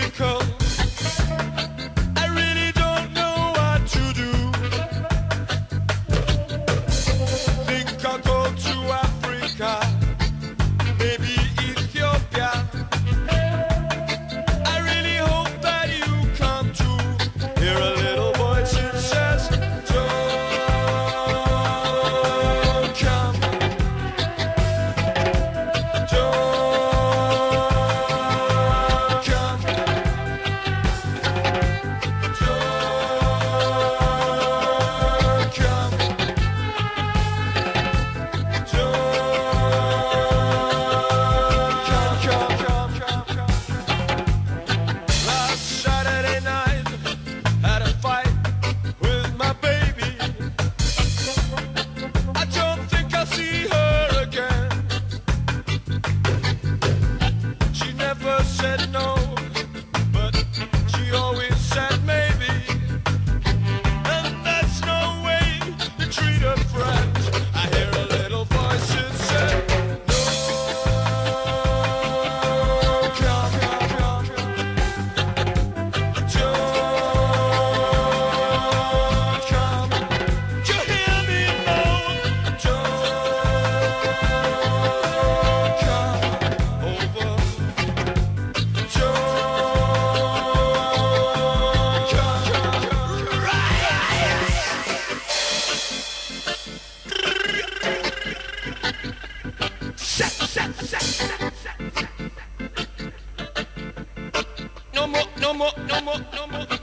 difficult. I really don't know what to do. Think I'll go to Africa, maybe Ethiopia. I really hope that you come to hear a little voice that says, don't come. Said no, but she always said maybe, and that's no way to treat a friend. I hear a little voice that said, no, come, come, come, don't come. Do you hear me? No, don't come over. No more, no more, no more, no more.